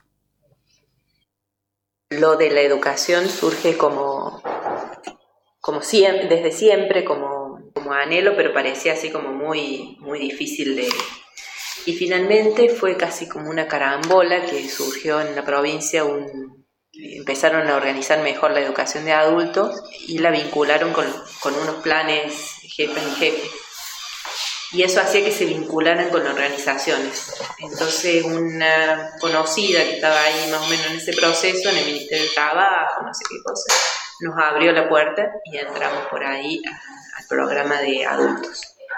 Lo de la educación surge como, como siempre, desde siempre, como, como anhelo, pero parecía así como muy, muy difícil de... Y finalmente fue casi como una carambola que surgió en la provincia, un, empezaron a organizar mejor la educación de adultos y la vincularon con, con unos planes jefes y jefes. Y eso hacía que se vincularan con organizaciones. Entonces una conocida que estaba ahí más o menos en ese proceso, en el Ministerio del Trabajo, no sé qué cosa, nos abrió la puerta y entramos por ahí a, al programa de adultos.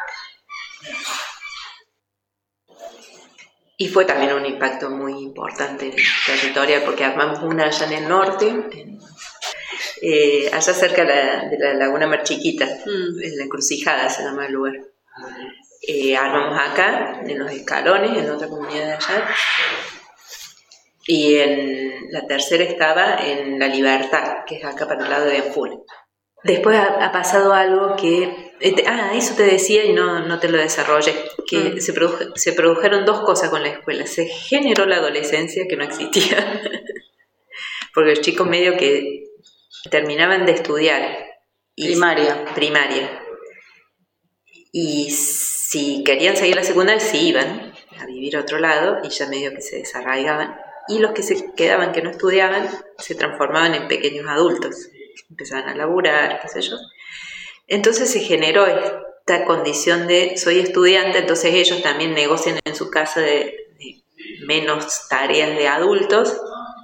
y fue también un impacto muy importante territorial, porque armamos una allá en el norte, en, eh, allá cerca de la, de la Laguna Mar Chiquita, mm. en la Encrucijada se llama el lugar. Eh, armamos acá, en Los Escalones, en otra comunidad de allá, y en la tercera estaba en La Libertad, que es acá para el lado de Ampul. Después ha, ha pasado algo que... Eh, ah, eso te decía y no, no te lo desarrollé, que mm. se, produ- se produjeron dos cosas con la escuela. Se generó la adolescencia que no existía, porque los chicos medio que terminaban de estudiar. Y, primaria. Primaria. Y si querían seguir la secundaria, sí iban a vivir a otro lado y ya medio que se desarraigaban. Y los que se quedaban, que no estudiaban, se transformaban en pequeños adultos. Empezaban a laburar, qué sé yo. Entonces se generó esta condición de soy estudiante, entonces ellos también negocian en su casa de, de menos tareas de adultos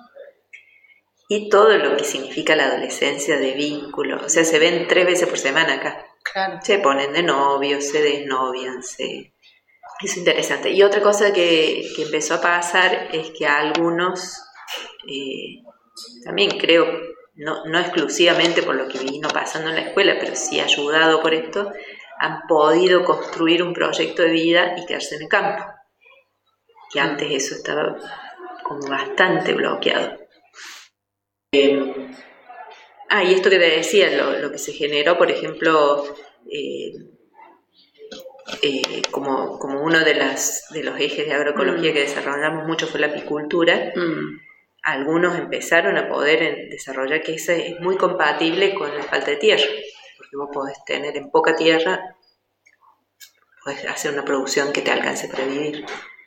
y todo lo que significa la adolescencia de vínculo. O sea, se ven tres veces por semana acá. Claro. Se ponen de novios, se desnovian, se... es interesante. Y otra cosa que, que empezó a pasar es que a algunos, eh, también creo, no, no exclusivamente por lo que vino pasando en la escuela, pero sí ayudado por esto, han podido construir un proyecto de vida y quedarse en el campo. Que antes eso estaba como bastante bloqueado. Eh, ah, y esto que te decía, lo, lo que se generó, por ejemplo, eh, eh, como, como uno de, las, de los ejes de agroecología mm. que desarrollamos mucho fue la apicultura. Mm. Algunos empezaron a poder desarrollar que eso es muy compatible con la falta de tierra, porque vos podés tener en poca tierra, podés hacer una producción que te alcance para vivir.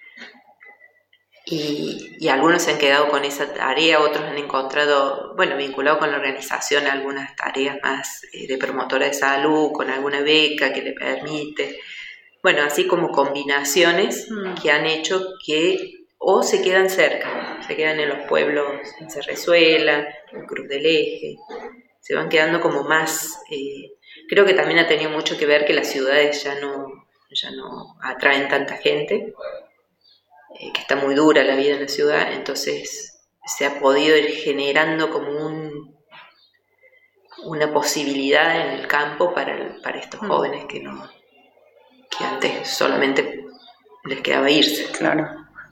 Y, y algunos se han quedado con esa tarea, otros han encontrado, bueno, vinculado con la organización, algunas tareas más eh, de promotora de salud, con alguna beca que le permite, bueno, así como combinaciones mm. que han hecho que o se quedan cerca, se quedan en los pueblos, en Cerrezuela, en Cruz del Eje, se van quedando como más, eh, creo que también ha tenido mucho que ver que las ciudades ya no, ya no atraen tanta gente, eh, que está muy dura la vida en la ciudad, entonces se ha podido ir generando como un, una posibilidad en el campo para, para estos jóvenes que no, que antes solamente les quedaba irse. Claro.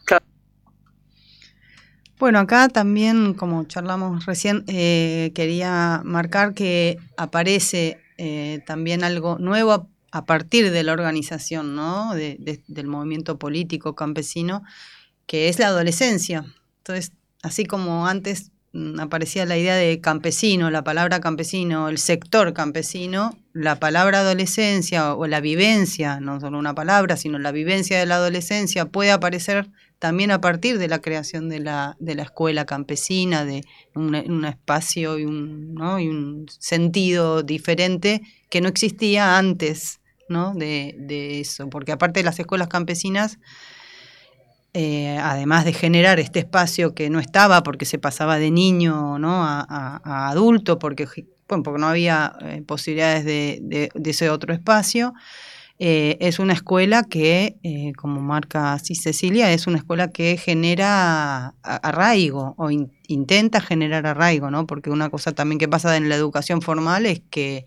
Bueno, acá también, como charlamos recién, eh, quería marcar que aparece eh, también algo nuevo a, a partir de la organización, ¿no? de, de, del movimiento político campesino, que es la adolescencia. Entonces, así como antes mm, aparecía la idea de campesino, la palabra campesino, el sector campesino, la palabra adolescencia o la vivencia, no solo una palabra, sino la vivencia de la adolescencia puede aparecer también a partir de la creación de la, de la escuela campesina, de un, un espacio y un, ¿no? y un sentido diferente que no existía antes, ¿no? de, de eso. Porque aparte de las escuelas campesinas, eh, además de generar este espacio que no estaba porque se pasaba de niño, ¿no? a, a, a adulto, porque, bueno, porque no había eh, posibilidades de, de, de ese otro espacio, Eh, es una escuela que, eh, como marca así Cecilia, es una escuela que genera arraigo o in, intenta generar arraigo, ¿no? Porque una cosa también que pasa en la educación formal es que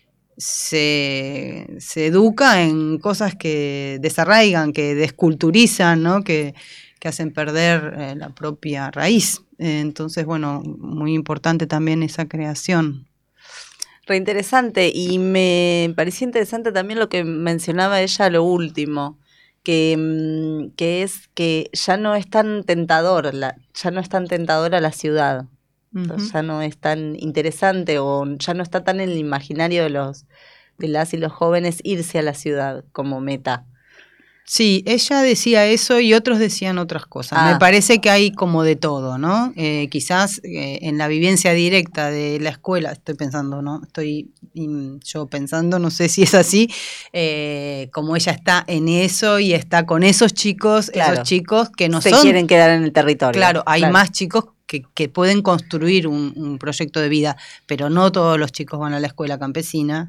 se, se educa en cosas que desarraigan, que desculturizan, ¿no? Que, que hacen perder eh, la propia raíz. Eh, entonces, bueno, muy importante también esa creación. Reinteresante, y me parecía interesante también lo que mencionaba ella lo último, que, que es que ya no es tan tentador, la, ya no es tan tentadora la ciudad, uh-huh. ya no es tan interesante o ya no está tan en el imaginario de los de las y los jóvenes irse a la ciudad como meta. Sí, ella decía eso y otros decían otras cosas. Ah. Me parece que hay como de todo, ¿no? Eh, quizás eh, en la vivencia directa de la escuela, estoy pensando, ¿no? Estoy in, yo pensando, no sé si es así, eh, como ella está en eso y está con esos chicos, claro. esos chicos que no se son... Se quieren quedar en el territorio. Claro, hay claro. más chicos que, que pueden construir un, un proyecto de vida, pero no todos los chicos van a la escuela campesina.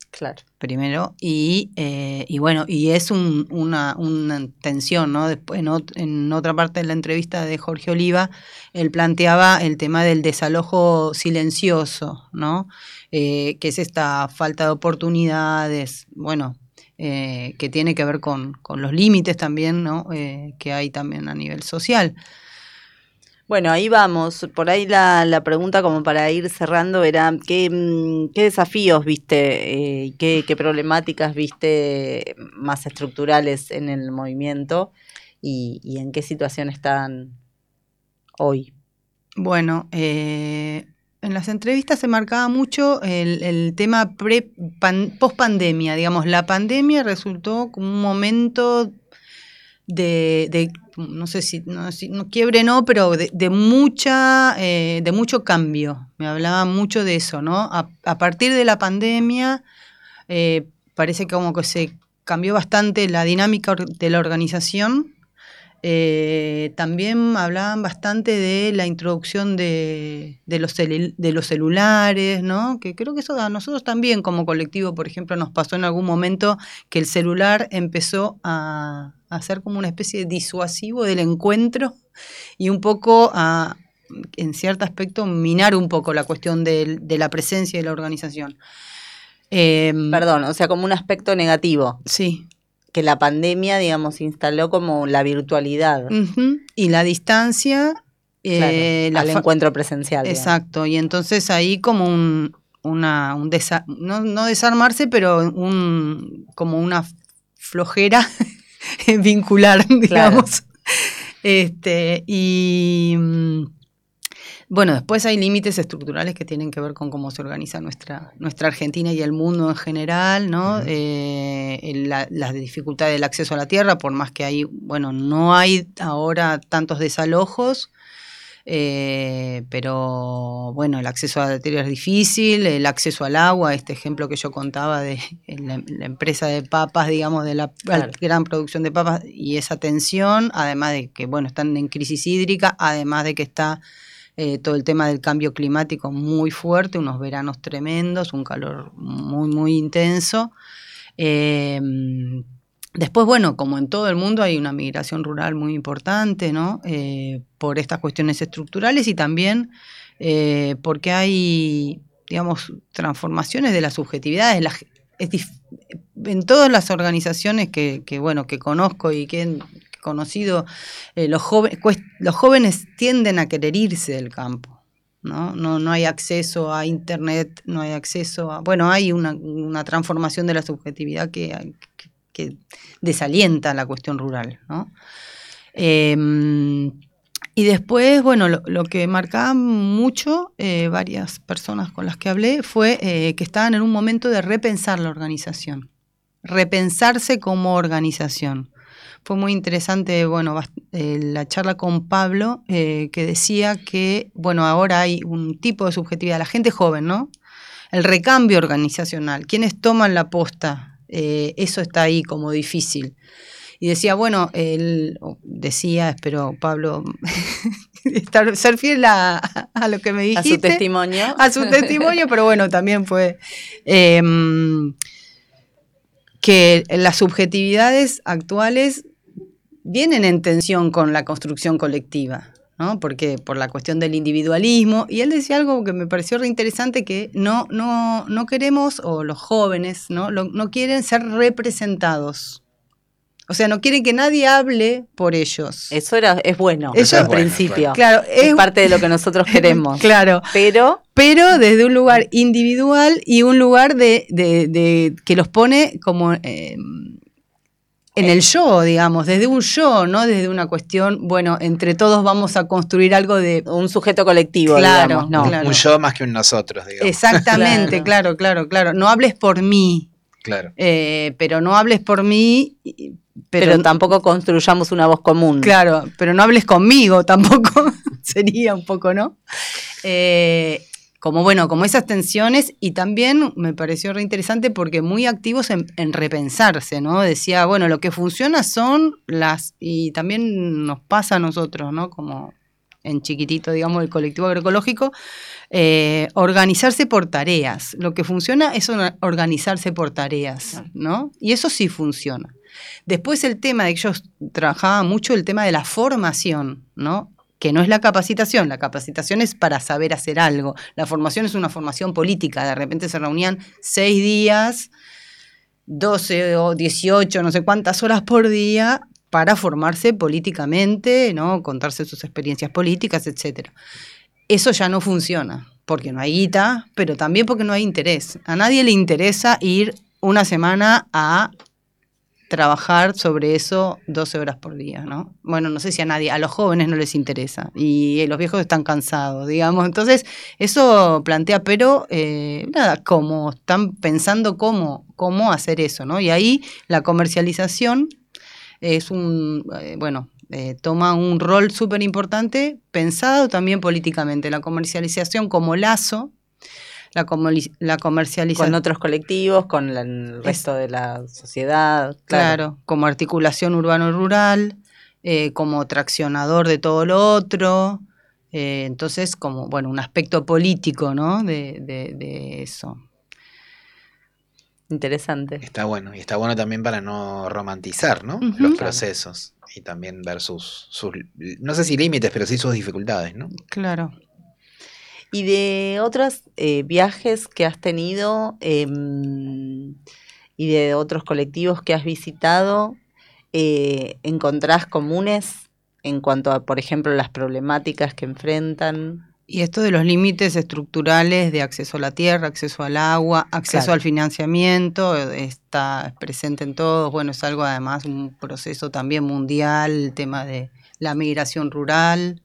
Claro. Primero, y, eh, y bueno, y es un, una, una tensión, ¿no? Después, en, ot- en otra parte de la entrevista de Jorge Oliva, él planteaba el tema del desalojo silencioso, ¿no? Eh, que es esta falta de oportunidades, bueno, eh, que tiene que ver con, con los límites también, ¿no? Eh, que hay también a nivel social. Bueno, ahí vamos. Por ahí la, la pregunta como para ir cerrando era ¿qué, mm, qué desafíos viste, eh, qué, qué problemáticas viste más estructurales en el movimiento y, y en qué situación están hoy? Bueno, eh, en las entrevistas se marcaba mucho el, el tema pre, pan, post pandemia, digamos, la pandemia resultó como un momento de, de no sé si no, si, no quiebre no, pero de, de mucha eh, de mucho cambio. Me hablaba mucho de eso, ¿no? A, a partir de la pandemia eh, parece que como que se cambió bastante la dinámica de la organización. Eh, también hablaban bastante de la introducción de, de, los cel- de los celulares, ¿no? Que creo que eso a nosotros también como colectivo, por ejemplo, nos pasó en algún momento que el celular empezó a, a ser como una especie de disuasivo del encuentro y un poco a, en cierto aspecto, minar un poco la cuestión de, de la presencia de la organización. Eh, Perdón, o sea, como un aspecto negativo. Sí. Que la pandemia, digamos, instaló como la virtualidad. Uh-huh. Y la distancia. Eh, claro, la al fa- encuentro presencial. Exacto, digamos. Y entonces ahí como un, una, un desa- no, no desarmarse, pero un como una flojera vincular, digamos. Claro. Este, y bueno, después hay límites estructurales que tienen que ver con cómo se organiza nuestra, nuestra Argentina y el mundo en general, ¿no? Uh-huh. Eh, la, la dificultad del acceso a la tierra, por más que hay, bueno, no hay ahora tantos desalojos, eh, pero bueno, el acceso a la tierra es difícil, el acceso al agua, este ejemplo que yo contaba de la, la empresa de papas, digamos, de la claro. gran producción de papas y esa tensión, además de que, bueno, están en crisis hídrica, además de que está Eh, todo el tema del cambio climático muy fuerte, unos veranos tremendos, un calor muy, muy intenso. Eh, después, bueno, como en todo el mundo hay una migración rural muy importante, ¿no? Eh, por estas cuestiones estructurales y también eh, porque hay, digamos, transformaciones de las subjetividades. La, es dif- en todas las organizaciones que, que, bueno, que conozco y que conocido, eh, los, jóvenes, los jóvenes tienden a querer irse del campo, ¿no? No, no hay acceso a internet, no hay acceso a... Bueno, hay una, una transformación de la subjetividad que, que, que desalienta la cuestión rural, ¿no? Eh, y después, bueno, lo, lo que marcaban mucho eh, varias personas con las que hablé fue eh, que estaban en un momento de repensar la organización, repensarse como organización. Fue muy interesante, bueno, eh, la charla con Pablo, eh, que decía que, bueno, ahora hay un tipo de subjetividad, la gente joven, ¿no? El recambio organizacional, quienes toman la posta, eh, eso está ahí como difícil. Y decía, bueno, él decía, espero, Pablo, estar, ser fiel a, a lo que me dijiste. A su testimonio. A su testimonio, pero bueno, también fue... Eh, que las subjetividades actuales vienen en tensión con la construcción colectiva, ¿no? Porque por la cuestión del individualismo, y él decía algo que me pareció re interesante, que no, no, no queremos, o los jóvenes, ¿no? Lo, no quieren ser representados. O sea, no quieren que nadie hable por ellos. Eso era, es bueno, eso al es bueno, principio. Claro, es, es parte de lo que nosotros queremos. Claro. Pero, pero desde un lugar individual y un lugar de, de, de que los pone como eh, en el yo, digamos, desde un yo, no desde una cuestión, bueno, entre todos vamos a construir algo de un sujeto colectivo, claro, digamos, no. Un, un yo más que un nosotros, digamos. Exactamente, claro, claro, claro. No hables por mí. Claro. Eh, pero no hables por mí. Pero, pero tampoco construyamos una voz común. Claro, pero no hables conmigo tampoco. Sería un poco, ¿no? Eh, como bueno, como esas tensiones, y también me pareció re interesante porque muy activos en, en repensarse, ¿no? Decía, bueno, lo que funciona son las, y también nos pasa a nosotros, ¿no? Como en chiquitito, digamos, el colectivo agroecológico, eh, organizarse por tareas. Lo que funciona es organizarse por tareas, ¿no? Y eso sí funciona. Después el tema de que ellos trabajaban mucho el tema de la formación, ¿no? Que no es la capacitación, la capacitación es para saber hacer algo. La formación es una formación política, de repente se reunían seis días, doce o dieciocho, no sé cuántas horas por día, para formarse políticamente, ¿no? Contarse sus experiencias políticas, etcétera. Eso ya no funciona, porque no hay guita, pero también porque no hay interés. A nadie le interesa ir una semana a trabajar sobre eso doce horas por día, ¿no? Bueno, no sé si a nadie, a los jóvenes no les interesa, y los viejos están cansados, digamos. Entonces, eso plantea, pero eh, nada, como están pensando cómo, cómo hacer eso, ¿no? Y ahí la comercialización es un, eh, bueno, eh, toma un rol súper importante, pensado también políticamente. La comercialización como lazo, la, comoli- la comercialización con otros colectivos, con la, el resto de la sociedad. Claro, claro, como articulación urbano-rural, eh, como traccionador de todo lo otro, eh, entonces como, bueno, un aspecto político, ¿no? De, de, de eso. Interesante. Está bueno, y está bueno también para no romantizar, ¿no? Ujú. Los Claro. procesos, y también ver sus, sus, no sé si límites, pero sí sus dificultades, ¿no? Claro. Y de otros eh, viajes que has tenido eh, y de otros colectivos que has visitado, eh, ¿encontrás comunes en cuanto a, por ejemplo, las problemáticas que enfrentan? Y esto de los límites estructurales de acceso a la tierra, acceso al agua, acceso Claro. al financiamiento, está presente en todos. Bueno, es algo además, un proceso también mundial, el tema de la migración rural.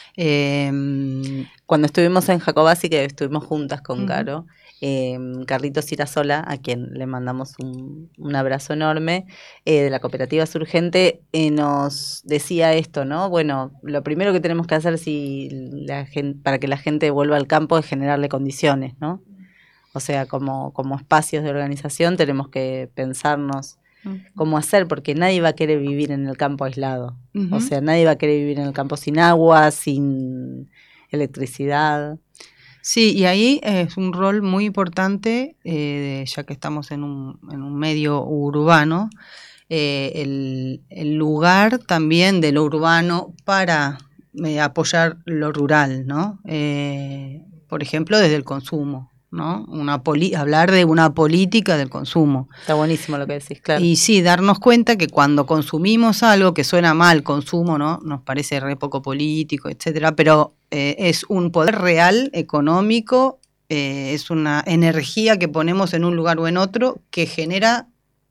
Eh, Cuando estuvimos en Jacobasi, que estuvimos juntas con Ujú. Caro, eh, Carlitos Sirasola, a quien le mandamos un, un abrazo enorme, eh, de la cooperativa Surgente, eh, nos decía esto, ¿no? Bueno, lo primero que tenemos que hacer si la gen- para que la gente vuelva al campo es generarle condiciones, ¿no? O sea, como, como espacios de organización tenemos que pensarnos cómo hacer, porque nadie va a querer vivir en el campo aislado. Ujú. O sea, nadie va a querer vivir en el campo sin agua, sin electricidad. Sí, y ahí es un rol muy importante, eh, ya que estamos en un, en un medio urbano, eh, el, el lugar también de lo urbano para eh, apoyar lo rural, ¿no? Eh, por ejemplo, desde el consumo, ¿no? Una poli- hablar de una política del consumo. Está buenísimo lo que decís, claro. Y sí, darnos cuenta que cuando consumimos algo que suena mal, consumo, ¿no? Nos parece re poco político, etcétera, pero eh, es un poder real, económico, eh, es una energía que ponemos en un lugar o en otro que genera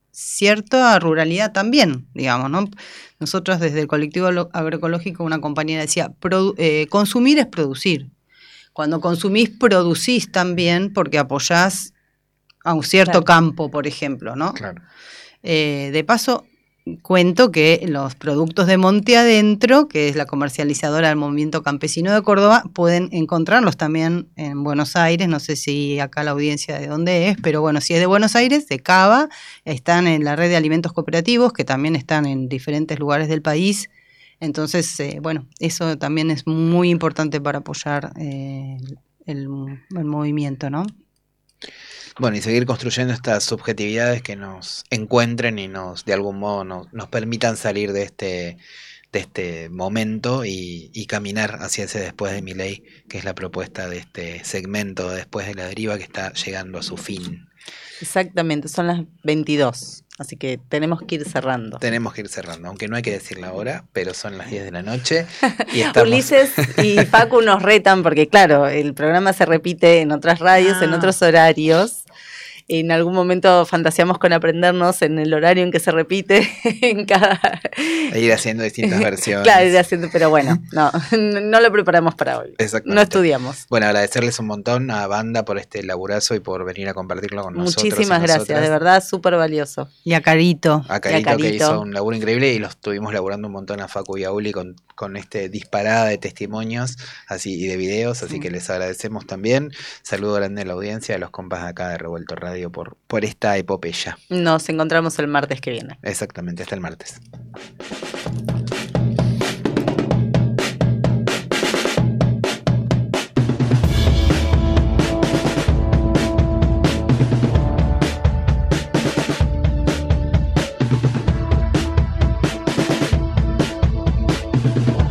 cierta ruralidad también, digamos, ¿no? Nosotros desde el colectivo Alo- agroecológico, una compañera decía, produ- eh, consumir es producir. Cuando consumís, producís también porque apoyás a un cierto Claro. campo, por ejemplo, ¿no? Claro. Eh, de paso, cuento que los productos de Monte Adentro, que es la comercializadora del Movimiento Campesino de Córdoba, pueden encontrarlos también en Buenos Aires. No sé si acá la audiencia de dónde es, pero bueno, si es de Buenos Aires, de Cava, están en la red de alimentos cooperativos, que también están en diferentes lugares del país. Entonces, eh, bueno, eso también es muy importante para apoyar eh, el, el movimiento, ¿no? Bueno, y seguir construyendo estas subjetividades que nos encuentren y nos, de algún modo, nos, nos permitan salir de este, de este momento y, y caminar hacia ese después de Milei, que es la propuesta de este segmento de Después de la Deriva, que está llegando a su fin. Exactamente, son las veintidós, así que tenemos que ir cerrando. Tenemos que ir cerrando, aunque no hay que decir la hora, pero son las diez de la noche y estamos... Ulises y Facu nos retan porque, claro, el programa se repite en otras radios, Ah. en otros horarios. En algún momento fantaseamos con aprendernos en el horario en que se repite en cada... E ir haciendo distintas versiones. Claro, ir haciendo, pero bueno, no, no lo preparamos para hoy. Exactamente. No estudiamos. Bueno, agradecerles un montón a Banda por este laburazo y por venir a compartirlo con nosotros. Muchísimas y gracias, nosotras. de verdad, súper valioso. Y a Carito. A Carito, Y a que Carito. hizo un laburo increíble y lo estuvimos laburando un montón a Facu y a Uli con, con este disparada de testimonios así y de videos, así Sí. que les agradecemos también. Saludo grande a la audiencia, a los compas de acá de Revuelto Radio por, por esta epopeya. Nos encontramos el martes que viene. Exactamente, hasta el martes. Chao.